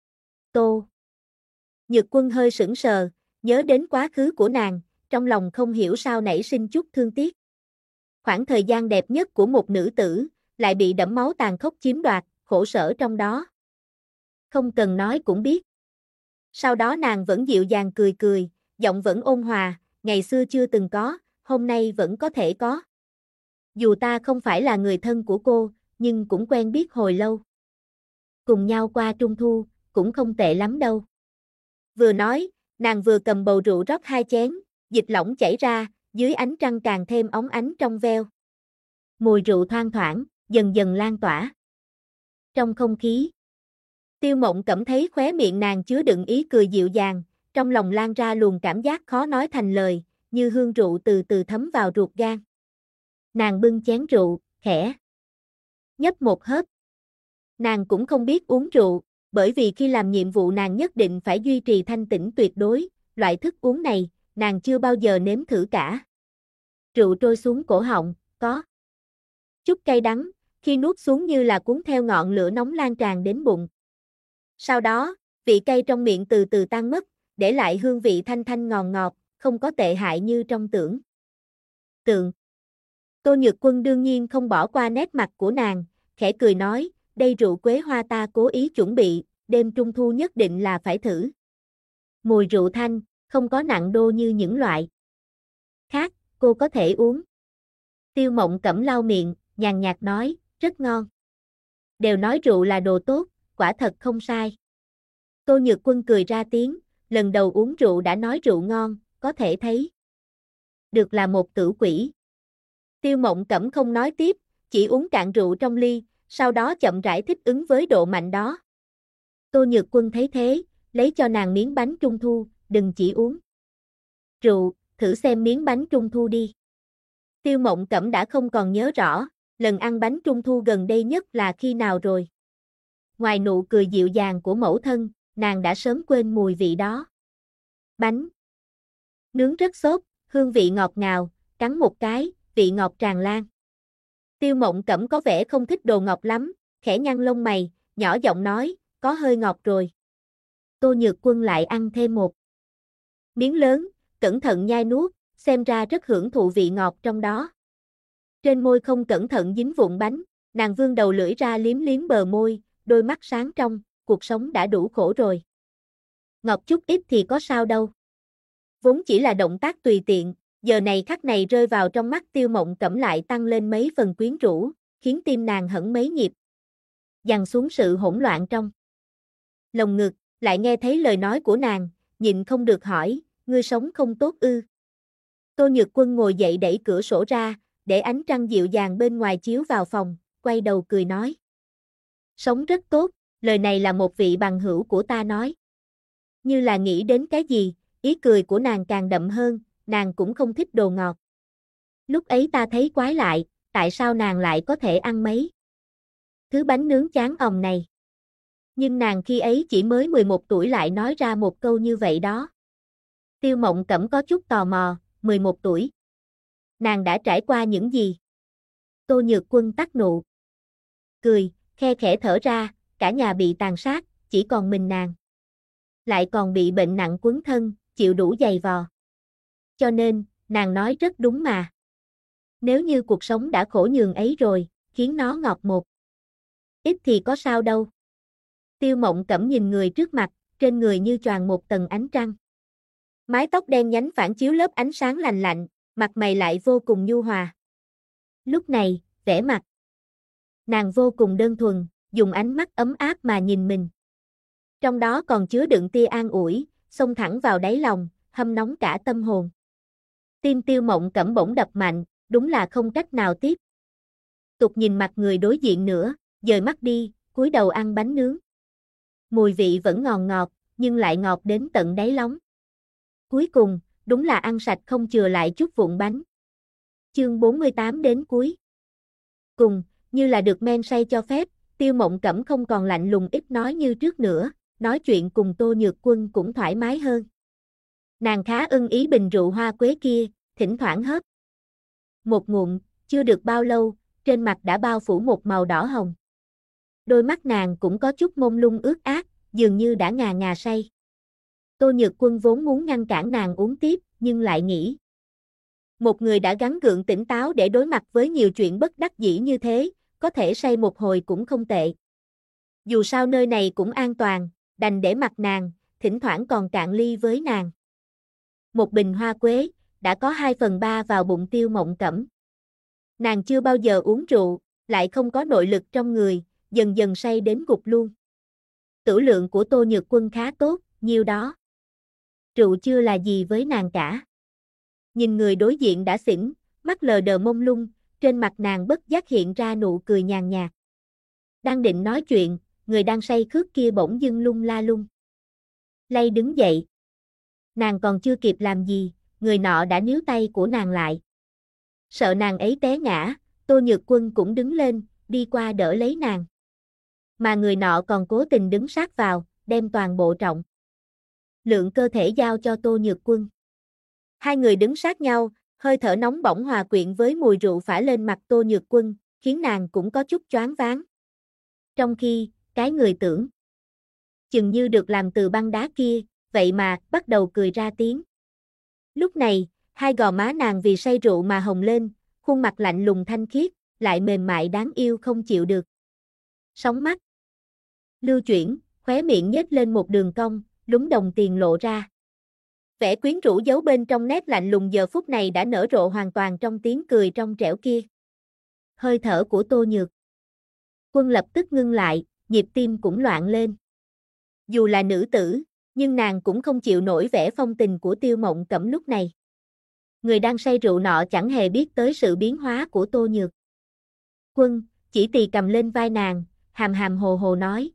Tô Nhược Quân hơi sững sờ, nhớ đến quá khứ của nàng, trong lòng không hiểu sao nảy sinh chút thương tiếc. Khoảng thời gian đẹp nhất của một nữ tử, lại bị đẫm máu tàn khốc chiếm đoạt, khổ sở trong đó. Không cần nói cũng biết. Sau đó nàng vẫn dịu dàng cười cười, giọng vẫn ôn hòa, ngày xưa chưa từng có, hôm nay vẫn có thể có. Dù ta không phải là người thân của cô, nhưng cũng quen biết hồi lâu. Cùng nhau qua Trung Thu, cũng không tệ lắm đâu. Vừa nói, nàng vừa cầm bầu rượu rót 2 chén, dịch lỏng chảy ra, dưới ánh trăng càng thêm óng ánh trong veo. Mùi rượu thoang thoảng, dần dần lan tỏa trong không khí. Tiêu Mộng Cẩm thấy khóe miệng nàng chứa đựng ý cười dịu dàng, trong lòng lan ra luồng cảm giác khó nói thành lời, như hương rượu từ từ thấm vào ruột gan. Nàng bưng chén rượu, khẽ nhấp một hớp. Nàng cũng không biết uống rượu, bởi vì khi làm nhiệm vụ nàng nhất định phải duy trì thanh tĩnh tuyệt đối, loại thức uống này, nàng chưa bao giờ nếm thử cả. Rượu trôi xuống cổ họng, có chút cay đắng, khi nuốt xuống như là cuốn theo ngọn lửa nóng lan tràn đến bụng. Sau đó, vị cay trong miệng từ từ tan mất, để lại hương vị thanh thanh ngọt ngọt, không có tệ hại như trong tưởng tượng. Tô Nhược Quân đương nhiên không bỏ qua nét mặt của nàng, khẽ cười nói, đây rượu quế hoa ta cố ý chuẩn bị, đêm trung thu nhất định là phải thử. Mùi rượu thanh, không có nặng đô như những loại khác, cô có thể uống. Tiêu Mộng Cẩm lau miệng, nhàn nhạt nói, rất ngon. Đều nói rượu là đồ tốt, quả thật không sai. Tô Nhược Quân cười ra tiếng, lần đầu uống rượu đã nói rượu ngon, có thể thấy được là một tử quỷ. Tiêu Mộng Cẩm không nói tiếp, chỉ uống cạn rượu trong ly, sau đó chậm rãi thích ứng với độ mạnh đó. Tô Nhược Quân thấy thế, lấy cho nàng miếng bánh trung thu, đừng chỉ uống rượu, thử xem miếng bánh trung thu đi. Tiêu Mộng Cẩm đã không còn nhớ rõ, lần ăn bánh trung thu gần đây nhất là khi nào rồi. Ngoài nụ cười dịu dàng của mẫu thân, nàng đã sớm quên mùi vị đó. Bánh nướng rất xốp, hương vị ngọt ngào, cắn một cái, vị ngọt tràn lan. Tiêu Mộng Cẩm có vẻ không thích đồ ngọt lắm, khẽ nhăn lông mày, nhỏ giọng nói, có hơi ngọt rồi. Tô Nhược Quân lại ăn thêm một miếng lớn, cẩn thận nhai nuốt, xem ra rất hưởng thụ vị ngọt trong đó. Trên môi không cẩn thận dính vụn bánh, nàng vươn đầu lưỡi ra liếm liếm bờ môi, đôi mắt sáng trong, cuộc sống đã đủ khổ rồi. Ngọt chút ít thì có sao đâu. Vốn chỉ là động tác tùy tiện, giờ này khắc này rơi vào trong mắt Tiêu Mộng Cẩm lại tăng lên mấy phần quyến rũ, khiến tim nàng hẫng mấy nhịp. Dằn xuống sự hỗn loạn trong lồng ngực, lại nghe thấy lời nói của nàng, nhịn không được hỏi, ngươi sống không tốt ư? Tô Nhược Quân ngồi dậy đẩy cửa sổ ra, để ánh trăng dịu dàng bên ngoài chiếu vào phòng, quay đầu cười nói. Sống rất tốt, lời này là một vị bằng hữu của ta nói. Như là nghĩ đến cái gì, ý cười của nàng càng đậm hơn, nàng cũng không thích đồ ngọt. Lúc ấy ta thấy quái lại, tại sao nàng lại có thể ăn mấy thứ bánh nướng chán òng này. Nhưng nàng khi ấy chỉ mới 11 tuổi lại nói ra một câu như vậy đó. Tiêu Mộng Cẩm có chút tò mò, 11 tuổi. Nàng đã trải qua những gì? Tô Nhược Quân tắt nụ cười, khe khẽ thở ra, cả nhà bị tàn sát, chỉ còn mình nàng. Lại còn bị bệnh nặng quấn thân, chịu đủ dày vò. Cho nên, nàng nói rất đúng mà. Nếu như cuộc sống đã khổ nhường ấy rồi, khiến nó ngọt một ít thì có sao đâu. Tiêu Mộng Cẩm nhìn người trước mặt, trên người như choàng một tầng ánh trăng. Mái tóc đen nhánh phản chiếu lớp ánh sáng lành lạnh, mặt mày lại vô cùng nhu hòa. Lúc này, vẻ mặt nàng vô cùng đơn thuần, dùng ánh mắt ấm áp mà nhìn mình. Trong đó còn chứa đựng tia an ủi, xông thẳng vào đáy lòng, hâm nóng cả tâm hồn. Tim Tiêu Mộng Cẩm bỗng đập mạnh, đúng là không cách nào tiếp tục nhìn mặt người đối diện nữa, dời mắt đi, cúi đầu ăn bánh nướng. Mùi vị vẫn ngọt ngọt, nhưng lại ngọt đến tận đáy lòng. Cuối cùng, đúng là ăn sạch không chừa lại chút vụn bánh. Chương 48 đến cuối. Cùng, như là được men say cho phép, Tiêu Mộng Cẩm không còn lạnh lùng ít nói như trước nữa, nói chuyện cùng Tô Nhược Quân cũng thoải mái hơn. Nàng khá ưng ý bình rượu hoa quế kia, thỉnh thoảng hớp một ngụm, chưa được bao lâu, trên mặt đã bao phủ một màu đỏ hồng. Đôi mắt nàng cũng có chút mông lung ướt át, dường như đã ngà ngà say. Tô Nhược Quân vốn muốn ngăn cản nàng uống tiếp, nhưng lại nghĩ. Một người đã gắng gượng tỉnh táo để đối mặt với nhiều chuyện bất đắc dĩ như thế, có thể say một hồi cũng không tệ. Dù sao nơi này cũng an toàn, đành để mặc nàng, thỉnh thoảng còn cạn ly với nàng. Một bình hoa quế, đã có 2/3 vào bụng Tiêu Mộng Cẩm. Nàng chưa bao giờ uống rượu, lại không có nội lực trong người, dần dần say đến gục luôn. Tửu lượng của Tô Nhược Quân khá tốt, nhiêu đó. Rượu chưa là gì với nàng cả. Nhìn người đối diện đã xỉn, mắt lờ đờ mông lung, trên mặt nàng bất giác hiện ra nụ cười nhàn nhạt. Đang định nói chuyện, người đang say khướt kia bỗng dưng lung la lung lay đứng dậy. Nàng còn chưa kịp làm gì, người nọ đã níu tay của nàng lại. Sợ nàng ấy té ngã, Tô Nhược Quân cũng đứng lên, đi qua đỡ lấy nàng. Mà người nọ còn cố tình đứng sát vào, đem toàn bộ trọng lượng cơ thể giao cho Tô Nhược Quân. Hai người đứng sát nhau, hơi thở nóng bỏng hòa quyện với mùi rượu phả lên mặt Tô Nhược Quân, khiến nàng cũng có chút choáng váng. Trong khi, cái người tưởng chừng như được làm từ băng đá kia, vậy mà, bắt đầu cười ra tiếng. Lúc này, hai gò má nàng vì say rượu mà hồng lên, khuôn mặt lạnh lùng thanh khiết, lại mềm mại đáng yêu không chịu được. Sóng mắt lưu chuyển, khóe miệng nhếch lên một đường cong, lúm đồng tiền lộ ra. Vẻ quyến rũ giấu bên trong nét lạnh lùng giờ phút này đã nở rộ hoàn toàn trong tiếng cười trong trẻo kia. Hơi thở của Tô Nhược Quân lập tức ngưng lại, nhịp tim cũng loạn lên. Dù là nữ tử, nhưng nàng cũng không chịu nổi vẻ phong tình của Tiêu Mộng Cẩm lúc này. Người đang say rượu nọ chẳng hề biết tới sự biến hóa của Tô Nhược Quân, chỉ tì cầm lên vai nàng, hàm hàm hồ hồ nói,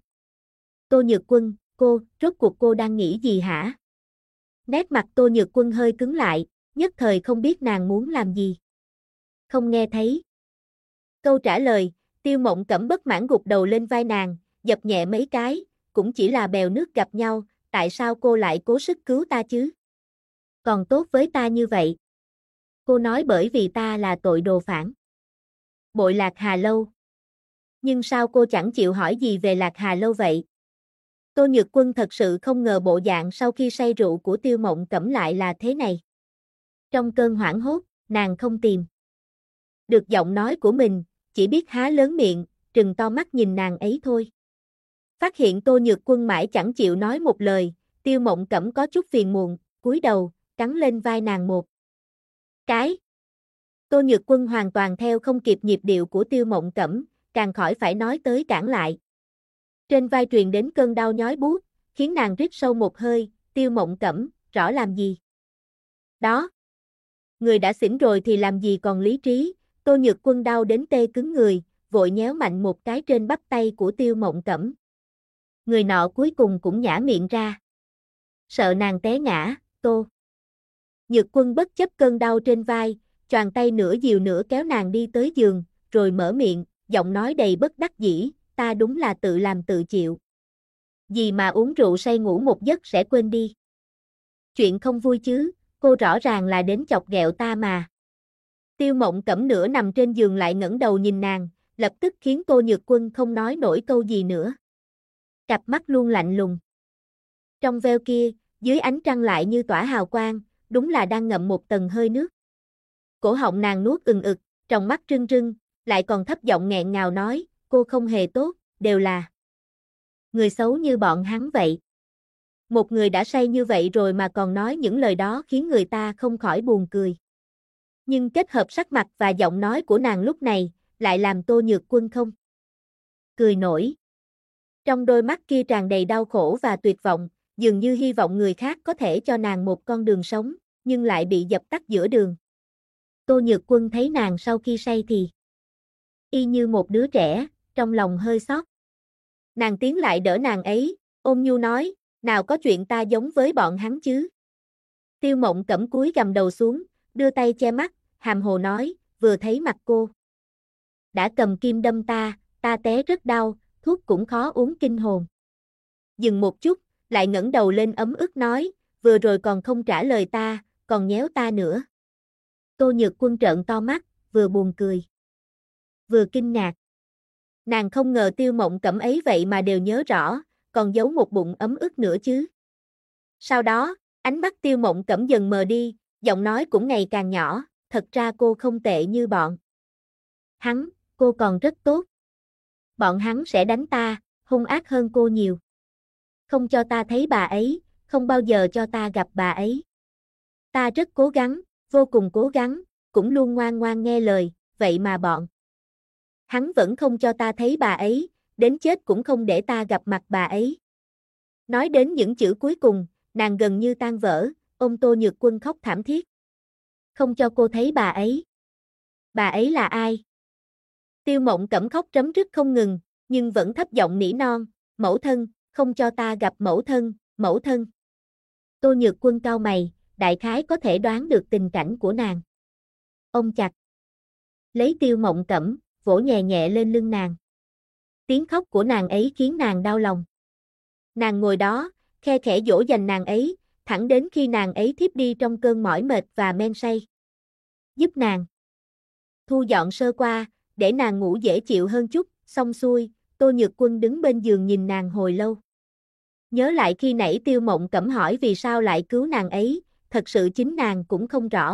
Tô Nhược Quân, rốt cuộc cô đang nghĩ gì hả? Nét mặt Tô Nhược Quân hơi cứng lại, nhất thời không biết nàng muốn làm gì. Không nghe thấy. Câu trả lời, Tiêu Mộng Cẩm bất mãn gục đầu lên vai nàng, dập nhẹ mấy cái, cũng chỉ là bèo nước gặp nhau, tại sao cô lại cố sức cứu ta chứ? Còn tốt với ta như vậy. Cô nói bởi vì ta là tội đồ phản. Bội Lạc Hà Lâu. Nhưng sao cô chẳng chịu hỏi gì về Lạc Hà Lâu vậy? Tô Nhược Quân thật sự không ngờ bộ dạng sau khi say rượu của Tiêu Mộng Cẩm lại là thế này. Trong cơn hoảng hốt, nàng không tìm được giọng nói của mình, chỉ biết há lớn miệng, trừng to mắt nhìn nàng ấy thôi. Phát hiện Tô Nhược Quân mãi chẳng chịu nói một lời, Tiêu Mộng Cẩm có chút phiền muộn, cúi đầu, cắn lên vai nàng một cái. Tô Nhược Quân hoàn toàn theo không kịp nhịp điệu của Tiêu Mộng Cẩm, càng khỏi phải nói tới cản lại. Trên vai truyền đến cơn đau nhói buốt, khiến nàng rít sâu một hơi, Tiêu Mộng Cẩm, rõ làm gì? Đó! Người đã xỉn rồi thì làm gì còn lý trí, Tô Nhược Quân đau đến tê cứng người, vội nhéo mạnh một cái trên bắp tay của Tiêu Mộng Cẩm. Người nọ cuối cùng cũng nhả miệng ra. Sợ nàng té ngã, Tô Nhược Quân bất chấp cơn đau trên vai, choàng tay nửa dìu nửa kéo nàng đi tới giường, rồi mở miệng, giọng nói đầy bất đắc dĩ, ta đúng là tự làm tự chịu. Gì mà uống rượu say ngủ một giấc sẽ quên đi. Chuyện không vui chứ, cô rõ ràng là đến chọc ghẹo ta mà. Tiêu Mộng Cẩm nửa nằm trên giường lại ngẩng đầu nhìn nàng, lập tức khiến Tô Nhược Quân không nói nổi câu gì nữa. Cặp mắt luôn lạnh lùng. Trong veo kia, dưới ánh trăng lại như tỏa hào quang, đúng là đang ngậm một tầng hơi nước. Cổ họng nàng nuốt ừng ực, trong mắt trưng trưng, lại còn thấp giọng nghẹn ngào nói, cô không hề tốt, đều là người xấu như bọn hắn vậy. Một người đã say như vậy rồi mà còn nói những lời đó khiến người ta không khỏi buồn cười. Nhưng kết hợp sắc mặt và giọng nói của nàng lúc này, lại làm Tô Nhược Quân không cười nổi. Trong đôi mắt kia tràn đầy đau khổ và tuyệt vọng, dường như hy vọng người khác có thể cho nàng một con đường sống, nhưng lại bị dập tắt giữa đường. Tô Nhược Quân thấy nàng sau khi say thì y như một đứa trẻ, trong lòng hơi xót. Nàng tiến lại đỡ nàng ấy, ôm nhu nói, nào có chuyện ta giống với bọn hắn chứ. Tiêu Mộng Cẩm cúi gằm đầu xuống, đưa tay che mắt, hàm hồ nói, vừa thấy mặt cô đã cầm kim đâm ta té rất đau, thuốc cũng khó uống kinh hồn. Dừng một chút, lại ngẩng đầu lên ấm ức nói, vừa rồi còn không trả lời ta, còn nhéo ta nữa. Tô Nhược Quân trợn to mắt, vừa buồn cười, vừa kinh ngạc. Nàng không ngờ Tiêu Mộng Cẩm ấy vậy mà đều nhớ rõ, còn giấu một bụng ấm ức nữa chứ. Sau đó, ánh mắt Tiêu Mộng Cẩm dần mờ đi, giọng nói cũng ngày càng nhỏ, thật ra cô không tệ như bọn hắn, cô còn rất tốt. Bọn hắn sẽ đánh ta, hung ác hơn cô nhiều. Không cho ta thấy bà ấy, không bao giờ cho ta gặp bà ấy. Ta rất cố gắng, vô cùng cố gắng, cũng luôn ngoan ngoan nghe lời, vậy mà bọn hắn vẫn không cho ta thấy bà ấy, đến chết cũng không để ta gặp mặt bà ấy. Nói đến những chữ cuối cùng, nàng gần như tan vỡ, ôm Tô Nhược Quân khóc thảm thiết. Không cho cô thấy bà ấy. Bà ấy là ai? Tiêu Mộng Cẩm khóc rấm rứt không ngừng, nhưng vẫn thấp giọng nỉ non, mẫu thân, không cho ta gặp mẫu thân, mẫu thân. Tô Nhược Quân cau mày, đại khái có thể đoán được tình cảnh của nàng. Ôm chặt lấy Tiêu Mộng Cẩm, vỗ nhẹ nhẹ lên lưng nàng. Tiếng khóc của nàng ấy khiến nàng đau lòng. Nàng ngồi đó, khe khẽ dỗ dành nàng ấy, thẳng đến khi nàng ấy thiếp đi trong cơn mỏi mệt và men say. Giúp nàng thu dọn sơ qua, để nàng ngủ dễ chịu hơn chút, xong xuôi, Tô Nhược Quân đứng bên giường nhìn nàng hồi lâu. Nhớ lại khi nãy Tiêu Mộng Cẩm hỏi vì sao lại cứu nàng ấy, thật sự chính nàng cũng không rõ.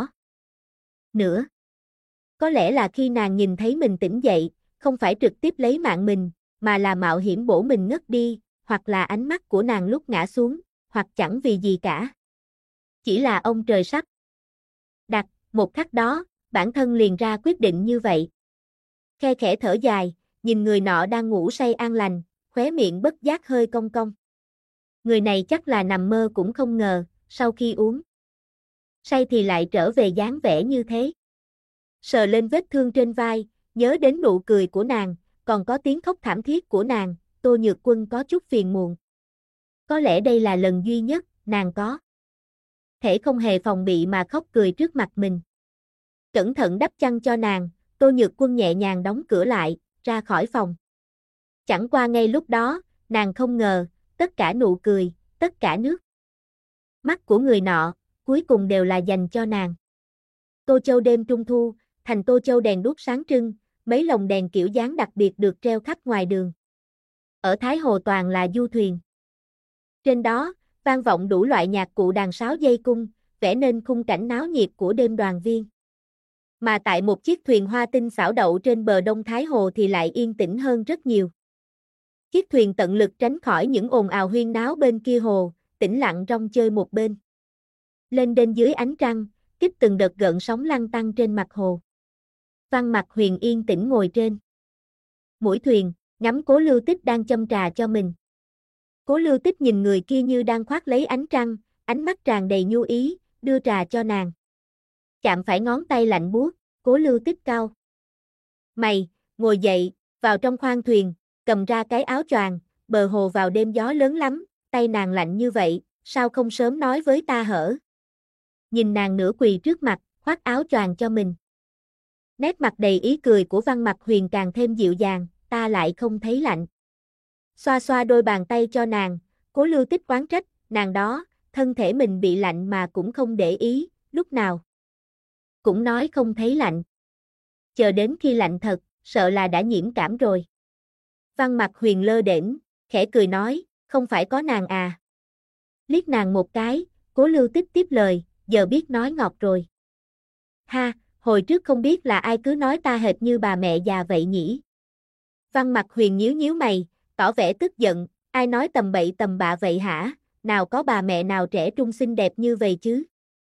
Nữa, có lẽ là khi nàng nhìn thấy mình tỉnh dậy, không phải trực tiếp lấy mạng mình, mà là mạo hiểm bổ mình ngất đi, hoặc là ánh mắt của nàng lúc ngã xuống, hoặc chẳng vì gì cả. Chỉ là ông trời sắp đặt, một khắc đó, bản thân liền ra quyết định như vậy. Khe khẽ thở dài, nhìn người nọ đang ngủ say an lành, khóe miệng bất giác hơi cong cong. Người này chắc là nằm mơ cũng không ngờ, sau khi uống say thì lại trở về dáng vẻ như thế. Sờ lên vết thương trên vai, nhớ đến nụ cười của nàng, còn có tiếng khóc thảm thiết của nàng, Tô Nhược Quân có chút phiền muộn. Có lẽ đây là lần duy nhất, nàng có thể không hề phòng bị mà khóc cười trước mặt mình. Cẩn thận đắp chăn cho nàng, Tô Nhược Quân nhẹ nhàng đóng cửa lại, ra khỏi phòng. Chẳng qua ngay lúc đó, nàng không ngờ, tất cả nụ cười, tất cả nước mắt của người nọ, cuối cùng đều là dành cho nàng. Tô Châu đêm trung thu, thành Tô Châu đèn đuốc sáng trưng, mấy lồng đèn kiểu dáng đặc biệt được treo khắp ngoài đường. Ở Thái Hồ toàn là du thuyền. Trên đó, vang vọng đủ loại nhạc cụ đàn sáo dây cung, vẽ nên khung cảnh náo nhiệt của đêm đoàn viên. Mà tại một chiếc thuyền hoa tinh xảo đậu trên bờ Đông Thái Hồ thì lại yên tĩnh hơn rất nhiều. Chiếc thuyền tận lực tránh khỏi những ồn ào huyên náo bên kia hồ, tĩnh lặng rong chơi một bên. Lên đên dưới ánh trăng, kích từng đợt gợn sóng lăn tăn trên mặt hồ. Văn Mặc Huyền yên tĩnh ngồi trên mũi thuyền, ngắm Cố Lưu Tích đang châm trà cho mình. Cố Lưu Tích nhìn người kia như đang khoác lấy ánh trăng, ánh mắt tràn đầy nhu ý, đưa trà cho nàng. Chạm phải ngón tay lạnh buốt, Cố Lưu Tích cau mày, ngồi dậy, vào trong khoang thuyền, cầm ra cái áo choàng, bờ hồ vào đêm gió lớn lắm, tay nàng lạnh như vậy, sao không sớm nói với ta hở? Nhìn nàng nửa quỳ trước mặt, khoác áo choàng cho mình. Nét mặt đầy ý cười của Văn Mặc Huyền càng thêm dịu dàng, ta lại không thấy lạnh. Xoa xoa đôi bàn tay cho nàng, Cố Lưu Tích oán trách, nàng đó, thân thể mình bị lạnh mà cũng không để ý, lúc nào cũng nói không thấy lạnh. Chờ đến khi lạnh thật, sợ là đã nhiễm cảm rồi. Văn Mặc Huyền lơ đễnh, khẽ cười nói, không phải có nàng à. Liếc nàng một cái, Cố Lưu Tích tiếp lời, giờ biết nói ngọt rồi. Ha, hồi trước không biết là ai cứ nói ta hệt như bà mẹ già vậy nhỉ. Văn Mặc Huyền nhíu nhíu mày, tỏ vẻ tức giận, ai nói tầm bậy tầm bạ vậy hả, nào có bà mẹ nào trẻ trung xinh đẹp như vậy chứ.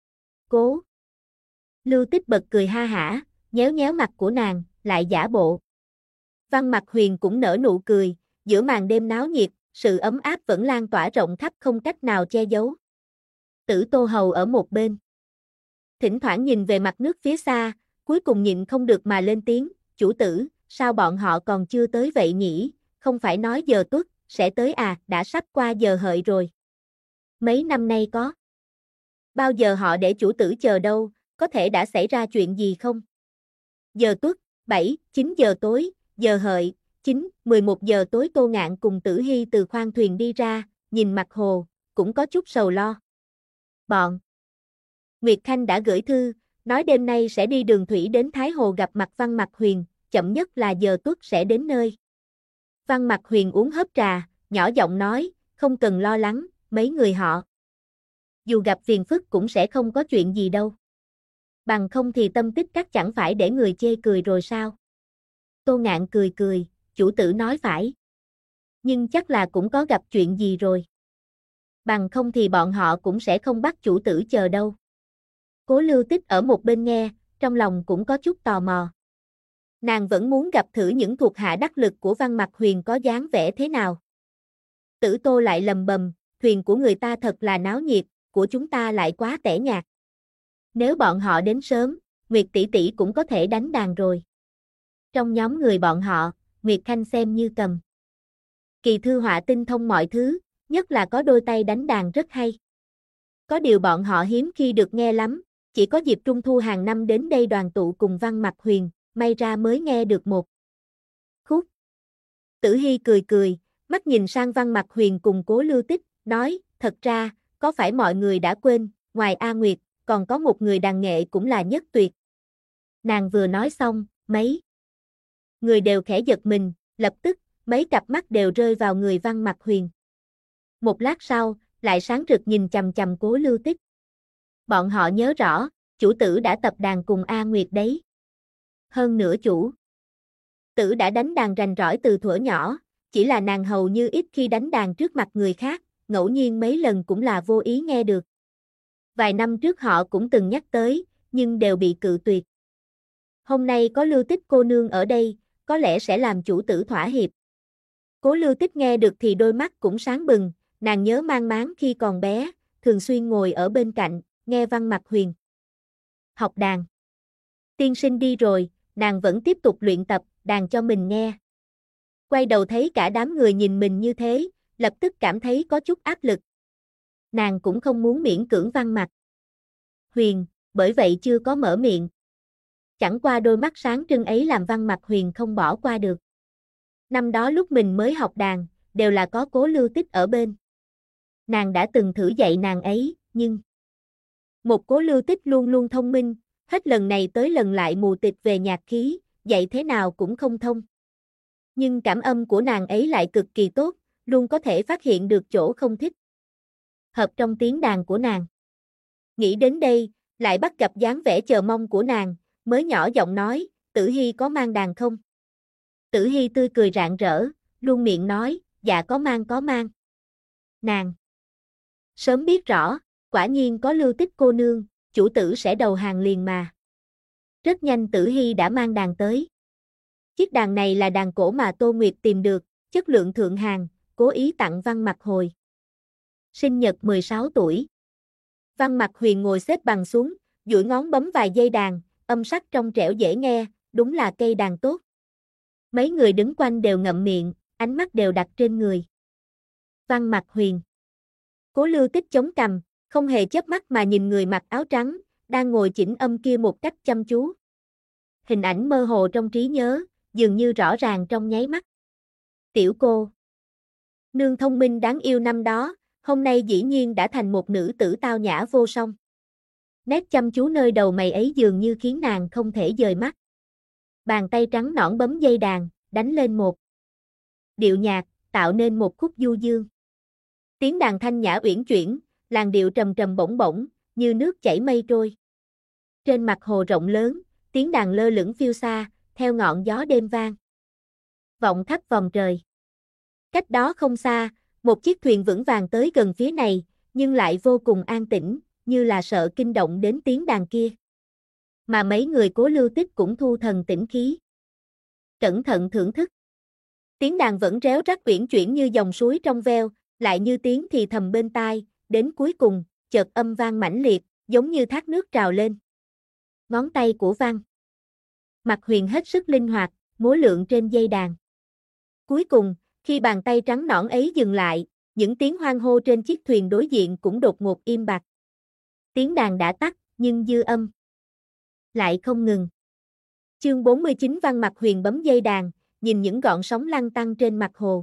Cố Lưu Tích bật cười ha hả, nhéo nhéo mặt của nàng, lại giả bộ. Văn Mặc Huyền cũng nở nụ cười, giữa màn đêm náo nhiệt, sự ấm áp vẫn lan tỏa rộng khắp không cách nào che giấu. Tử Tô Hầu ở một bên. Thỉnh thoảng nhìn về mặt nước phía xa, cuối cùng nhịn không được mà lên tiếng, chủ tử, sao bọn họ còn chưa tới vậy nhỉ, không phải nói giờ tuất, sẽ tới à, đã sắp qua giờ hợi rồi. Mấy năm nay có bao giờ họ để chủ tử chờ đâu, có thể đã xảy ra chuyện gì không? Giờ tuất, 7, 9 giờ tối, giờ hợi, 9, 11 giờ tối Tô Ngạn cùng Tử Hy từ khoang thuyền đi ra, nhìn mặt hồ, cũng có chút sầu lo. Bọn Nguyệt Khanh đã gửi thư, nói đêm nay sẽ đi đường thủy đến Thái Hồ gặp mặt Văn Mặc Huyền, chậm nhất là giờ tuất sẽ đến nơi. Văn Mặc Huyền uống hớp trà, nhỏ giọng nói, không cần lo lắng, mấy người họ dù gặp phiền phức cũng sẽ không có chuyện gì đâu. Bằng không thì Tâm Tích Các chẳng phải để người chê cười rồi sao? Tô Ngạn cười cười, chủ tử nói phải. Nhưng chắc là cũng có gặp chuyện gì rồi. Bằng không thì bọn họ cũng sẽ không bắt chủ tử chờ đâu. Cố Lưu Tích ở một bên nghe, trong lòng cũng có chút tò mò. Nàng vẫn muốn gặp thử những thuộc hạ đắc lực của Văn Mặc Huyền có dáng vẻ thế nào. Tử Tô lại lầm bầm, thuyền của người ta thật là náo nhiệt, của chúng ta lại quá tẻ nhạt. Nếu bọn họ đến sớm, Nguyệt tỷ tỷ cũng có thể đánh đàn rồi. Trong nhóm người bọn họ, Nguyệt Khanh xem như cầm kỳ thư họa tinh thông mọi thứ, nhất là có đôi tay đánh đàn rất hay. Có điều bọn họ hiếm khi được nghe lắm, chỉ có dịp trung thu hàng năm đến đây đoàn tụ cùng Văn Mặc Huyền, may ra mới nghe được một khúc. Tử Hy cười cười, mắt nhìn sang Văn Mặc Huyền cùng Cố Lưu Tích, nói, thật ra, có phải mọi người đã quên, ngoài A Nguyệt, còn có một người đàn nghệ cũng là nhất tuyệt. Nàng vừa nói xong, mấy người đều khẽ giật mình, lập tức, mấy cặp mắt đều rơi vào người Văn Mặc Huyền. Một lát sau, lại sáng rực nhìn chằm chằm Cố Lưu Tích. Bọn họ nhớ rõ, chủ tử đã tập đàn cùng A Nguyệt đấy. Hơn nữa chủ tử đã đánh đàn rành rỏi từ thuở nhỏ, chỉ là nàng hầu như ít khi đánh đàn trước mặt người khác, ngẫu nhiên mấy lần cũng là vô ý nghe được. Vài năm trước họ cũng từng nhắc tới, nhưng đều bị cự tuyệt. Hôm nay có Lưu Tích cô nương ở đây, có lẽ sẽ làm chủ tử thỏa hiệp. Cố Lưu Tích nghe được thì đôi mắt cũng sáng bừng, nàng nhớ mang máng khi còn bé, thường xuyên ngồi ở bên cạnh, nghe Văn Mặc Huyền học đàn. Tiên sinh đi rồi, nàng vẫn tiếp tục luyện tập đàn cho mình nghe. Quay đầu thấy cả đám người nhìn mình như thế, lập tức cảm thấy có chút áp lực. Nàng cũng không muốn miễn cưỡng Văn Mặc Huyền, bởi vậy chưa có mở miệng. Chẳng qua đôi mắt sáng trưng ấy làm Văn Mặc Huyền không bỏ qua được. Năm đó lúc mình mới học đàn, đều là có Cố Lưu Tích ở bên. Nàng đã từng thử dạy nàng ấy, nhưng một Cố Lưu Tích luôn luôn thông minh, hết lần này tới lần lại mù tịt về nhạc khí, dạy thế nào cũng không thông. Nhưng cảm âm của nàng ấy lại cực kỳ tốt, luôn có thể phát hiện được chỗ không thích hợp trong tiếng đàn của nàng. Nghĩ đến đây, lại bắt gặp dáng vẻ chờ mong của nàng, mới nhỏ giọng nói, Tử Hi có mang đàn không? Tử Hi tươi cười rạng rỡ, luôn miệng nói, dạ có mang. Nàng sớm biết rõ, quả nhiên có Lưu Tích cô nương, chủ tử sẽ đầu hàng liền mà. Rất nhanh Tử Hi đã mang đàn tới. Chiếc đàn này là đàn cổ mà Tô Nguyệt tìm được, chất lượng thượng hạng, cố ý tặng Văn Mặc Hồi. Sinh nhật 16 tuổi. Văn Mặc Huyền ngồi xếp bằng xuống, duỗi ngón bấm vài dây đàn, âm sắc trong trẻo dễ nghe, đúng là cây đàn tốt. Mấy người đứng quanh đều ngậm miệng, ánh mắt đều đặt trên người Văn Mặc Huyền. Cố Lưu Tích chống cằm, không hề chớp mắt mà nhìn người mặc áo trắng, đang ngồi chỉnh âm kia một cách chăm chú. Hình ảnh mơ hồ trong trí nhớ, dường như rõ ràng trong nháy mắt. Tiểu cô nương thông minh đáng yêu năm đó, hôm nay dĩ nhiên đã thành một nữ tử tao nhã vô song. Nét chăm chú nơi đầu mày ấy dường như khiến nàng không thể dời mắt. Bàn tay trắng nõn bấm dây đàn, đánh lên một điệu nhạc, tạo nên một khúc du dương. Tiếng đàn thanh nhã uyển chuyển, làn điệu trầm trầm bổng bổng, như nước chảy mây trôi. Trên mặt hồ rộng lớn, tiếng đàn lơ lửng phiêu xa, theo ngọn gió đêm vang vọng khắp vòng trời. Cách đó không xa, một chiếc thuyền vững vàng tới gần phía này, nhưng lại vô cùng an tĩnh, như là sợ kinh động đến tiếng đàn kia. Mà mấy người Cố Lưu Tích cũng thu thần tĩnh khí. Cẩn thận thưởng thức. Tiếng đàn vẫn réo rắt uyển chuyển như dòng suối trong veo, lại như tiếng thì thầm bên tai, đến cuối cùng, chợt âm vang mãnh liệt, giống như thác nước trào lên. Ngón tay của Văn Mặc Huyền hết sức linh hoạt, múa lượn trên dây đàn. Cuối cùng, khi bàn tay trắng nõn ấy dừng lại, những tiếng hoan hô trên chiếc thuyền đối diện cũng đột ngột im bặt. Tiếng đàn đã tắt, nhưng dư âm lại không ngừng. Chương 49 Văn Mặc Huyền bấm dây đàn, nhìn những gọn sóng lăn tăn trên mặt hồ.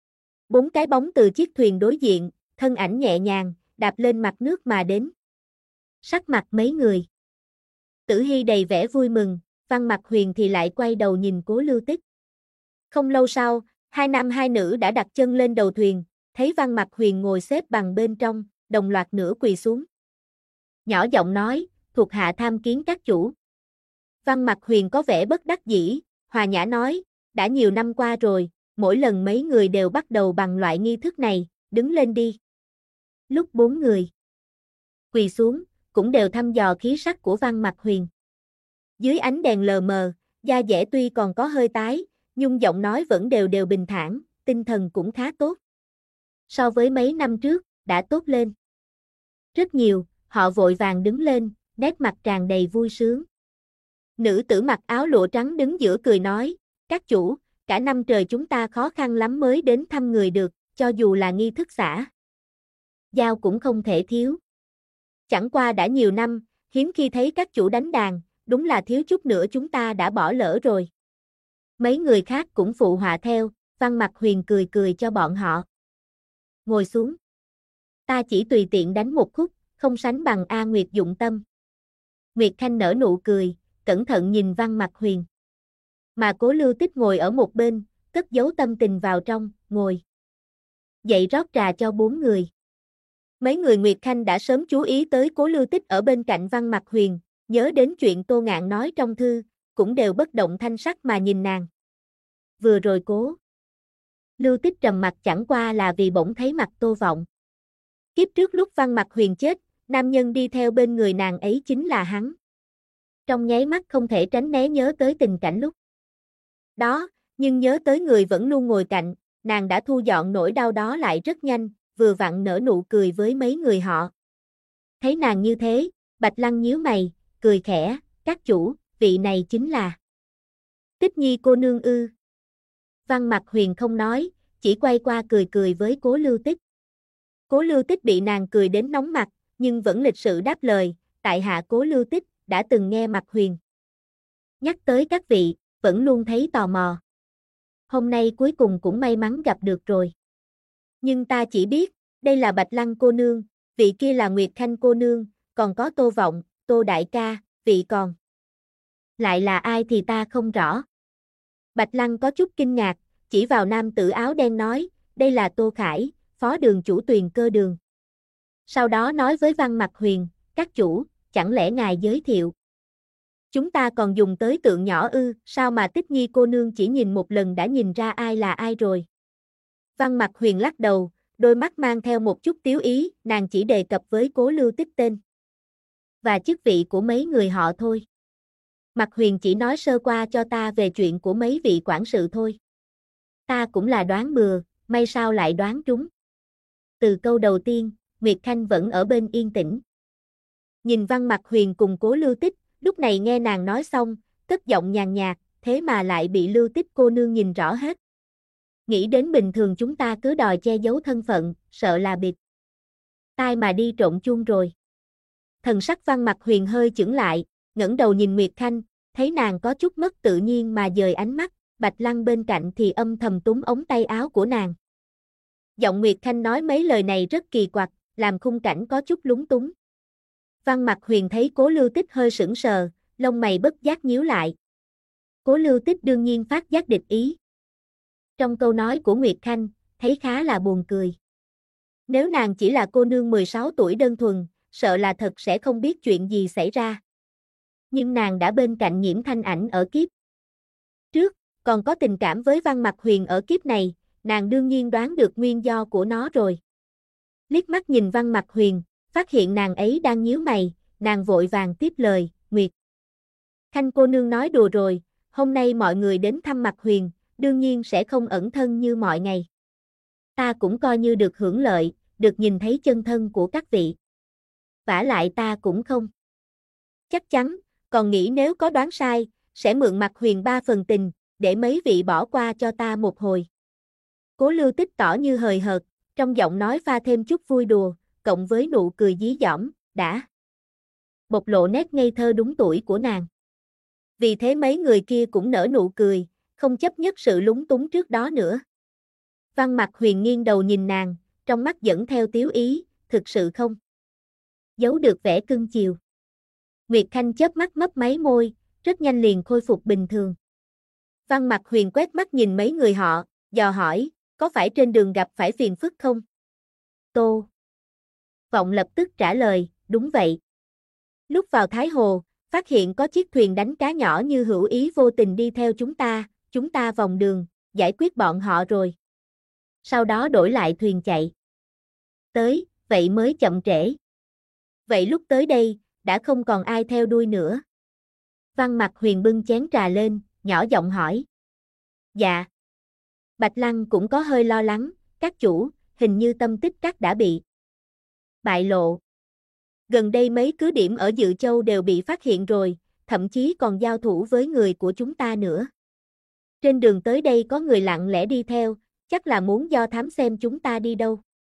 4 cái bóng từ chiếc thuyền đối diện, thân ảnh nhẹ nhàng, đạp lên mặt nước mà đến. Sắc mặt mấy người Tử Hi đầy vẻ vui mừng, Văn Mặc Huyền thì lại quay đầu nhìn Cố Lưu Tích. Không lâu sau, hai nam hai nữ đã đặt chân lên đầu thuyền, thấy Văn Mặc Huyền ngồi xếp bằng bên trong, đồng loạt nửa quỳ xuống. Nhỏ giọng nói, thuộc hạ tham kiến các chủ. Văn Mặc Huyền có vẻ bất đắc dĩ, hòa nhã nói, đã nhiều năm qua rồi, mỗi lần mấy người đều bắt đầu bằng loại nghi thức này, đứng lên đi. Lúc 4 người quỳ xuống, cũng đều thăm dò khí sắc của Văn Mặc Huyền. Dưới ánh đèn lờ mờ, da dẻ tuy còn có hơi tái, nhưng giọng nói vẫn đều đều bình thản, tinh thần cũng khá tốt. So với mấy năm trước, đã tốt lên rất nhiều, họ vội vàng đứng lên, nét mặt tràn đầy vui sướng. Nữ tử mặc áo lụa trắng đứng giữa cười nói, các chủ, cả năm trời chúng ta khó khăn lắm mới đến thăm người được, cho dù là nghi thức xã giao cũng không thể thiếu. Chẳng qua đã nhiều năm, hiếm khi thấy các chủ đánh đàn, đúng là thiếu chút nữa chúng ta đã bỏ lỡ rồi. Mấy người khác cũng phụ họa theo, Văn Mặc Huyền cười cười cho bọn họ ngồi xuống. Ta chỉ tùy tiện đánh một khúc, không sánh bằng A Nguyệt dụng tâm. Nguyệt Khanh nở nụ cười, cẩn thận nhìn Văn Mặc Huyền. Mà Cố Lưu Tích ngồi ở một bên, cất giấu tâm tình vào trong, ngồi dậy rót trà cho 4 người. Mấy người Nguyệt Khanh đã sớm chú ý tới Cố Lưu Tích ở bên cạnh Văn Mặc Huyền, nhớ đến chuyện Tô Ngạn nói trong thư, cũng đều bất động thanh sắc mà nhìn nàng. Vừa rồi Cố Lưu Tích trầm mặt chẳng qua là vì bỗng thấy mặt Tô Vọng. Kiếp trước lúc Văn Mặc Huyền chết, nam nhân đi theo bên người nàng ấy chính là hắn. Trong nháy mắt không thể tránh né nhớ tới tình cảnh lúc đó, nhưng nhớ tới người vẫn luôn ngồi cạnh, nàng đã thu dọn nỗi đau đó lại rất nhanh, vừa vặn nở nụ cười với mấy người họ. Thấy nàng như thế, Bạch Lăng nhíu mày, cười khẽ, các chủ, vị này chính là Tích Nhi cô nương ư. Văn Mặc Huyền không nói, chỉ quay qua cười cười với Cố Lưu Tích. Cố Lưu Tích bị nàng cười đến nóng mặt, nhưng vẫn lịch sự đáp lời, tại hạ Cố Lưu Tích, đã từng nghe Mặc Huyền nhắc tới các vị, vẫn luôn thấy tò mò. Hôm nay cuối cùng cũng may mắn gặp được rồi. Nhưng ta chỉ biết, đây là Bạch Lăng cô nương, vị kia là Nguyệt Khanh cô nương, còn có Tô Vọng, Tô đại ca, vị còn lại là ai thì ta không rõ. Bạch Lăng có chút kinh ngạc, chỉ vào nam tử áo đen nói, đây là Tô Khải, phó đường chủ Tuyền Cơ Đường. Sau đó nói với Văn Mặc Huyền, các chủ, chẳng lẽ ngài giới thiệu? Chúng ta còn dùng tới tượng nhỏ ư, sao mà Tích Nhi cô nương chỉ nhìn một lần đã nhìn ra ai là ai rồi? Văn Mặc Huyền lắc đầu, đôi mắt mang theo một chút tiếu ý, nàng chỉ đề cập với Cố Lưu Tích tên và chức vị của mấy người họ thôi. Mặc Huyền chỉ nói sơ qua cho ta về chuyện của mấy vị quản sự thôi. Ta cũng là đoán bừa, may sao lại đoán trúng. Từ câu đầu tiên, Nguyệt Khanh vẫn ở bên yên tĩnh. Nhìn Văn Mặc Huyền cùng Cố Lưu Tích, lúc này nghe nàng nói xong, cất giọng nhàn nhạt, thế mà lại bị Lưu Tích cô nương nhìn rõ hết. Nghĩ đến bình thường chúng ta cứ đòi che giấu thân phận, sợ là bịt tai mà đi trộn chuông rồi. Thần sắc Văn Mặc Huyền hơi chững lại, ngẩng đầu nhìn Nguyệt Khanh, thấy nàng có chút mất tự nhiên mà dời ánh mắt, Bạch Lăng bên cạnh thì âm thầm túm ống tay áo của nàng. Giọng Nguyệt Khanh nói mấy lời này rất kỳ quặc, làm khung cảnh có chút lúng túng. Văn Mặc Huyền thấy Cố Lưu Tích hơi sững sờ, lông mày bất giác nhíu lại. Cố Lưu Tích đương nhiên phát giác địch ý. Trong câu nói của Nguyệt Khanh, thấy khá là buồn cười. Nếu nàng chỉ là cô nương 16 tuổi đơn thuần, sợ là thật sẽ không biết chuyện gì xảy ra. Nhưng nàng đã bên cạnh Nhiễm Thanh Ảnh ở kiếp trước, còn có tình cảm với Văn Mặc Huyền ở kiếp này, nàng đương nhiên đoán được nguyên do của nó rồi. Liếc mắt nhìn Văn Mặc Huyền, phát hiện nàng ấy đang nhíu mày, nàng vội vàng tiếp lời, Nguyệt Khanh cô nương nói đùa rồi, hôm nay mọi người đến thăm Mặc Huyền, đương nhiên sẽ không ẩn thân như mọi ngày. Ta cũng coi như được hưởng lợi, được nhìn thấy chân thân của các vị. Vả lại ta cũng không chắc chắn, còn nghĩ nếu có đoán sai, sẽ mượn Mặc Huyền 3 phần tình, để mấy vị bỏ qua cho ta một hồi. Cố Lưu Tích tỏ như hời hợt, trong giọng nói pha thêm chút vui đùa, cộng với nụ cười dí dỏm, đã bộc lộ nét ngây thơ đúng tuổi của nàng. Vì thế mấy người kia cũng nở nụ cười, không chấp nhất sự lúng túng trước đó nữa. Văn Mặc Huyền nghiêng đầu nhìn nàng, trong mắt dẫn theo tiếu ý, thực sự không giấu được vẻ cưng chiều. Nguyệt Khanh chớp mắt mấp máy môi, rất nhanh liền khôi phục bình thường. Văn Mặc Huyền quét mắt nhìn mấy người họ, dò hỏi, có phải trên đường gặp phải phiền phức không? Tô Vọng lập tức trả lời, đúng vậy. Lúc vào Thái Hồ, phát hiện có chiếc thuyền đánh cá nhỏ như hữu ý vô tình đi theo chúng ta vòng đường, giải quyết bọn họ rồi. Sau đó đổi lại thuyền chạy tới, vậy mới chậm trễ. Vậy lúc tới đây, đã không còn ai theo đuôi nữa. Văn Mặc Huyền bưng chén trà lên, nhỏ giọng hỏi. Dạ. Bạch Lăng cũng có hơi lo lắng, các chủ, hình như Tâm Tích Các đã bị bại lộ. Gần đây mấy cứ điểm ở Dự Châu đều bị phát hiện rồi, thậm chí còn giao thủ với người của chúng ta nữa. Trên đường tới đây có người lặng lẽ đi theo, chắc là muốn do thám xem chúng ta đi đâu.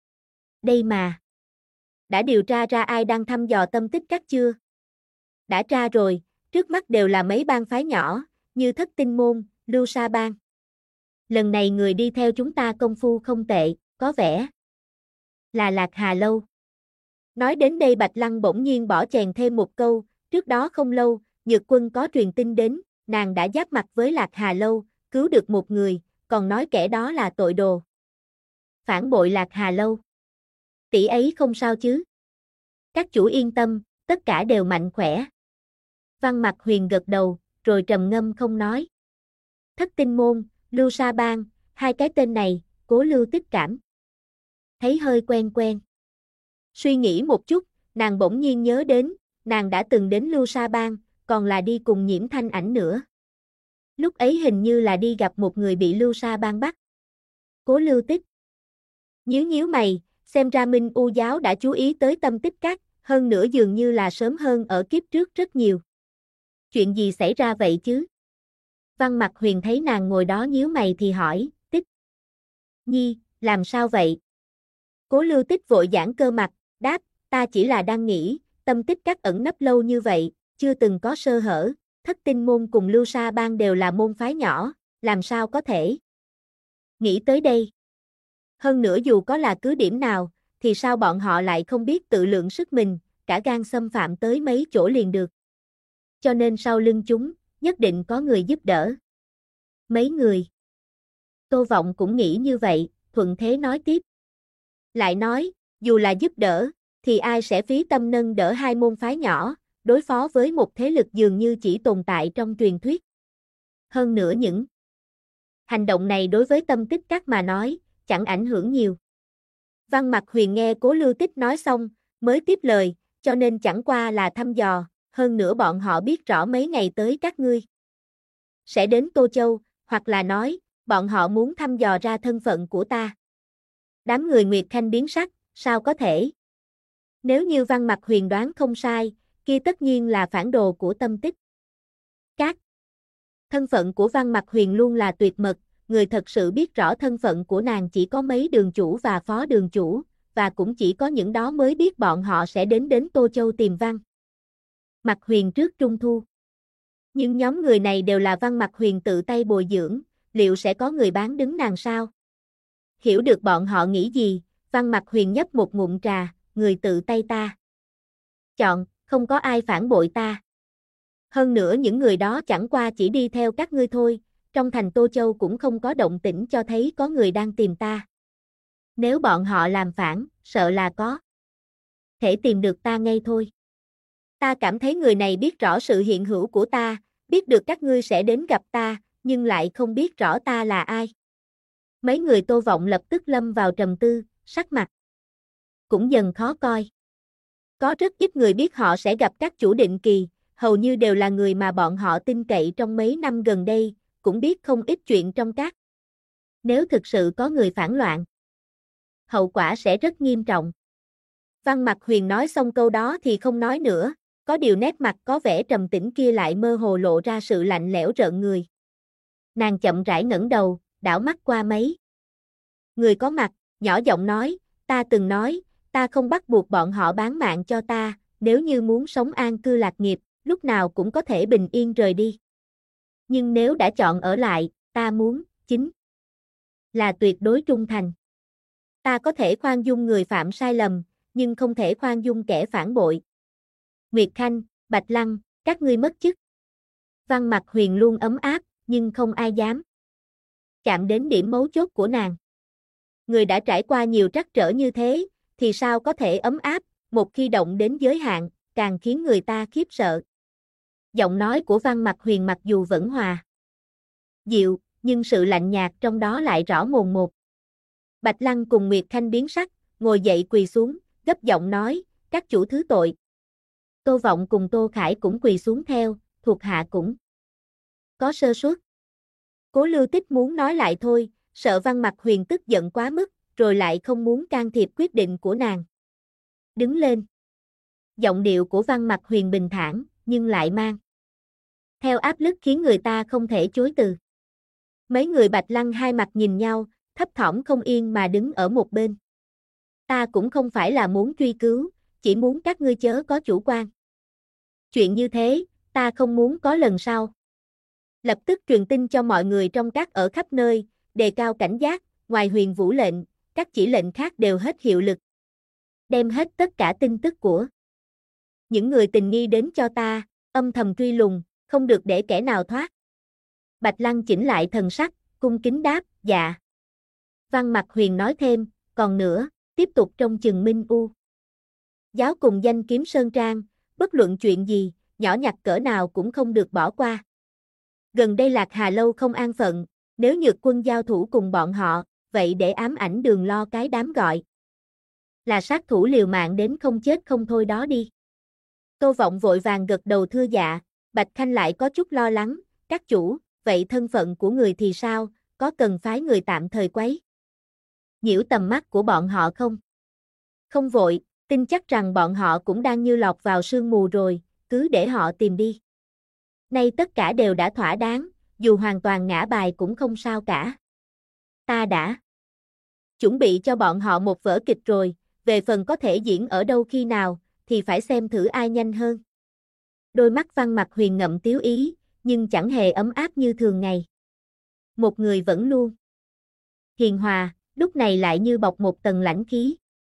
Đây mà. Đã điều tra ra ai đang thăm dò Tâm Tích Các chưa? Đã tra rồi, trước mắt đều là mấy bang phái nhỏ, như Thất Tinh Môn, Lưu Sa Bang. Lần này người đi theo chúng ta công phu không tệ, có vẻ Là Lạc Hà Lâu. Nói đến đây Bạch Lăng bỗng nhiên bỏ chèn thêm một câu, trước đó không lâu, Nhược Quân có truyền tin đến, nàng đã giáp mặt với Lạc Hà Lâu, cứu được một người, còn nói kẻ đó là tội đồ. Phản bội Lạc Hà Lâu. Tỷ ấy không sao chứ? Các chủ yên tâm, tất cả đều mạnh khỏe. Văn Mặc Huyền gật đầu, rồi trầm ngâm không nói. Thất Tinh Môn, Lưu Sa Bang, hai cái tên này, Cố Lưu Tích cảm thấy hơi quen quen. Suy nghĩ một chút, nàng bỗng nhiên nhớ đến, nàng đã từng đến Lưu Sa Bang, còn là đi cùng Nhiễm Thanh Ảnh nữa. Lúc ấy hình như là đi gặp một người bị Lưu Sa Bang bắt. Cố Lưu Tích nhíu nhíu mày, xem ra Minh U giáo đã chú ý tới Tâm Tích Các, hơn nữa dường như là sớm hơn ở kiếp trước rất nhiều. Chuyện gì xảy ra vậy chứ? Văn Mặc Huyền thấy nàng ngồi đó nhíu mày thì hỏi, Tích Nhi, làm sao vậy? Cố Lưu Tích vội giãn cơ mặt, đáp, ta chỉ là đang nghĩ, Tâm Tích Các ẩn nấp lâu như vậy, chưa từng có sơ hở, Thất Tinh Môn cùng Lưu Sa Bang đều là môn phái nhỏ, làm sao có thể? Nghĩ tới đây. Hơn nữa dù có là cứ điểm nào, thì sao bọn họ lại không biết tự lượng sức mình, cả gan xâm phạm tới mấy chỗ liền được. Cho nên sau lưng chúng, nhất định có người giúp đỡ. Mấy người. Tô Vọng cũng nghĩ như vậy, thuận thế nói tiếp. Lại nói, dù là giúp đỡ, thì ai sẽ phí tâm nâng đỡ hai môn phái nhỏ, đối phó với một thế lực dường như chỉ tồn tại trong truyền thuyết. Hơn nữa những hành động này đối với Tâm Tích Các mà nói, chẳng ảnh hưởng nhiều. Văn Mặc Huyền nghe Cố Lưu Tích nói xong, mới tiếp lời, cho nên chẳng qua là thăm dò, hơn nữa bọn họ biết rõ mấy ngày tới các ngươi sẽ đến Tô Châu, hoặc là nói, bọn họ muốn thăm dò ra thân phận của ta. Đám người Nguyệt Khanh biến sắc, sao có thể? Nếu như Văn Mặc Huyền đoán không sai, kia tất nhiên là phản đồ của Tâm Tích Các. Thân phận của Văn Mặc Huyền luôn là tuyệt mật, người thật sự biết rõ thân phận của nàng chỉ có mấy đường chủ và phó đường chủ, và cũng chỉ có những đó mới biết bọn họ sẽ đến Tô Châu tìm Văn Mặc Huyền trước Trung Thu. Nhưng nhóm người này đều là Văn Mặc Huyền tự tay bồi dưỡng, liệu sẽ có người bán đứng nàng sao? Hiểu được bọn họ nghĩ gì, Văn Mặc Huyền nhấp một ngụm trà, người tự tay ta chọn, không có ai phản bội ta. Hơn nữa những người đó chẳng qua chỉ đi theo các ngươi thôi, trong thành Tô Châu cũng không có động tĩnh cho thấy có người đang tìm ta. Nếu bọn họ làm phản, sợ là có thể tìm được ta ngay thôi. Ta cảm thấy người này biết rõ sự hiện hữu của ta, biết được các ngươi sẽ đến gặp ta, nhưng lại không biết rõ ta là ai. Mấy người Tô Vọng lập tức lâm vào trầm tư, sắc mặt cũng dần khó coi. Có rất ít người biết họ sẽ gặp các chủ định kỳ, hầu như đều là người mà bọn họ tin cậy trong mấy năm gần đây, cũng biết không ít chuyện trong các. Nếu thực sự có người phản loạn, hậu quả sẽ rất nghiêm trọng. Văn Mặc Huyền nói xong câu đó thì không nói nữa, có điều nét mặt có vẻ trầm tĩnh kia lại mơ hồ lộ ra sự lạnh lẽo rợn người. Nàng chậm rãi ngẩng đầu, đảo mắt qua mấy người có mặt, nhỏ giọng nói, ta từng nói, ta không bắt buộc bọn họ bán mạng cho ta, nếu như muốn sống an cư lạc nghiệp, lúc nào cũng có thể bình yên rời đi. Nhưng nếu đã chọn ở lại, ta muốn, chính là tuyệt đối trung thành. Ta có thể khoan dung người phạm sai lầm, nhưng không thể khoan dung kẻ phản bội. Nguyệt Khanh, Bạch Lăng, các ngươi mất chức. Văn Mặc Huyền luôn ấm áp, nhưng không ai dám chạm đến điểm mấu chốt của nàng. Người đã trải qua nhiều trắc trở như thế, thì sao có thể ấm áp, một khi động đến giới hạn, càng khiến người ta khiếp sợ. Giọng nói của Văn Mặc Huyền mặc dù vẫn hòa dịu, nhưng sự lạnh nhạt trong đó lại rõ mồn một. Bạch Lăng cùng Nguyệt Khanh biến sắc, ngồi dậy quỳ xuống, gấp giọng nói, các chủ thứ tội. Tô Vọng cùng Tô Khải cũng quỳ xuống theo, thuộc hạ cũng có sơ suất. Cố Lưu Tích muốn nói lại thôi, sợ Văn Mặc Huyền tức giận quá mức, rồi lại không muốn can thiệp quyết định của nàng. Đứng lên. Giọng điệu của Văn Mặc Huyền bình thản, nhưng lại mang theo áp lực khiến người ta không thể chối từ. Mấy người Bạch Lăng hai mặt nhìn nhau, thấp thỏm không yên mà đứng ở một bên. Ta cũng không phải là muốn truy cứu, chỉ muốn các ngươi chớ có chủ quan. Chuyện như thế, ta không muốn có lần sau. Lập tức truyền tin cho mọi người trong các ở khắp nơi, đề cao cảnh giác, ngoài Huyền Vũ lệnh, các chỉ lệnh khác đều hết hiệu lực. đem hết tất cả tin tức của những người tình nghi đến cho ta, âm thầm truy lùng, không được để kẻ nào thoát. Bạch Lăng chỉnh lại thần sắc, cung kính đáp, dạ. Văn Mặc Huyền nói thêm, còn nữa, tiếp tục trông chừng Minh U giáo cùng danh kiếm Sơn Trang, bất luận chuyện gì, nhỏ nhặt cỡ nào cũng không được bỏ qua. Gần đây Lạc Hà Lâu không an phận, nếu Nhược Quân giao thủ cùng bọn họ, vậy để ám ảnh Đường Lo cái đám gọi là sát thủ liều mạng đến không chết không thôi đó đi. Tô Vọng vội vàng gật đầu thưa dạ, Bạch Khanh lại có chút lo lắng, các chủ, vậy thân phận của người thì sao, có cần phái người tạm thời quấy nhiễu tầm mắt của bọn họ không? Không vội, tin chắc rằng bọn họ cũng đang như lọt vào sương mù rồi, cứ để họ tìm đi. Nay tất cả đều đã thỏa đáng, dù hoàn toàn ngã bài cũng không sao cả. Ta đã chuẩn bị cho bọn họ một vở kịch rồi, về phần có thể diễn ở đâu khi nào, thì phải xem thử ai nhanh hơn. Đôi mắt Văn Mặc Huyền ngậm tiếu ý, nhưng chẳng hề ấm áp như thường ngày. Một người vẫn luôn hiền hòa, lúc này lại như bọc một tầng lãnh khí.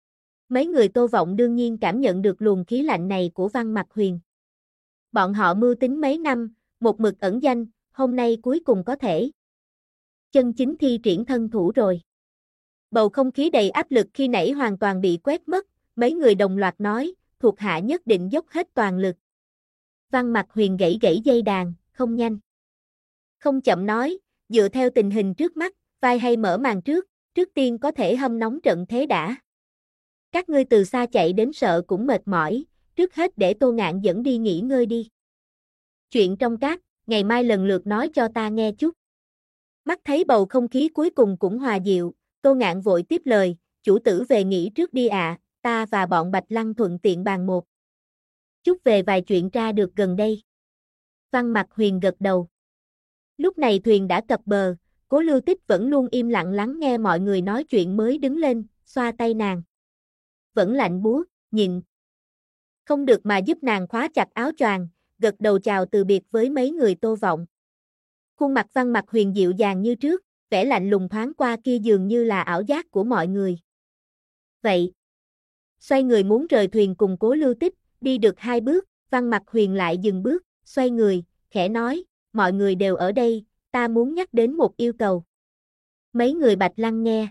Mấy người Tô Vọng đương nhiên cảm nhận được luồng khí lạnh này của Văn Mặc Huyền. Bọn họ mưu tính mấy năm, một mực ẩn danh, hôm nay cuối cùng có thể chân chính thi triển thân thủ rồi. Bầu không khí đầy áp lực khi nãy hoàn toàn bị quét mất, mấy người đồng loạt nói, thuộc hạ nhất định dốc hết toàn lực. Văn Mặc Huyền gãy gãy dây đàn, không nhanh không chậm nói, dựa theo tình hình trước mắt, vai hay mở màn trước tiên có thể hâm nóng trận thế đã. Các ngươi từ xa chạy đến sợ cũng mệt mỏi, trước hết để Tô Ngạn dẫn đi nghỉ ngơi đi. Chuyện trong các, ngày mai lần lượt nói cho ta nghe chút. Mắt thấy bầu không khí cuối cùng cũng hòa dịu, Tô Ngạn vội tiếp lời, chủ tử về nghỉ trước đi ạ, ta và bọn Bạch Lăng thuận tiện bàn một chút về vài chuyện ra được gần đây. Văn Mặc Huyền gật đầu. Lúc này thuyền đã cập bờ, Cố Lưu Tích vẫn luôn im lặng lắng nghe mọi người nói chuyện mới đứng lên, xoa tay nàng. Vẫn lạnh buốt, nhịn không được mà giúp nàng khóa chặt áo choàng, gật đầu chào từ biệt với mấy người Tô Vọng. Khuôn mặt Văn Mặc Huyền dịu dàng như trước, vẻ lạnh lùng thoáng qua kia dường như là ảo giác của mọi người. Vậy, xoay người muốn rời thuyền cùng Cố Lưu Tích, đi được 2 bước, Văn Mặc Huyền lại dừng bước, xoay người, khẽ nói, mọi người đều ở đây, ta muốn nhắc đến một yêu cầu. Mấy người Bạch Lăng nghe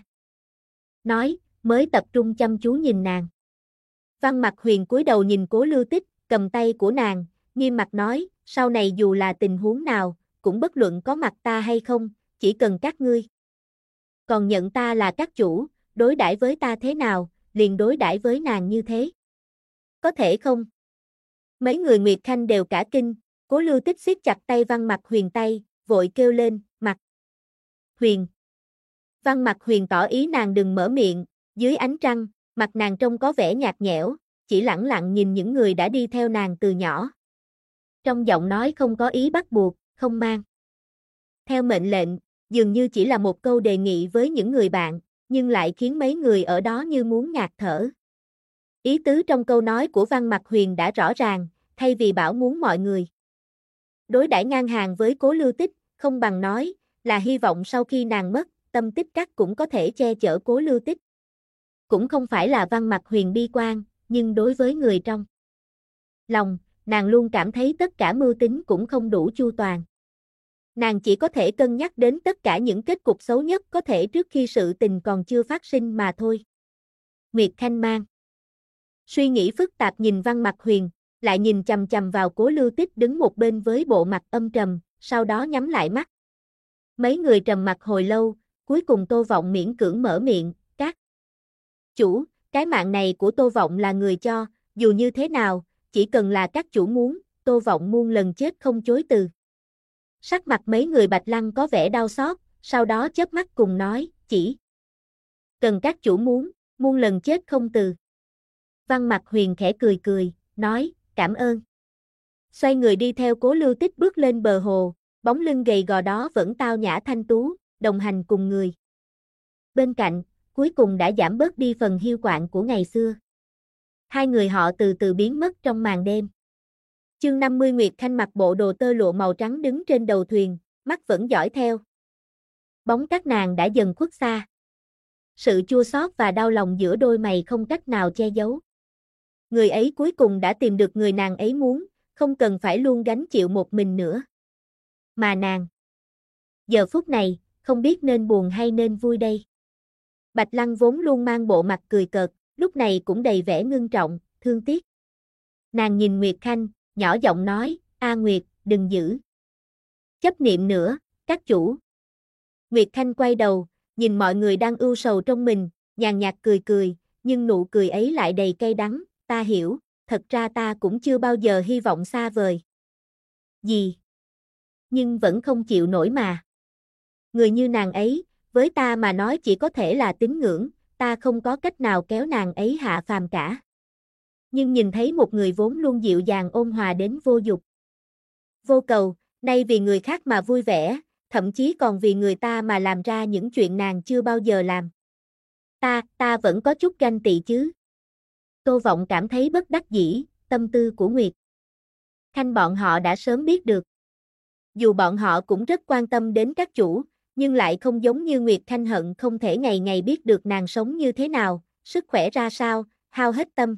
nói, mới tập trung chăm chú nhìn nàng. Văn Mặc Huyền cúi đầu nhìn Cố Lưu Tích, cầm tay của nàng, nghiêm mặt nói, sau này dù là tình huống nào, cũng bất luận có mặt ta hay không, chỉ cần các ngươi còn nhận ta là các chủ, đối đãi với ta thế nào, liền đối đãi với nàng như thế. Có thể không? Mấy người Nguyệt Khanh đều cả kinh, Cố Lưu Tích siết chặt tay Văn Mặc Huyền tay, vội kêu lên, Mặc Huyền. Văn Mặc Huyền tỏ ý nàng đừng mở miệng, dưới ánh trăng, mặt nàng trông có vẻ nhạt nhẽo, chỉ lẳng lặng nhìn những người đã đi theo nàng từ nhỏ. Trong giọng nói không có ý bắt buộc, không mang theo mệnh lệnh, dường như chỉ là một câu đề nghị với những người bạn, nhưng lại khiến mấy người ở đó như muốn ngạt thở. Ý tứ trong câu nói của Văn Mặc Huyền đã rõ ràng, thay vì bảo muốn mọi người đối đãi ngang hàng với Cố Lưu Tích, không bằng nói là hy vọng sau khi nàng mất, Tâm Tích Các cũng có thể che chở Cố Lưu Tích. Cũng không phải là Văn Mặc Huyền bi quan, nhưng đối với người trong lòng, nàng luôn cảm thấy tất cả mưu tính cũng không đủ chu toàn. Nàng chỉ có thể cân nhắc đến tất cả những kết cục xấu nhất có thể trước khi sự tình còn chưa phát sinh mà thôi. Nguyệt Khanh mang suy nghĩ phức tạp nhìn Văn Mặc Huyền, lại nhìn chằm chằm vào Cố Lưu Tích đứng một bên với bộ mặt âm trầm, sau đó nhắm lại mắt. Mấy người trầm mặc hồi lâu, cuối cùng Tô Vọng miễn cưỡng mở miệng, các chủ, cái mạng này của Tô Vọng là người cho, dù như thế nào, chỉ cần là các chủ muốn, Tô Vọng muôn lần chết không chối từ. Sắc mặt mấy người Bạch Lăng có vẻ đau xót, sau đó chớp mắt cùng nói, chỉ cần các chủ muốn, muôn lần chết không từ. Văn Mặc Huyền khẽ cười cười, nói, cảm ơn. Xoay người đi theo Cố Lưu Tích bước lên bờ hồ, bóng lưng gầy gò đó vẫn tao nhã thanh tú, đồng hành cùng người. Bên cạnh, cuối cùng đã giảm bớt đi phần hiu quạnh của ngày xưa. Hai người họ từ từ biến mất trong màn đêm. Chương 50 Nguyệt Khanh mặc bộ đồ tơ lụa màu trắng đứng trên đầu thuyền, mắt vẫn dõi theo. Bóng các nàng đã dần khuất xa. sự chua xót và đau lòng giữa đôi mày không cách nào che giấu. Người ấy cuối cùng đã tìm được người nàng ấy muốn, không cần phải luôn gánh chịu một mình nữa. Mà nàng, giờ phút này, không biết nên buồn hay nên vui đây. Bạch Lăng vốn luôn mang bộ mặt cười cợt, lúc này cũng đầy vẻ ngưng trọng, thương tiếc. Nàng nhìn Nguyệt Khanh, nhỏ giọng nói, A Nguyệt, đừng giữ chấp niệm nữa, các chủ. Nguyệt Khanh quay đầu, nhìn mọi người đang ưu sầu trong mình, nhàn nhạt cười cười, nhưng nụ cười ấy lại đầy cay đắng, ta hiểu, thật ra ta cũng chưa bao giờ hy vọng xa vời. Gì? Nhưng vẫn không chịu nổi mà. Người như nàng ấy, với ta mà nói chỉ có thể là tín ngưỡng, ta không có cách nào kéo nàng ấy hạ phàm cả. Nhưng nhìn thấy một người vốn luôn dịu dàng ôn hòa đến vô dục, vô cầu, nay vì người khác mà vui vẻ, thậm chí còn vì người ta mà làm ra những chuyện nàng chưa bao giờ làm. Ta vẫn có chút ganh tị chứ. Tô Vọng cảm thấy bất đắc dĩ, tâm tư của Nguyệt Khanh bọn họ đã sớm biết được. Dù bọn họ cũng rất quan tâm đến các chủ, nhưng lại không giống như Nguyệt Khanh hận không thể ngày ngày biết được nàng sống như thế nào, sức khỏe ra sao, hao hết tâm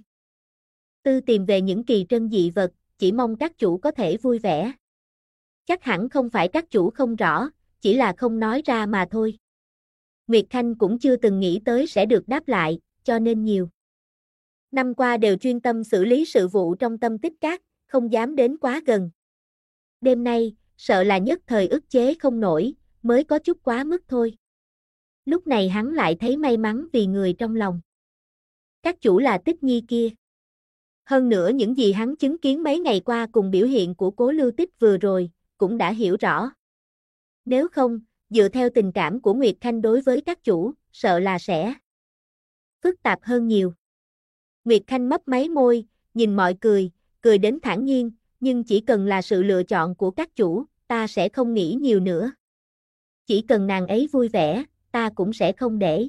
tư tìm về những kỳ trân dị vật, chỉ mong các chủ có thể vui vẻ. Chắc hẳn không phải các chủ không rõ, chỉ là không nói ra mà thôi. Nguyệt Khanh cũng chưa từng nghĩ tới sẽ được đáp lại, cho nên nhiều năm qua đều chuyên tâm xử lý sự vụ trong Tâm Tích Các, không dám đến quá gần. Đêm nay, sợ là nhất thời ức chế không nổi, mới có chút quá mức thôi. Lúc này hắn lại thấy may mắn vì người trong lòng. Các chủ là Tích Nhi kia. Hơn nữa những gì hắn chứng kiến mấy ngày qua cùng biểu hiện của Cố Lưu Tích vừa rồi, cũng đã hiểu rõ. Nếu không, dựa theo tình cảm của Nguyệt Khanh đối với các chủ, sợ là sẽ phức tạp hơn nhiều. Nguyệt Khanh mấp máy môi, nhìn mọi cười đến thản nhiên, nhưng chỉ cần là sự lựa chọn của các chủ, ta sẽ không nghĩ nhiều nữa. Chỉ cần nàng ấy vui vẻ, ta cũng sẽ không để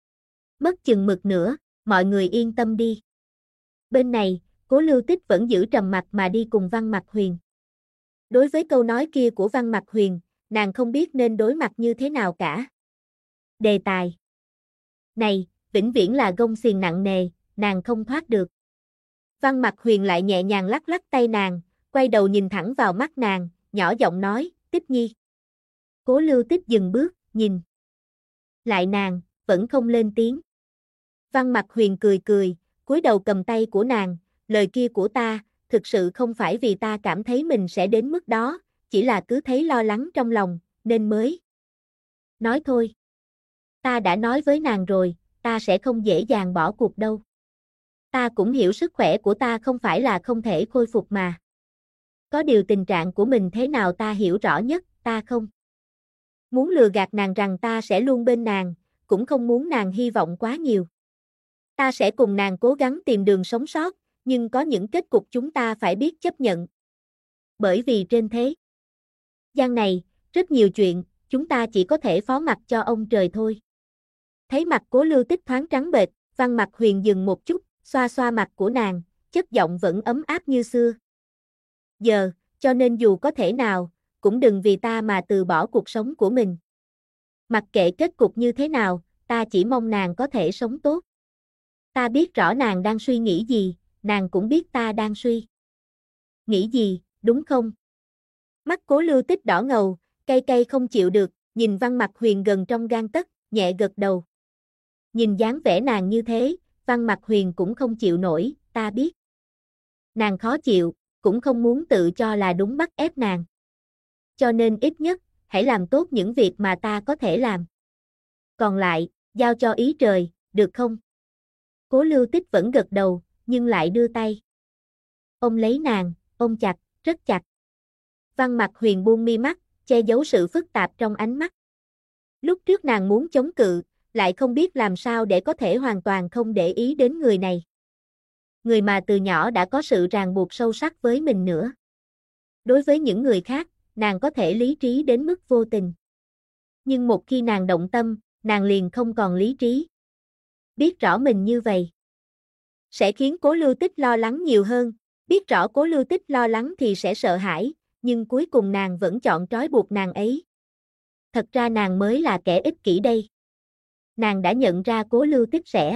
mất chừng mực nữa, mọi người yên tâm đi. Bên này, Cố Lưu Tích vẫn giữ trầm mặc mà đi cùng Văn Mặc Huyền. Đối với câu nói kia của Văn Mặc Huyền, nàng không biết nên đối mặt như thế nào cả. Đề tài này, vĩnh viễn là gông xiềng nặng nề, nàng không thoát được. Văn Mặc Huyền lại nhẹ nhàng lắc lắc tay nàng, quay đầu nhìn thẳng vào mắt nàng, nhỏ giọng nói, Tích Nhi. Cố Lưu Tích dừng bước, nhìn lại nàng, vẫn không lên tiếng. Văn Mặc Huyền cười, cúi đầu cầm tay của nàng, lời kia của ta, thực sự không phải vì ta cảm thấy mình sẽ đến mức đó, chỉ là cứ thấy lo lắng trong lòng, nên mới nói thôi. Ta đã nói với nàng rồi, ta sẽ không dễ dàng bỏ cuộc đâu. Ta cũng hiểu sức khỏe của ta không phải là không thể khôi phục mà. Có điều tình trạng của mình thế nào ta hiểu rõ nhất, ta không muốn lừa gạt nàng rằng ta sẽ luôn bên nàng, cũng không muốn nàng hy vọng quá nhiều. Ta sẽ cùng nàng cố gắng tìm đường sống sót, nhưng có những kết cục chúng ta phải biết chấp nhận. Bởi vì trên thế gian này, rất nhiều chuyện, chúng ta chỉ có thể phó mặc cho ông trời thôi. Thấy mặt Cố Lưu Tích thoáng trắng bệch, Văn Mặc Huyền dừng một chút, xoa xoa mặt của nàng, chất giọng vẫn ấm áp như xưa. Giờ, cho nên dù có thể nào, cũng đừng vì ta mà từ bỏ cuộc sống của mình. Mặc kệ kết cục như thế nào, ta chỉ mong nàng có thể sống tốt. Ta biết rõ nàng đang suy nghĩ gì, nàng cũng biết ta đang suy nghĩ gì, đúng không? Mắt Cố Lưu Tích đỏ ngầu, cay cay không chịu được, nhìn Văn Mặc Huyền gần trong gang tấc, nhẹ gật đầu. Nhìn dáng vẻ nàng như thế, Văn Mặc Huyền cũng không chịu nổi, ta biết. Nàng khó chịu, cũng không muốn tự cho là đúng bắt ép nàng. Cho nên ít nhất, hãy làm tốt những việc mà ta có thể làm. Còn lại, giao cho ý trời, được không? Cố Lưu Tích vẫn gật đầu, nhưng lại đưa tay ôm lấy nàng, ôm chặt, rất chặt. Văn Mặc Huyền buông mi mắt, che giấu sự phức tạp trong ánh mắt. Lúc trước nàng muốn chống cự, lại không biết làm sao để có thể hoàn toàn không để ý đến người này. Người mà từ nhỏ đã có sự ràng buộc sâu sắc với mình nữa. Đối với những người khác, nàng có thể lý trí đến mức vô tình. Nhưng một khi nàng động tâm, nàng liền không còn lý trí. Biết rõ mình như vậy sẽ khiến Cố Lưu Tích lo lắng nhiều hơn, biết rõ Cố Lưu Tích lo lắng thì sẽ sợ hãi, nhưng cuối cùng nàng vẫn chọn trói buộc nàng ấy. Thật ra nàng mới là kẻ ích kỷ đây. Nàng đã nhận ra Cố Lưu Tích sẽ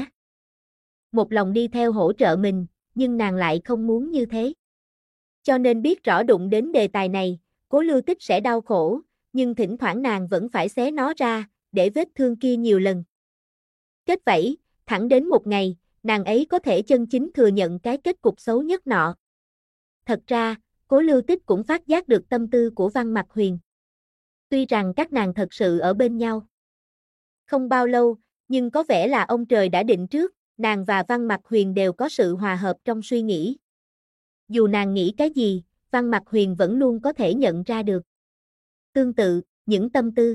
một lòng đi theo hỗ trợ mình, nhưng nàng lại không muốn như thế. Cho nên biết rõ đụng đến đề tài này, Cố Lưu Tích sẽ đau khổ, nhưng thỉnh thoảng nàng vẫn phải xé nó ra, để vết thương kia nhiều lần kết vảy, thẳng đến một ngày, nàng ấy có thể chân chính thừa nhận cái kết cục xấu nhất nọ. Thật ra, Cố Lưu Tích cũng phát giác được tâm tư của Văn Mặc Huyền. Tuy rằng các nàng thật sự ở bên nhau không bao lâu, nhưng có vẻ là ông trời đã định trước, nàng và Văn Mặc Huyền đều có sự hòa hợp trong suy nghĩ. Dù nàng nghĩ cái gì, Văn Mặc Huyền vẫn luôn có thể nhận ra được. Tương tự, những tâm tư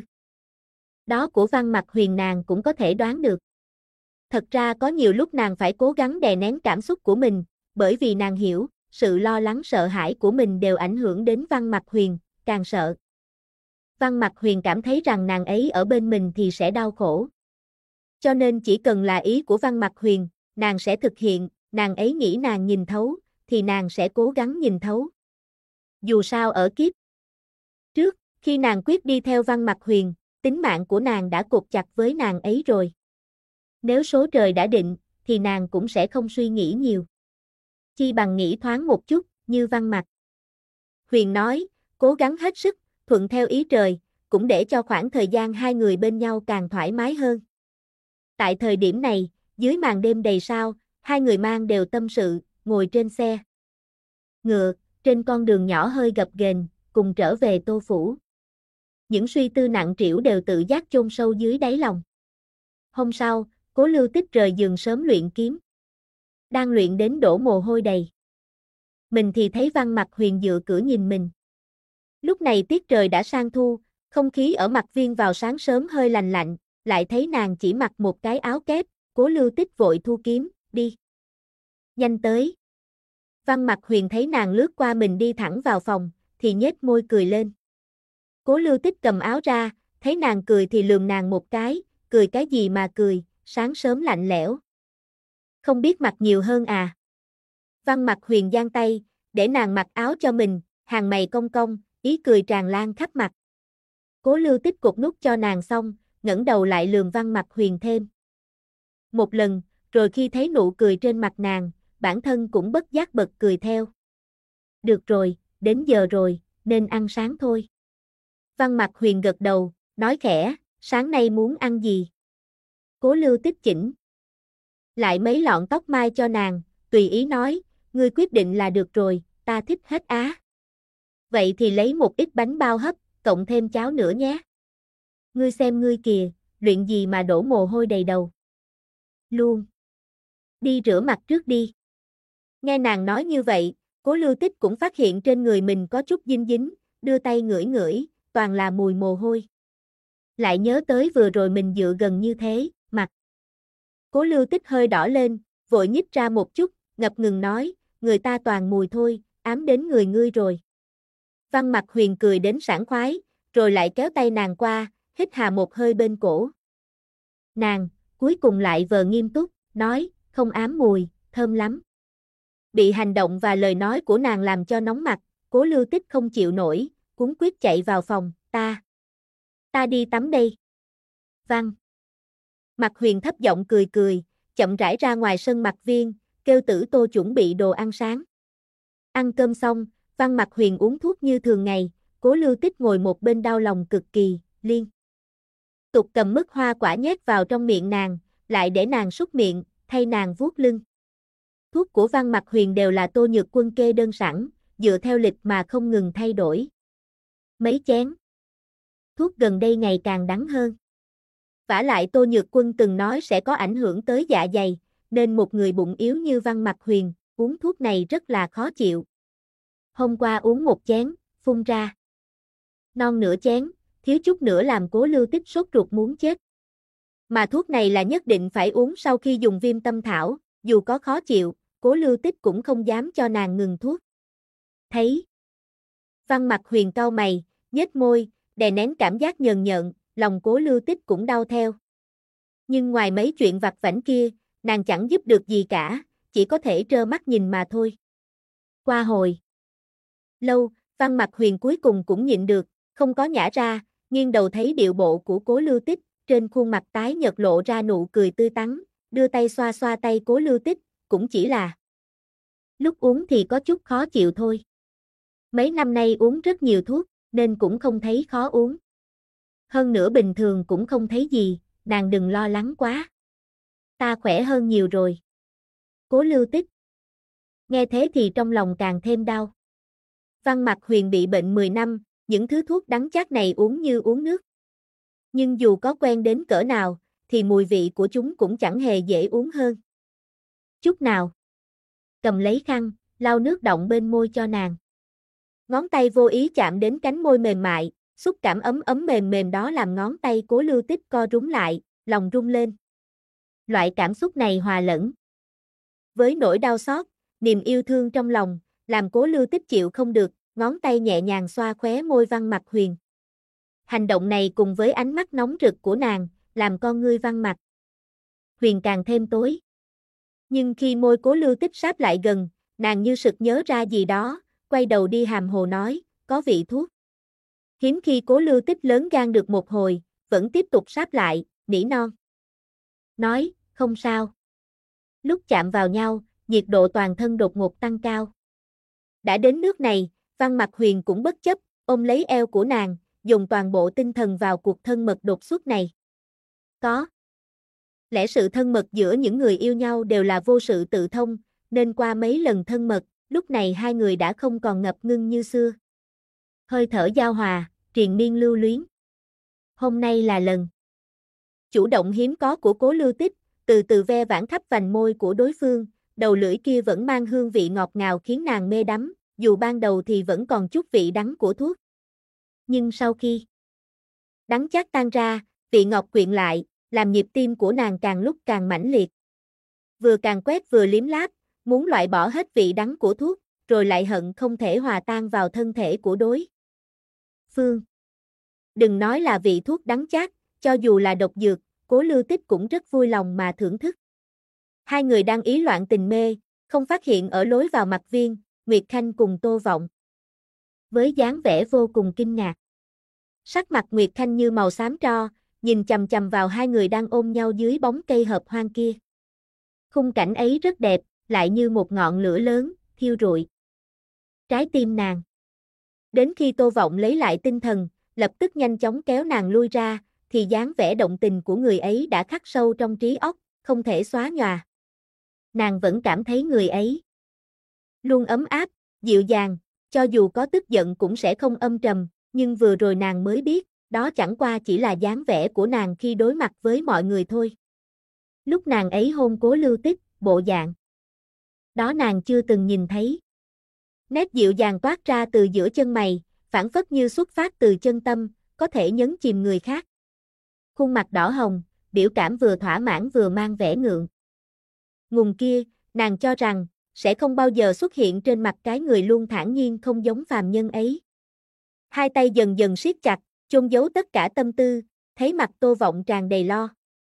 đó của Văn Mặc Huyền nàng cũng có thể đoán được. Thật ra có nhiều lúc nàng phải cố gắng đè nén cảm xúc của mình, bởi vì nàng hiểu, sự lo lắng sợ hãi của mình đều ảnh hưởng đến Văn Mặc Huyền, càng sợ Văn Mặc Huyền cảm thấy rằng nàng ấy ở bên mình thì sẽ đau khổ. Cho nên chỉ cần là ý của Văn Mặc Huyền, nàng sẽ thực hiện, nàng ấy nghĩ nàng nhìn thấu, thì nàng sẽ cố gắng nhìn thấu. Dù sao ở kiếp trước, khi nàng quyết đi theo Văn Mặc Huyền, tính mạng của nàng đã cột chặt với nàng ấy rồi. Nếu số trời đã định, thì nàng cũng sẽ không suy nghĩ nhiều. Chi bằng nghĩ thoáng một chút, như Văn Mặc Huyền nói, cố gắng hết sức, thuận theo ý trời, cũng để cho khoảng thời gian hai người bên nhau càng thoải mái hơn. Tại thời điểm này, dưới màn đêm đầy sao, hai người mang đều tâm sự, ngồi trên xe ngựa, trên con đường nhỏ hơi gập ghềnh, cùng trở về Tô Phủ. Những suy tư nặng trĩu đều tự giác chôn sâu dưới đáy lòng. Hôm sau, Cố Lưu Tích rời giường sớm luyện kiếm. Đang luyện đến đổ mồ hôi đầy. Mình thì thấy Văn Mặc Huyền dựa cửa nhìn mình. Lúc này tiết trời đã sang thu, không khí ở Mặc Viên vào sáng sớm hơi lành lạnh, lại thấy nàng chỉ mặc một cái áo kép, Cố Lưu Tích vội thu kiếm, đi. Nhanh tới. Văn Mặc Huyền thấy nàng lướt qua mình đi thẳng vào phòng, thì nhếch môi cười lên. Cố Lưu Tích cầm áo ra, thấy nàng cười thì lườm nàng một cái, cười cái gì mà cười, sáng sớm lạnh lẽo. Không biết mặc nhiều hơn à? Văn Mặc Huyền giang tay, để nàng mặc áo cho mình, hàng mày cong cong, ý cười tràn lan khắp mặt. Cố Lưu Tích cột nút cho nàng xong, ngẩng đầu lại lườm Văn Mặc Huyền thêm một lần, rồi khi thấy nụ cười trên mặt nàng, bản thân cũng bất giác bật cười theo. Được rồi, đến giờ rồi, nên ăn sáng thôi. Văn Mặc Huyền gật đầu, nói khẽ, sáng nay muốn ăn gì? Cố Lưu Tích chỉnh lại mấy lọn tóc mai cho nàng, tùy ý nói, ngươi quyết định là được rồi, ta thích hết á. Vậy thì lấy một ít bánh bao hấp, cộng thêm cháo nữa nhé. Ngươi xem ngươi kìa, luyện gì mà đổ mồ hôi đầy đầu. Luôn. Đi rửa mặt trước đi. Nghe nàng nói như vậy, Cố Lưu Tích cũng phát hiện trên người mình có chút dinh dính, đưa tay ngửi ngửi, toàn là mùi mồ hôi. Lại nhớ tới vừa rồi mình dựa gần như thế, mặt Cố Lưu Tích hơi đỏ lên, vội nhích ra một chút, ngập ngừng nói, người ta toàn mùi thôi, ám đến người ngươi rồi. Văn Mặc Huyền cười đến sảng khoái, rồi lại kéo tay nàng qua, hít hà một hơi bên cổ. Nàng, cuối cùng lại vờ nghiêm túc, nói, không ám mùi, thơm lắm. Bị hành động và lời nói của nàng làm cho nóng mặt, Cố Lưu Tích không chịu nổi, cuống quýt chạy vào phòng, ta đi tắm đây. Văn Mặc Huyền thấp giọng cười cười, chậm rãi ra ngoài sân Mặc Viên, kêu Tử Tô chuẩn bị đồ ăn sáng. Ăn cơm xong, Văn Mặc Huyền uống thuốc như thường ngày, Cố Lưu Tích ngồi một bên đau lòng cực kỳ, liên tục cầm mứt hoa quả nhét vào trong miệng nàng, lại để nàng súc miệng, thay nàng vuốt lưng. Thuốc của Văn Mặc Huyền đều là Tô Nhược Quân kê đơn sẵn, dựa theo lịch mà không ngừng thay đổi. Mấy chén thuốc gần đây ngày càng đắng hơn. Vả lại Tô Nhược Quân từng nói sẽ có ảnh hưởng tới dạ dày, nên một người bụng yếu như Văn Mặc Huyền, uống thuốc này rất là khó chịu. Hôm qua uống một chén, phun ra non nửa chén, thiếu chút nữa làm Cố Lưu Tích sốt ruột muốn chết. Mà thuốc này là nhất định phải uống sau khi dùng viêm tâm thảo, dù có khó chịu, Cố Lưu Tích cũng không dám cho nàng ngừng thuốc. Thấy Văn Mặc Huyền cau mày, nhếch môi, đè nén cảm giác nhờn nhợn, lòng Cố Lưu Tích cũng đau theo. Nhưng ngoài mấy chuyện vặt vãnh kia, nàng chẳng giúp được gì cả, chỉ có thể trơ mắt nhìn mà thôi. Qua hồi lâu, Văn Mặc Huyền cuối cùng cũng nhịn được, không có nhả ra, nghiêng đầu thấy điệu bộ của Cố Lưu Tích, trên khuôn mặt tái nhợt lộ ra nụ cười tươi tắn, đưa tay xoa xoa tay Cố Lưu Tích, cũng chỉ là lúc uống thì có chút khó chịu thôi. Mấy năm nay uống rất nhiều thuốc, nên cũng không thấy khó uống. Hơn nữa bình thường cũng không thấy gì, nàng đừng lo lắng quá. Ta khỏe hơn nhiều rồi. Cố Lưu Tích nghe thế thì trong lòng càng thêm đau. Văn Mặc Huyền bị bệnh 10 năm, những thứ thuốc đắng chát này uống như uống nước. Nhưng dù có quen đến cỡ nào, thì mùi vị của chúng cũng chẳng hề dễ uống hơn chút nào. Cầm lấy khăn, lau nước đọng bên môi cho nàng. Ngón tay vô ý chạm đến cánh môi mềm mại, xúc cảm ấm ấm mềm mềm đó làm ngón tay Cố Lưu Tích co rúm lại, lòng rung lên. Loại cảm xúc này hòa lẫn với nỗi đau xót, niềm yêu thương trong lòng, làm Cố Lưu Tích chịu không được, ngón tay nhẹ nhàng xoa khóe môi Văn Mặc Huyền. Hành động này cùng với ánh mắt nóng rực của nàng, làm con ngươi Văn Mặc Huyền càng thêm tối. Nhưng khi môi Cố Lưu Tích sáp lại gần, nàng như sực nhớ ra gì đó, quay đầu đi hàm hồ nói, có vị thuốc. Hiếm khi Cố Lưu Tích lớn gan được một hồi, vẫn tiếp tục sáp lại, nỉ non. Nói, không sao. Lúc chạm vào nhau, nhiệt độ toàn thân đột ngột tăng cao. Đã đến nước này, Văn Mặc Huyền cũng bất chấp, ôm lấy eo của nàng, dùng toàn bộ tinh thần vào cuộc thân mật đột xuất này. Có lẽ sự thân mật giữa những người yêu nhau đều là vô sự tự thông, nên qua mấy lần thân mật, lúc này hai người đã không còn ngập ngưng như xưa. Hơi thở giao hòa, triền miên lưu luyến. Hôm nay là lần chủ động hiếm có của Cố Lưu Tích, từ từ ve vãn khắp vành môi của đối phương, đầu lưỡi kia vẫn mang hương vị ngọt ngào khiến nàng mê đắm, dù ban đầu thì vẫn còn chút vị đắng của thuốc. Nhưng sau khi đắng chát tan ra, vị ngọt quyện lại, làm nhịp tim của nàng càng lúc càng mãnh liệt. Vừa càng quét vừa liếm láp, muốn loại bỏ hết vị đắng của thuốc, rồi lại hận không thể hòa tan vào thân thể của đối phương. Đừng nói là vị thuốc đắng chát, cho dù là độc dược, Cố Lưu Tích cũng rất vui lòng mà thưởng thức. Hai người đang ý loạn tình mê, không phát hiện ở lối vào Mặc Viên, Nguyệt Khanh cùng Tô Vọng. Với dáng vẻ vô cùng kinh ngạc. Sắc mặt Nguyệt Khanh như màu xám tro, nhìn chằm chằm vào hai người đang ôm nhau dưới bóng cây hợp hoang kia. Khung cảnh ấy rất đẹp, lại như một ngọn lửa lớn, thiêu rụi trái tim nàng. Đến khi Tô Vọng lấy lại tinh thần, lập tức nhanh chóng kéo nàng lui ra, thì dáng vẻ động tình của người ấy đã khắc sâu trong trí óc, không thể xóa nhòa. Nàng vẫn cảm thấy người ấy luôn ấm áp, dịu dàng, cho dù có tức giận cũng sẽ không âm trầm, nhưng vừa rồi nàng mới biết, đó chẳng qua chỉ là dáng vẻ của nàng khi đối mặt với mọi người thôi. Lúc nàng ấy hôn Cố Lưu Tích, bộ dạng đó nàng chưa từng nhìn thấy. Nét dịu dàng toát ra từ giữa chân mày, phảng phất như xuất phát từ chân tâm, có thể nhấn chìm người khác. Khuôn mặt đỏ hồng, biểu cảm vừa thỏa mãn vừa mang vẻ ngượng ngùng kia, nàng cho rằng sẽ không bao giờ xuất hiện trên mặt cái người luôn thản nhiên không giống phàm nhân ấy. Hai tay dần dần siết chặt, chôn giấu tất cả tâm tư, thấy mặt Tô Vọng tràn đầy lo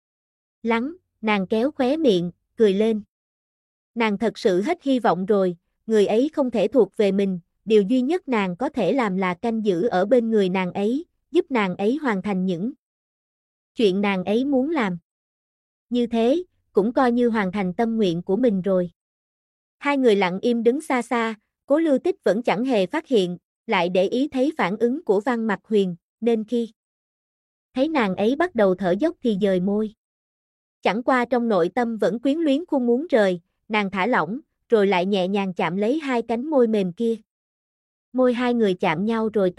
lắng, nàng kéo khóe miệng, cười lên. Nàng thật sự hết hy vọng rồi, người ấy không thể thuộc về mình, điều duy nhất nàng có thể làm là canh giữ ở bên người nàng ấy, giúp nàng ấy hoàn thành những chuyện nàng ấy muốn làm. Như thế, cũng coi như hoàn thành tâm nguyện của mình rồi. Hai người lặng im đứng xa xa, Cố Lưu Tích vẫn chẳng hề phát hiện, lại để ý thấy phản ứng của Văn Mặc Huyền, nên khi thấy nàng ấy bắt đầu thở dốc thì dời môi. Chẳng qua trong nội tâm vẫn quyến luyến không muốn rời, nàng thả lỏng, rồi lại nhẹ nhàng chạm lấy hai cánh môi mềm kia. Môi hai người chạm nhau rồi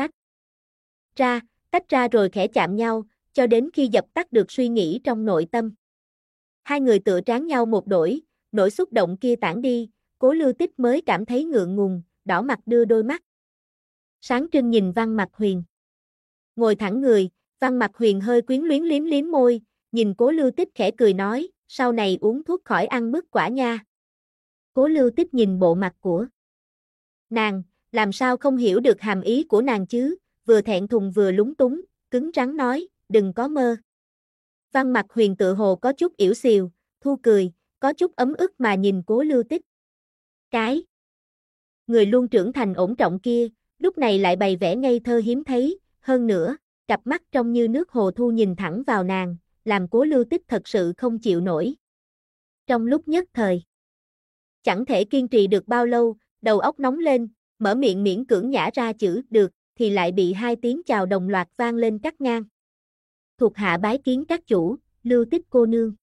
tách ra rồi khẽ chạm nhau, cho đến khi dập tắt được suy nghĩ trong nội tâm. Hai người tựa trán nhau một đổi, nỗi xúc động kia tản đi, Cố Lưu Tích mới cảm thấy ngượng ngùng, đỏ mặt đưa đôi mắt sáng trưng nhìn Văn Mặc Huyền. Ngồi thẳng người, Văn Mặc Huyền hơi quyến luyến liếm liếm môi, nhìn Cố Lưu Tích khẽ cười nói, sau này uống thuốc khỏi ăn mứt quả nha. Cố Lưu Tích nhìn bộ mặt của nàng, làm sao không hiểu được hàm ý của nàng chứ, vừa thẹn thùng vừa lúng túng, cứng rắn nói, đừng có mơ. Văn Mặc Huyền tự hồ có chút ỉu xìu, thu cười, có chút ấm ức mà nhìn Cố Lưu Tích. Cái người luôn trưởng thành ổn trọng kia, lúc này lại bày vẻ ngây thơ hiếm thấy, hơn nữa, cặp mắt trong như nước hồ thu nhìn thẳng vào nàng, làm Cố Lưu Tích thật sự không chịu nổi. Trong lúc nhất thời, chẳng thể kiên trì được bao lâu, đầu óc nóng lên, mở miệng miễn cưỡng nhả ra chữ được, thì lại bị hai tiếng chào đồng loạt vang lên cắt ngang. Thuộc hạ bái kiến các chủ, Lưu Tích cô nương.